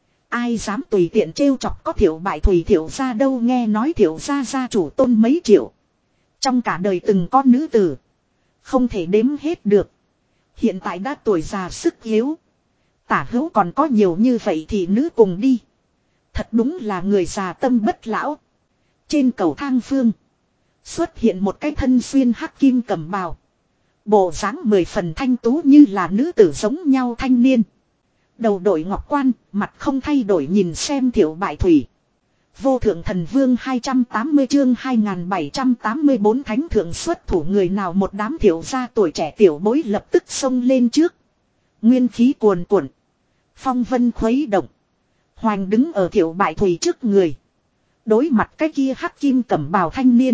A: Ai dám tùy tiện trêu chọc có Thiệu Bại Thủy Thiệu gia đâu nghe nói Thiệu gia gia chủ tôn mấy triệu. Trong cả đời từng có nữ tử. Không thể đếm hết được. Hiện tại đã tuổi già sức yếu. Tả hữu còn có nhiều như vậy thì nữ cùng đi. Thật đúng là người già tâm bất lão. Trên cầu thang phương. Xuất hiện một cái thân xuyên hắc kim cẩm bào. Bộ dáng mười phần thanh tú như là nữ tử giống nhau thanh niên. Đầu đội ngọc quan, mặt không thay đổi nhìn xem Thiệu Bại Thủy. Vô thượng thần vương hai trăm tám mươi chương hai nghìn bảy trăm tám mươi bốn thánh thượng xuất thủ người nào một đám thiểu gia tuổi trẻ tiểu bối lập tức xông lên trước. Nguyên khí cuồn cuộn. Phong vân khuấy động. Hoành đứng ở Thiệu Bại Thủy trước người. Đối mặt cái kia hắc kim cẩm bào thanh niên.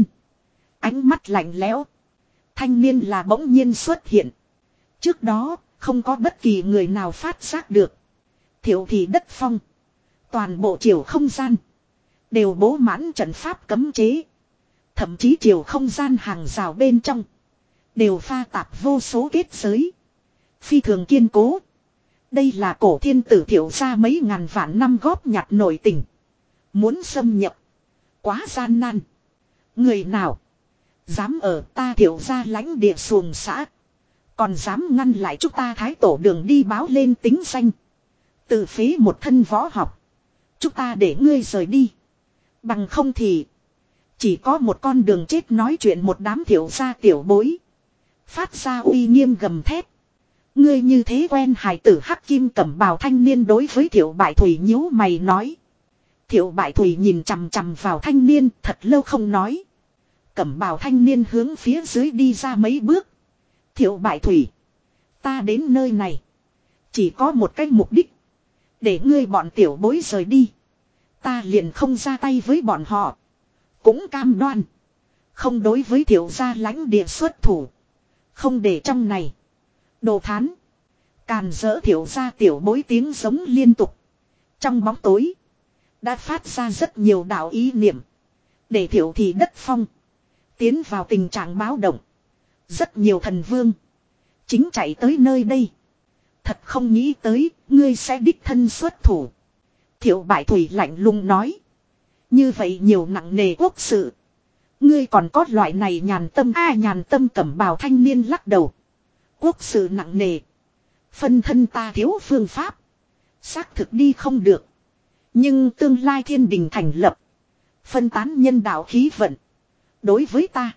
A: Ánh mắt lạnh lẽo. Thanh niên là bỗng nhiên xuất hiện. Trước đó, không có bất kỳ người nào phát giác được. Thiệu thị đất phong. Toàn bộ chiều không gian. Đều bố mãn trận pháp cấm chế. Thậm chí chiều không gian hàng rào bên trong. Đều pha tạp vô số kết giới. Phi thường kiên cố. Đây là cổ thiên tử Thiệu gia mấy ngàn vạn năm góp nhặt nội tình. Muốn xâm nhập. Quá gian nan. Người nào. Dám ở ta Thiệu gia lãnh địa xuồng xã. Còn dám ngăn lại chúng ta thái tổ đường đi báo lên tính danh. Tự phế một thân võ học. Chúng ta để ngươi rời đi. Bằng không thì. Chỉ có một con đường chết nói chuyện một đám Thiệu gia tiểu bối. Phát ra uy nghiêm gầm thét. Ngươi như thế quen hài tử hắc kim cẩm bào thanh niên đối với Thiệu Bại Thủy nhíu mày nói. Thiệu Bại Thủy nhìn chằm chằm vào thanh niên thật lâu không nói. Cẩm bào thanh niên hướng phía dưới đi ra mấy bước. Thiệu Bại Thủy. Ta đến nơi này. Chỉ có một cái mục đích. Để ngươi bọn tiểu bối rời đi. Ta liền không ra tay với bọn họ. Cũng cam đoan. Không đối với Thiệu gia lãnh địa xuất thủ. Không để trong này. Đồ thán. Càn dỡ Thiệu gia tiểu bối tiếng giống liên tục. Trong bóng tối. Đã phát ra rất nhiều đạo ý niệm. Để Thiệu thị đất phong. Tiến vào tình trạng báo động. Rất nhiều thần vương. Chính chạy tới nơi đây. Thật không nghĩ tới. Ngươi sẽ đích thân xuất thủ. Thiệu Bại Thủy lạnh lùng nói. Như vậy nhiều nặng nề quốc sự. Ngươi còn có loại này nhàn tâm. A nhàn tâm cẩm bào thanh niên lắc đầu. Quốc sự nặng nề. Phân thân ta thiếu phương pháp. Xác thực đi không được. Nhưng tương lai thiên đình thành lập. Phân tán nhân đạo khí vận. Đối với ta.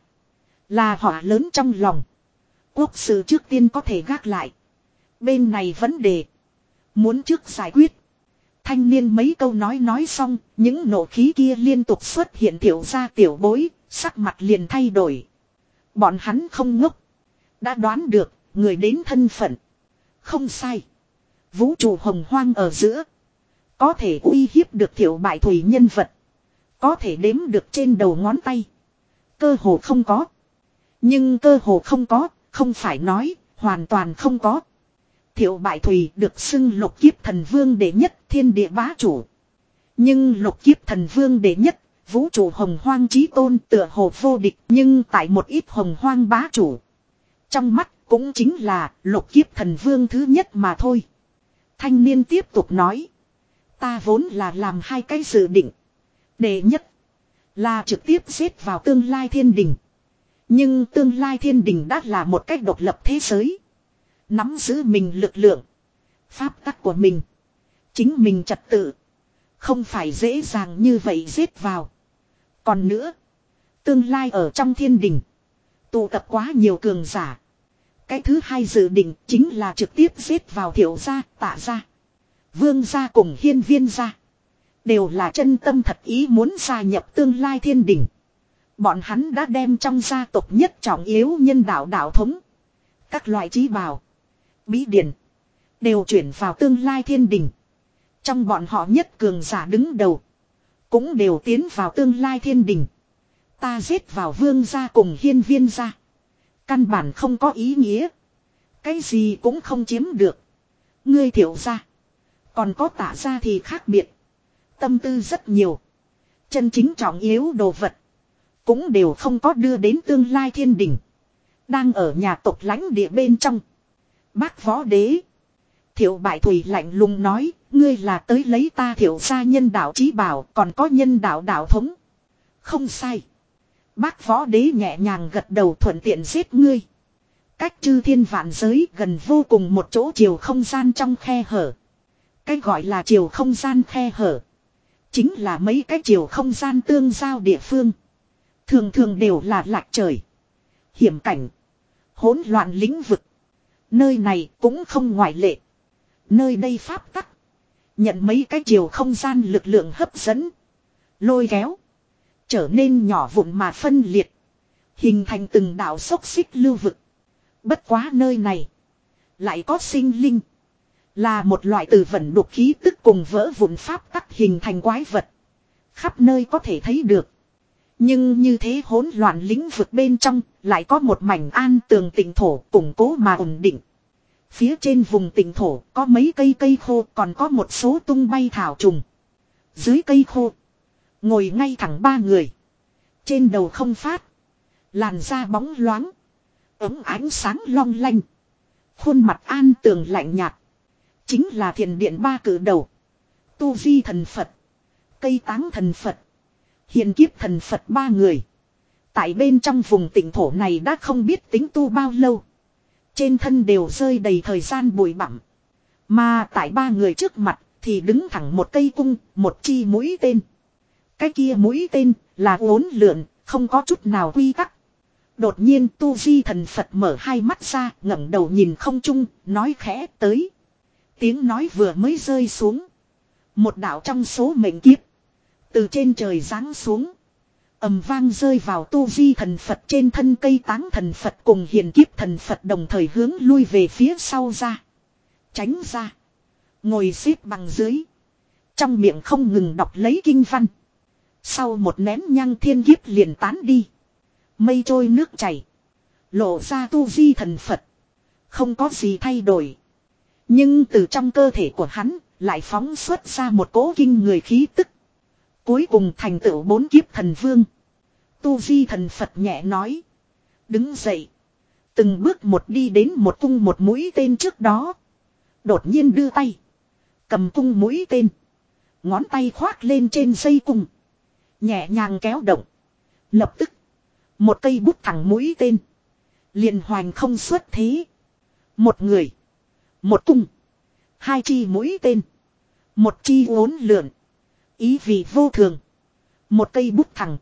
A: Là họa lớn trong lòng. Quốc sự trước tiên có thể gác lại. Bên này vấn đề. Muốn trước giải quyết. Thanh niên mấy câu nói nói xong. Những nộ khí kia liên tục xuất hiện Thiệu gia tiểu bối. Sắc mặt liền thay đổi. Bọn hắn không ngốc. Đã đoán được. Người đến thân phận. Không sai. Vũ trụ hồng hoang ở giữa. Có thể uy hiếp được Thiệu Bại Thủy nhân vật. Có thể đếm được trên đầu ngón tay. Cơ hồ không có. Nhưng cơ hồ không có. Không phải nói. Hoàn toàn không có. Thiệu Bại Thủy được xưng lục kiếp thần vương đệ nhất thiên địa bá chủ. Nhưng lục kiếp thần vương đệ nhất. Vũ trụ hồng hoang chí tôn tựa hồ vô địch. Nhưng tại một ít hồng hoang bá chủ. Trong mắt cũng chính là lục kiếp thần vương thứ nhất mà thôi. Thanh niên tiếp tục nói. Ta vốn là làm hai cái dự định. Đệ nhất. Là trực tiếp giết vào tương lai thiên đình. Nhưng tương lai thiên đình đã là một cách độc lập thế giới. Nắm giữ mình lực lượng. Pháp tắc của mình. Chính mình trật tự. Không phải dễ dàng như vậy giết vào. Còn nữa. Tương lai ở trong thiên đình. Tụ tập quá nhiều cường giả. Cái thứ hai dự định chính là trực tiếp giết vào Thiệu gia, Tạ gia. Vương gia cùng Hiên Viên gia. Đều là chân tâm thật ý muốn gia nhập tương lai thiên đình. Bọn hắn đã đem trong gia tộc nhất trọng yếu nhân đạo đạo thống. Các loại trí bảo. Bí điển. Đều chuyển vào tương lai thiên đình. Trong bọn họ nhất cường giả đứng đầu. Cũng đều tiến vào tương lai thiên đình. Ta giết vào Vương gia cùng Hiên Viên gia. Căn bản không có ý nghĩa. Cái gì cũng không chiếm được. Ngươi Thiệu gia. Còn có Tạ gia thì khác biệt. Tâm tư rất nhiều. Chân chính trọng yếu đồ vật. Cũng đều không có đưa đến tương lai thiên đình. Đang ở nhà tộc lãnh địa bên trong. Bác võ đế. Thiệu Bại Thủy lạnh lùng nói. Ngươi là tới lấy ta Thiệu gia nhân đạo chí bảo. Còn có nhân đạo đạo thống. Không sai. Bác võ đế nhẹ nhàng gật đầu thuận tiện giết ngươi. Cách chư thiên vạn giới gần vô cùng một chỗ chiều không gian trong khe hở. Cái gọi là chiều không gian khe hở. Chính là mấy cái chiều không gian tương giao địa phương. Thường thường đều là lạc trời. Hiểm cảnh. Hỗn loạn lĩnh vực. Nơi này cũng không ngoại lệ. Nơi đây pháp tắc. Nhận mấy cái chiều không gian lực lượng hấp dẫn. Lôi kéo. Trở nên nhỏ vụn mà phân liệt. Hình thành từng đạo xốc xích lưu vực. Bất quá nơi này. Lại có sinh linh. Là một loại từ vận đục khí tức cùng vỡ vụn pháp tắc hình thành quái vật. Khắp nơi có thể thấy được. Nhưng như thế hỗn loạn lĩnh vực bên trong lại có một mảnh an tường tịnh thổ củng cố mà ổn định. Phía trên vùng tịnh thổ có mấy cây cây khô còn có một số tung bay thảo trùng. Dưới cây khô. Ngồi ngay thẳng ba người. Trên đầu không phát. Làn da bóng loáng. Ấm ánh sáng long lanh. Khuôn mặt an tường lạnh nhạt. Chính là thiền điện ba cử đầu. Tu Vi thần Phật. Cây táng thần Phật. Hiền kiếp thần Phật ba người. Tại bên trong vùng tịnh thổ này đã không biết tính tu bao lâu. Trên thân đều rơi đầy thời gian bụi bặm. Mà tại ba người trước mặt thì đứng thẳng một cây cung, một chi mũi tên. Cái kia mũi tên là uốn lượn, không có chút nào quy tắc. Đột nhiên Tu Vi thần Phật mở hai mắt ra, ngẩng đầu nhìn không trung, nói khẽ tới. Tiếng nói vừa mới rơi xuống. Một đạo trong số mệnh kiếp. Từ trên trời giáng xuống. Ầm vang rơi vào Tu Vi thần Phật trên thân cây táng thần Phật cùng hiền kiếp thần Phật đồng thời hướng lui về phía sau ra. Tránh ra. Ngồi xếp bằng dưới. Trong miệng không ngừng đọc lấy kinh văn. Sau một nén nhang thiên kiếp liền tán đi. Mây trôi nước chảy. Lộ ra Tu Vi thần Phật. Không có gì thay đổi. Nhưng từ trong cơ thể của hắn lại phóng xuất ra một cỗ kinh người khí tức. Cuối cùng thành tựu bốn kiếp thần vương. Tu Vi thần Phật nhẹ nói. Đứng dậy. Từng bước một đi đến một cung một mũi tên trước đó. Đột nhiên đưa tay. Cầm cung mũi tên. Ngón tay khoác lên trên dây cung. Nhẹ nhàng kéo động. Lập tức. Một cây bút thẳng mũi tên. Liền hoành không xuất thế. Một người. Một cung. Hai chi mũi tên. Một chi uốn lượn. Ý vị vô thường. Một cây bút thẳng.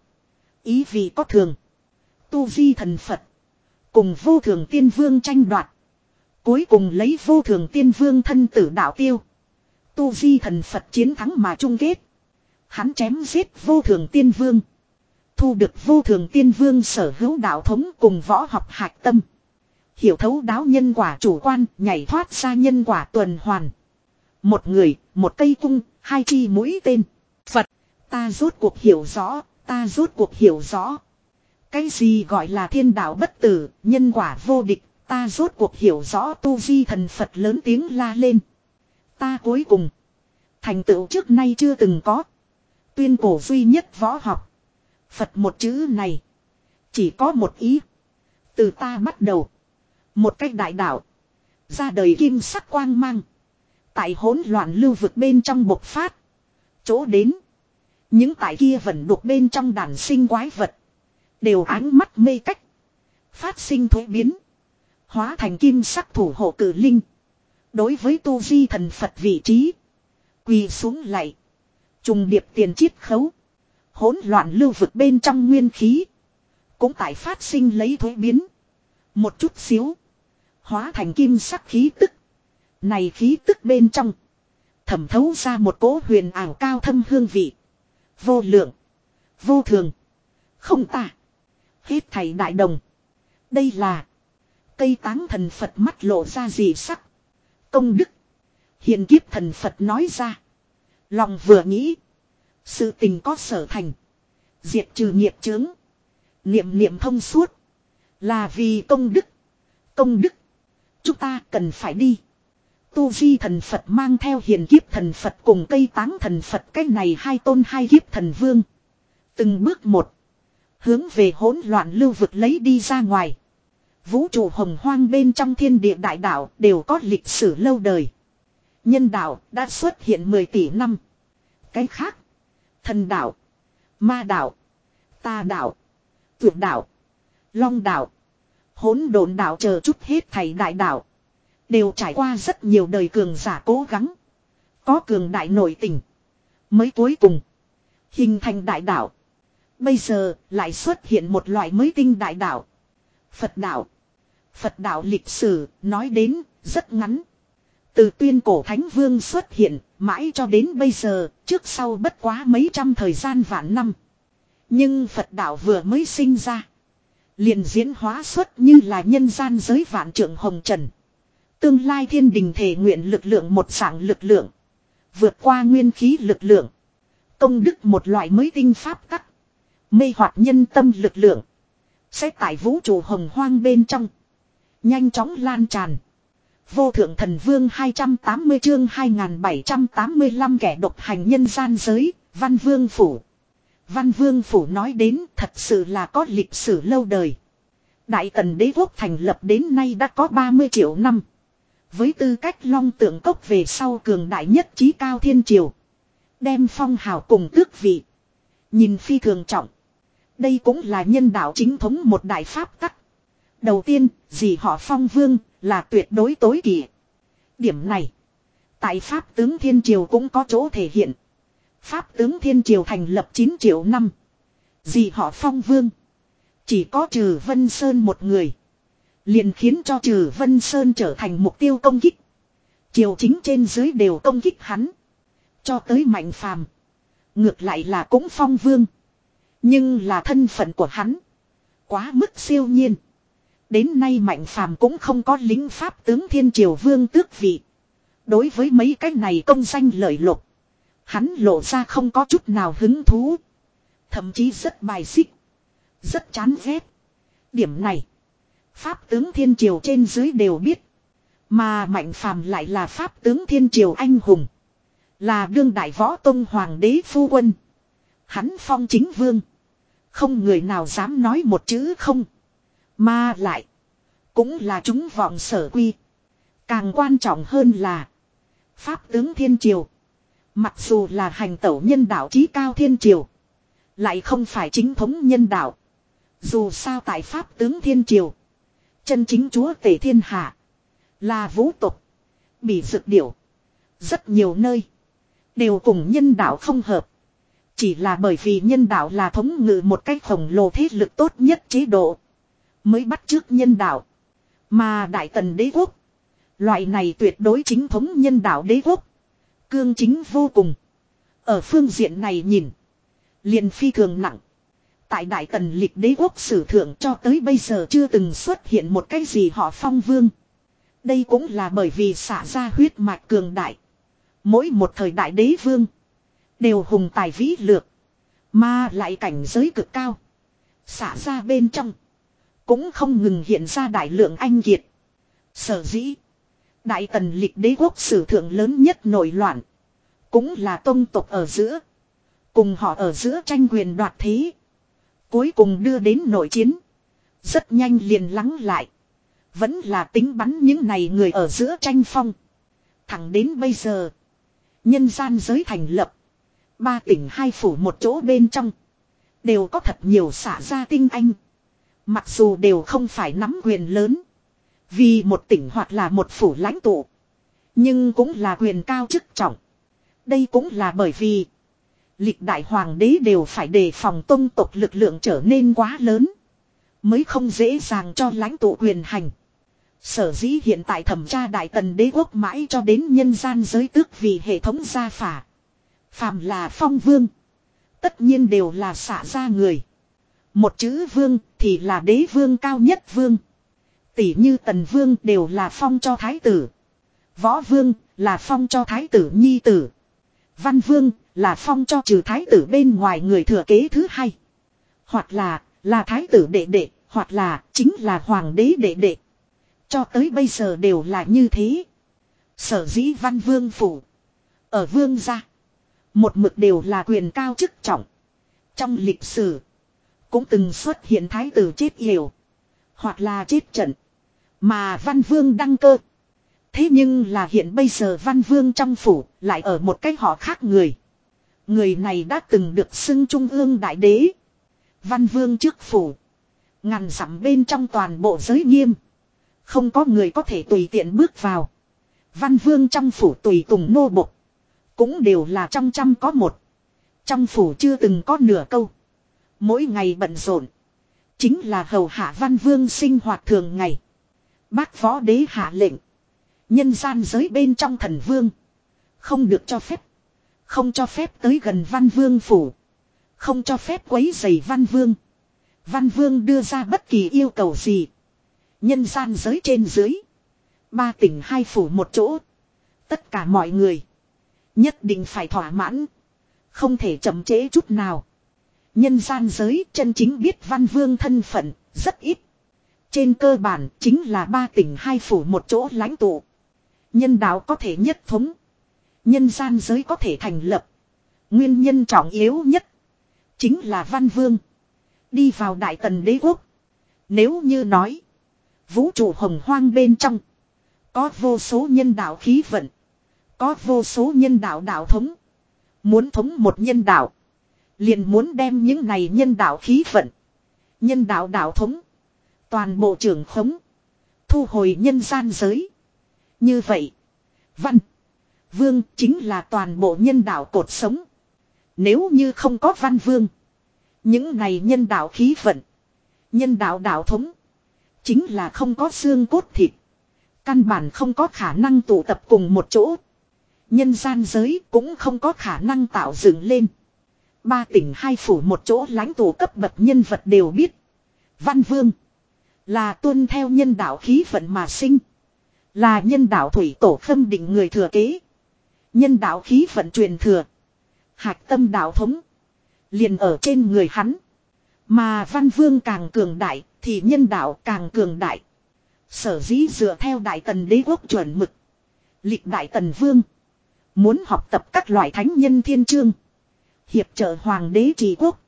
A: Ý vị có thường. Tu Vi thần Phật. Cùng vô thường tiên vương tranh đoạt. Cuối cùng lấy vô thường tiên vương thân tử đạo tiêu. Tu Vi thần Phật chiến thắng mà chung kết. Hắn chém giết vô thường tiên vương. Thu được vô thường tiên vương sở hữu đạo thống cùng võ học hạch tâm. Hiểu thấu đáo nhân quả chủ quan, nhảy thoát ra nhân quả tuần hoàn. Một người, một cây cung, hai chi mũi tên. Phật, ta rốt cuộc hiểu rõ, ta rốt cuộc hiểu rõ. Cái gì gọi là thiên đạo bất tử, nhân quả vô địch, ta rốt cuộc hiểu rõ. Tu Vi thần Phật lớn tiếng la lên. Ta cuối cùng, thành tựu trước nay chưa từng có. Tuyên cổ duy nhất võ học. Phật một chữ này, chỉ có một ý. Từ ta bắt đầu. Một cách đại đạo. Ra đời kim sắc quang mang. Tại hỗn loạn lưu vực bên trong bộc phát. Chỗ đến. Những tại kia vẫn đục bên trong đàn sinh quái vật. Đều ánh mắt mê cách. Phát sinh thuế biến. Hóa thành kim sắc thủ hộ cử linh. Đối với Tu Vi thần Phật vị trí. Quỳ xuống lạy. Trùng điệp tiền chiết khấu. Hỗn loạn lưu vực bên trong nguyên khí. Cũng tại phát sinh lấy thuế biến. Một chút xíu. Hóa thành kim sắc khí tức. Này khí tức bên trong. Thẩm thấu ra một cỗ huyền ảo cao thâm hương vị. Vô lượng. Vô thường. Không tả. Hết thảy đại đồng. Đây là. Cây táng thần Phật mắt lộ ra dị sắc. Công đức. Hiền kiếp thần Phật nói ra. Lòng vừa nghĩ. Sự tình có sở thành. Diệt trừ nghiệp chướng. Niệm niệm thông suốt. Là vì công đức. Công đức. Chúng ta cần phải đi. Tu Vi thần Phật mang theo hiền kiếp thần Phật cùng cây táng thần Phật. Cái này hai tôn hai kiếp thần vương. Từng bước một. Hướng về hỗn loạn lưu vực lấy đi ra ngoài. Vũ trụ hồng hoang bên trong thiên địa đại đạo đều có lịch sử lâu đời. Nhân đạo đã xuất hiện mười tỷ năm. Cái khác. Thần đạo. Ma đạo. Ta đạo. Tuyệt đạo. Long đạo. Hỗn độn đạo chờ chút hết thảy đại đạo. Đều trải qua rất nhiều đời cường giả cố gắng. Có cường đại nội tình. Mới cuối cùng. Hình thành đại đạo. Bây giờ lại xuất hiện một loại mới tinh đại đạo. Phật đạo. Phật đạo lịch sử nói đến rất ngắn. Từ tuyên cổ thánh vương xuất hiện mãi cho đến bây giờ, trước sau bất quá mấy trăm thời gian vạn năm. Nhưng Phật đạo vừa mới sinh ra, liền diễn hóa xuất như là nhân gian giới vạn trượng hồng trần. Tương lai thiên đình thể nguyện lực lượng một dạng lực lượng. Vượt qua nguyên khí lực lượng. Công đức một loại mới tinh pháp tắc. Mê hoặc nhân tâm lực lượng. Sẽ tại vũ trụ hồng hoang bên trong. Nhanh chóng lan tràn. Vô thượng thần vương hai trăm tám mươi chương hai nghìn bảy trăm tám mươi lăm kẻ độc hành nhân gian giới, Văn Vương Phủ. Văn Vương Phủ nói đến thật sự là có lịch sử lâu đời. Đại Tần đế quốc thành lập đến nay đã có ba mươi triệu năm. Với tư cách long tượng cốc về sau cường đại nhất trí cao thiên triều. Đem phong hào cùng tước vị. Nhìn phi thường trọng. Đây cũng là nhân đạo chính thống một đại pháp tắc. Đầu tiên, gì họ phong vương là tuyệt đối tối kỵ. Điểm này, tại Pháp tướng Thiên Triều cũng có chỗ thể hiện. Pháp tướng Thiên Triều thành lập chín triệu năm. Gì họ phong vương. Chỉ có Trừ Vân Sơn một người. Liền khiến cho Trừ Vân Sơn trở thành mục tiêu công kích. Triều chính trên dưới đều công kích hắn. Cho tới Mạnh Phàm, ngược lại là cũng phong vương. Nhưng là thân phận của hắn quá mức siêu nhiên. Đến nay Mạnh Phàm cũng không có lính Pháp tướng Thiên Triều vương tước vị. Đối với mấy cái này công danh lợi lộc, hắn lộ ra không có chút nào hứng thú. Thậm chí rất bài xích. Rất chán ghét. Điểm này, Pháp tướng Thiên Triều trên dưới đều biết. Mà Mạnh Phàm lại là Pháp tướng Thiên Triều anh hùng. Là đương đại võ tông hoàng đế phu quân. Hắn phong chính vương. Không người nào dám nói một chữ không. Mà lại, cũng là chúng vọng sở quy. Càng quan trọng hơn là, Pháp tướng Thiên Triều, mặc dù là hành tẩu nhân đạo chí cao Thiên Triều, lại không phải chính thống nhân đạo. Dù sao tại Pháp tướng Thiên Triều, chân chính chúa tể thiên hạ là vũ tục, bỉ dược điểu. Rất nhiều nơi đều cùng nhân đạo không hợp. Chỉ là bởi vì nhân đạo là thống ngự một cách khổng lồ thế lực tốt nhất chế độ, mới bắt chước nhân đạo. Mà Đại Tần đế quốc, loại này tuyệt đối chính thống nhân đạo đế quốc, cương chính vô cùng. Ở phương diện này nhìn, liền phi thường nặng. Tại Đại Tần lịch đế quốc sử thượng cho tới bây giờ chưa từng xuất hiện một cái gì họ phong vương. Đây cũng là bởi vì xả ra huyết mạch cường đại. Mỗi một thời đại đế vương đều hùng tài vĩ lược, mà lại cảnh giới cực cao. Xả ra bên trong cũng không ngừng hiện ra đại lượng anh kiệt. Sở dĩ Đại Tần lịch đế quốc sử thượng lớn nhất nổi loạn, cũng là tông tộc ở giữa, cùng họ ở giữa tranh quyền đoạt thế. Cuối cùng đưa đến nội chiến. Rất nhanh liền lắng lại. Vẫn là tính bắn những này người ở giữa tranh phong. Thẳng đến bây giờ, nhân gian giới thành lập, ba tỉnh hai phủ một chỗ bên trong, đều có thật nhiều xả ra tinh anh. Mặc dù đều không phải nắm quyền lớn, vì một tỉnh hoặc là một phủ lãnh tụ, nhưng cũng là quyền cao chức trọng. Đây cũng là bởi vì lịch đại hoàng đế đều phải đề phòng tông tộc lực lượng trở nên quá lớn, mới không dễ dàng cho lãnh tụ quyền hành. Sở dĩ hiện tại thẩm tra Đại Tần đế quốc mãi cho đến nhân gian giới tước vì hệ thống gia phả. Phàm là phong vương, tất nhiên đều là xả ra người. Một chữ vương thì là đế vương cao nhất vương. Tỷ như Tần vương đều là phong cho thái tử. Võ vương là phong cho thái tử nhi tử. Văn vương là phong cho trừ thái tử bên ngoài người thừa kế thứ hai. Hoặc là là thái tử đệ đệ, hoặc là chính là hoàng đế đệ đệ. Cho tới bây giờ đều là như thế. Sở dĩ Văn Vương phủ ở vương gia, một mực đều là quyền cao chức trọng. Trong lịch sử cũng từng xuất hiện thái tử chết yểu, hoặc là chết trận, mà Văn Vương đăng cơ. Thế nhưng là hiện bây giờ Văn Vương trong phủ lại ở một cái họ khác người. Người này đã từng được xưng trung ương đại đế. Văn Vương trước phủ, ngàn dặm bên trong toàn bộ giới nghiêm, không có người có thể tùy tiện bước vào. Văn Vương trong phủ tùy tùng nô bộc cũng đều là trong trăm có một. Trong phủ chưa từng có nửa câu. Mỗi ngày bận rộn chính là hầu hạ Văn Vương sinh hoạt thường ngày. Bác võ đế hạ lệnh. Nhân gian giới bên trong thần vương. Không được cho phép. Không cho phép tới gần văn vương phủ. Không cho phép quấy rầy văn vương. Văn vương đưa ra bất kỳ yêu cầu gì. Nhân gian giới trên dưới. Ba tỉnh hai phủ một chỗ. Tất cả mọi người. Nhất định phải thỏa mãn. Không thể chậm trễ chút nào. Nhân gian giới chân chính biết văn vương thân phận rất ít. Trên cơ bản chính là ba tỉnh hai phủ một chỗ lãnh tụ. Nhân đạo có thể nhất thống. Nhân gian giới có thể thành lập. Nguyên nhân trọng yếu nhất. Chính là văn vương. Đi vào đại tần đế quốc. Nếu như nói. Vũ trụ hồng hoang bên trong. Có vô số nhân đạo khí vận. Có vô số nhân đạo đạo thống. Muốn thống một nhân đạo. Liền muốn đem những này nhân đạo khí vận. Nhân đạo đạo thống. Toàn bộ trưởng khống. Thu hồi nhân gian giới. Như vậy. Văn. Vương chính là toàn bộ nhân đạo cột sống. Nếu như không có văn vương. Những này nhân đạo khí vận. Nhân đạo đạo thống. Chính là không có xương cốt thịt. Căn bản không có khả năng tụ tập cùng một chỗ. Nhân gian giới cũng không có khả năng tạo dựng lên. Ba tỉnh hai phủ một chỗ lãnh tụ cấp bậc nhân vật đều biết. Văn vương. Là tuân theo nhân đạo khí vận mà sinh. Là nhân đạo thủy tổ khâm định người thừa kế. Nhân đạo khí vận truyền thừa. Hạch tâm đạo thống. Liền ở trên người hắn. Mà văn vương càng cường đại. Thì nhân đạo càng cường đại. Sở dĩ dựa theo đại tần đế quốc chuẩn mực. Lịch đại tần vương. Muốn học tập các loại thánh nhân thiên chương. Hiệp trợ hoàng đế trị quốc.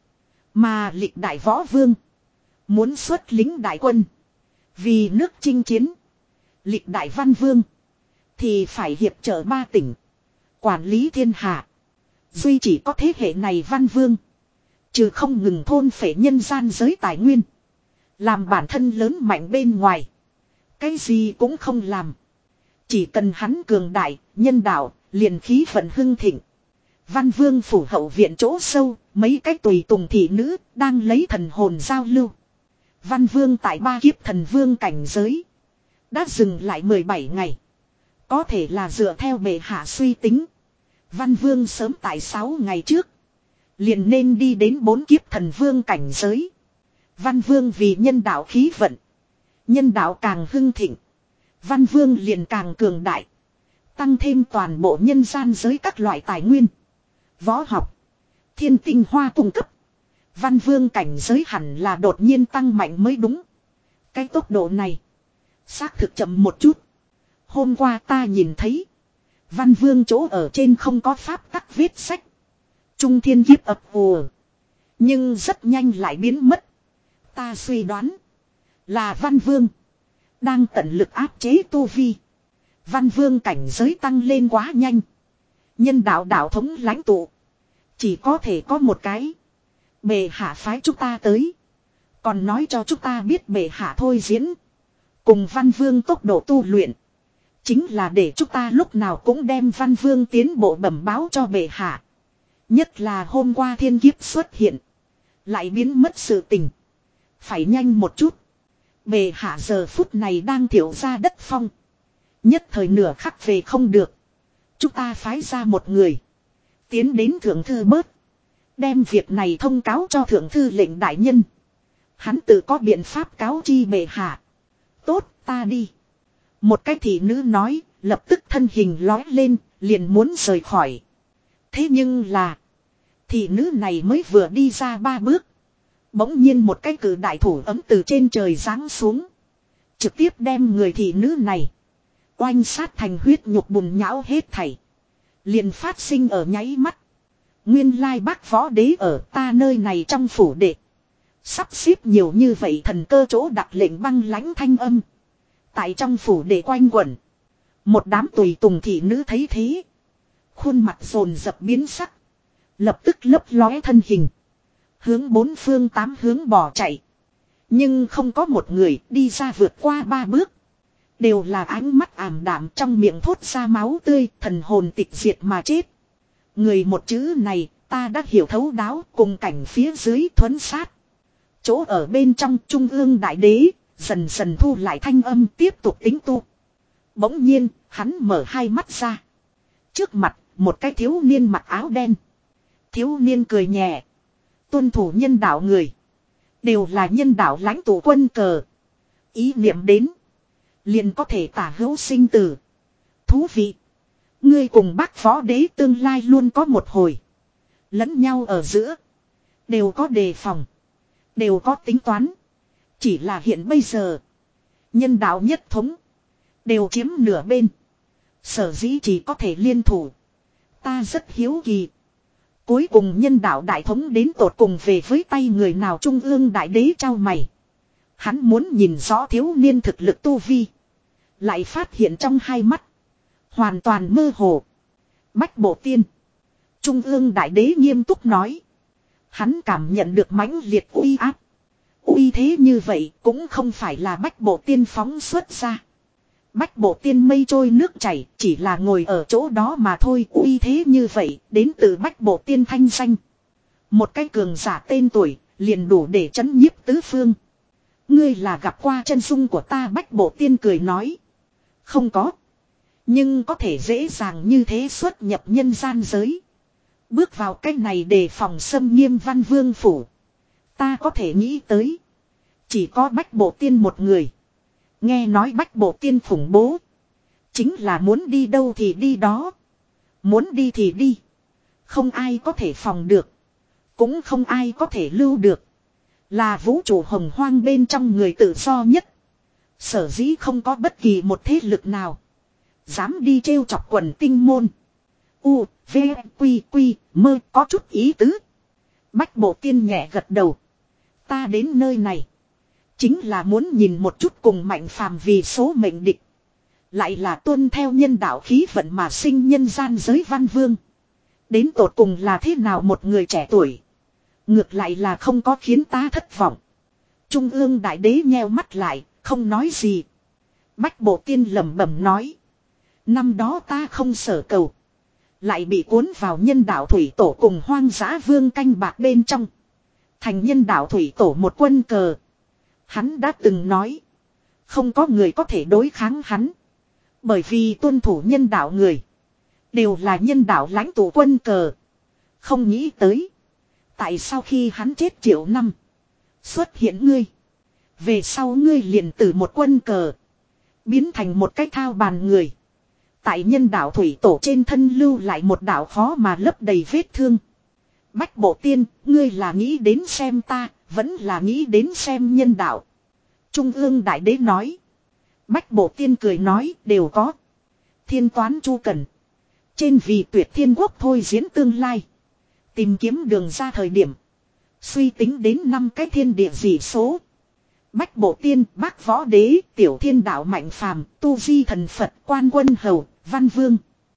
A: Mà lịch đại võ vương. Muốn xuất lính đại quân. Vì nước chinh chiến. Lịch đại văn vương. Thì phải hiệp trợ ba tỉnh. Quản lý thiên hạ. Duy chỉ có thế hệ này văn vương. Trừ không ngừng thôn phệ nhân gian giới tài nguyên. Làm bản thân lớn mạnh bên ngoài. Cái gì cũng không làm. Chỉ cần hắn cường đại, nhân đạo, liền khí vận hưng thịnh. Văn vương phủ hậu viện chỗ sâu, mấy cái tùy tùng thị nữ, đang lấy thần hồn giao lưu. Văn vương tại ba kiếp thần vương cảnh giới. Đã dừng lại mười bảy ngày. Có thể là dựa theo bệ hạ suy tính. Văn vương sớm tại sáu ngày trước. Liền nên đi đến bốn kiếp thần vương cảnh giới. Văn vương vì nhân đạo khí vận. Nhân đạo càng hưng thịnh. Văn vương liền càng cường đại. Tăng thêm toàn bộ nhân gian giới các loại tài nguyên. Võ học. Thiên tinh hoa cung cấp. Văn vương cảnh giới hẳn là đột nhiên tăng mạnh mới đúng. Cái tốc độ này. Xác thực chậm một chút. Hôm qua ta nhìn thấy. Văn vương chỗ ở trên không có pháp tắc viết sách. Trung thiên kiếp ập ùa. Nhưng rất nhanh lại biến mất. Ta suy đoán. Là văn vương. Đang tận lực áp chế tu vi. Văn vương cảnh giới tăng lên quá nhanh. Nhân đạo đạo thống lãnh tụ. Chỉ có thể có một cái. Bệ hạ phái chúng ta tới. Còn nói cho chúng ta biết bệ hạ thôi diễn. Cùng văn vương tốc độ tu luyện. Chính là để chúng ta lúc nào cũng đem văn vương tiến bộ bẩm báo cho bệ hạ. Nhất là hôm qua thiên kiếp xuất hiện. Lại biến mất sự tình. Phải nhanh một chút. Bệ hạ giờ phút này đang thiểu ra đất phong. Nhất thời nửa khắc về không được. Chúng ta phái ra một người. Tiến đến thượng thư bớt. Đem việc này thông cáo cho thượng thư lệnh đại nhân. Hắn tự có biện pháp cáo chi bệ hạ. Tốt, ta đi. Một cái thị nữ nói, lập tức thân hình lói lên, liền muốn rời khỏi. Thế nhưng là, thị nữ này mới vừa đi ra ba bước. Bỗng nhiên một cái cử đại thủ ấm từ trên trời giáng xuống. Trực tiếp đem người thị nữ này oanh sát thành huyết nhục bùn nhão hết thảy. Liền phát sinh ở nháy mắt. Nguyên lai bác võ đế ở ta nơi này trong phủ đệ. Sắp xếp nhiều như vậy thần cơ chỗ đặt lệnh băng lãnh thanh âm. Tại trong phủ đệ quanh quẩn. Một đám tùy tùng thị nữ thấy thế. Khuôn mặt rồn dập biến sắc. Lập tức lấp lóe thân hình. Hướng bốn phương tám hướng bỏ chạy. Nhưng không có một người đi ra vượt qua ba bước. Đều là ánh mắt ảm đạm trong miệng thốt ra máu tươi, thần hồn tịch diệt mà chết. Người một chữ này ta đã hiểu thấu đáo, cùng cảnh phía dưới thuấn sát. Chỗ ở bên trong trung ương đại đế, Dần dần thu lại thanh âm tiếp tục tính tu. Bỗng nhiên, hắn mở hai mắt ra. Trước mặt, một cái thiếu niên mặc áo đen. Thiếu niên cười nhẹ. Tuân thủ nhân đạo người. Đều là nhân đạo lãnh tụ quân cờ. Ý niệm đến. Liền có thể tả hữu sinh tử. Thú vị. Ngươi cùng bác võ đế tương lai luôn có một hồi. Lẫn nhau ở giữa. Đều có đề phòng. Đều có tính toán. Chỉ là hiện bây giờ. Nhân đạo nhất thống. Đều chiếm nửa bên. Sở dĩ chỉ có thể liên thủ. Ta rất hiếu kỳ. Cuối cùng nhân đạo đại thống đến tột cùng về với tay người nào trung ương đại đế trao mày. Hắn muốn nhìn rõ thiếu niên thực lực tu vi. Lại phát hiện trong hai mắt. Hoàn toàn mơ hồ. Bách bộ tiên. Trung ương đại đế nghiêm túc nói. Hắn cảm nhận được mãnh liệt uy áp. Uy thế như vậy cũng không phải là bách bộ tiên phóng xuất ra. Bách bộ tiên mây trôi nước chảy chỉ là ngồi ở chỗ đó mà thôi. Uy thế như vậy đến từ bách bộ tiên thanh danh. Một cái cường giả tên tuổi liền đủ để chấn nhiếp tứ phương. Ngươi là gặp qua chân dung của ta, bách bộ tiên cười nói. Không có. Nhưng có thể dễ dàng như thế xuất nhập nhân gian giới. Bước vào cái này để phòng xâm nghiêm văn vương phủ. Ta có thể nghĩ tới. Chỉ có bách bộ tiên một người. Nghe nói bách bộ tiên khủng bố. Chính là muốn đi đâu thì đi đó. Muốn đi thì đi. Không ai có thể phòng được. Cũng không ai có thể lưu được. Là vũ trụ hồng hoang bên trong người tự do nhất. Sở dĩ không có bất kỳ một thế lực nào dám đi trêu chọc quần tinh môn. U, V, Quy, Quy, mơ có chút ý tứ. Bách bộ tiên nhẹ gật đầu. Ta đến nơi này. Chính là muốn nhìn một chút cùng mạnh phàm vì số mệnh địch. Lại là tuân theo nhân đạo khí vận mà sinh nhân gian giới văn vương. Đến tột cùng là thế nào một người trẻ tuổi. Ngược lại là không có khiến ta thất vọng. Trung ương đại đế nheo mắt lại, không nói gì. Bách bộ tiên lẩm bẩm nói. Năm đó ta không sở cầu. Lại bị cuốn vào nhân đạo thủy tổ cùng hoang dã vương canh bạc bên trong. Thành nhân đạo thủy tổ một quân cờ. Hắn đã từng nói. Không có người có thể đối kháng hắn. Bởi vì tuân thủ nhân đạo người. Đều là nhân đạo lãnh tụ quân cờ. Không nghĩ tới. Tại sao khi hắn chết triệu năm. Xuất hiện ngươi. Về sau ngươi liền từ một quân cờ. Biến thành một cái thao bàn người. Tại nhân đạo thủy tổ trên thân lưu lại một đạo khó mà lấp đầy vết thương. Bách bộ tiên, ngươi là nghĩ đến xem ta, vẫn là nghĩ đến xem nhân đạo. Trung ương đại đế nói. Bách bộ tiên cười nói, đều có. Thiên toán chu cần. Trên vì tuyệt thiên quốc thôi diễn tương lai. Tìm kiếm đường ra thời điểm. Suy tính đến năm cái thiên địa dị số. Bách bộ tiên, bác võ đế, tiểu thiên đạo mạnh phàm, tu di thần Phật, quan quân hầu, văn vương.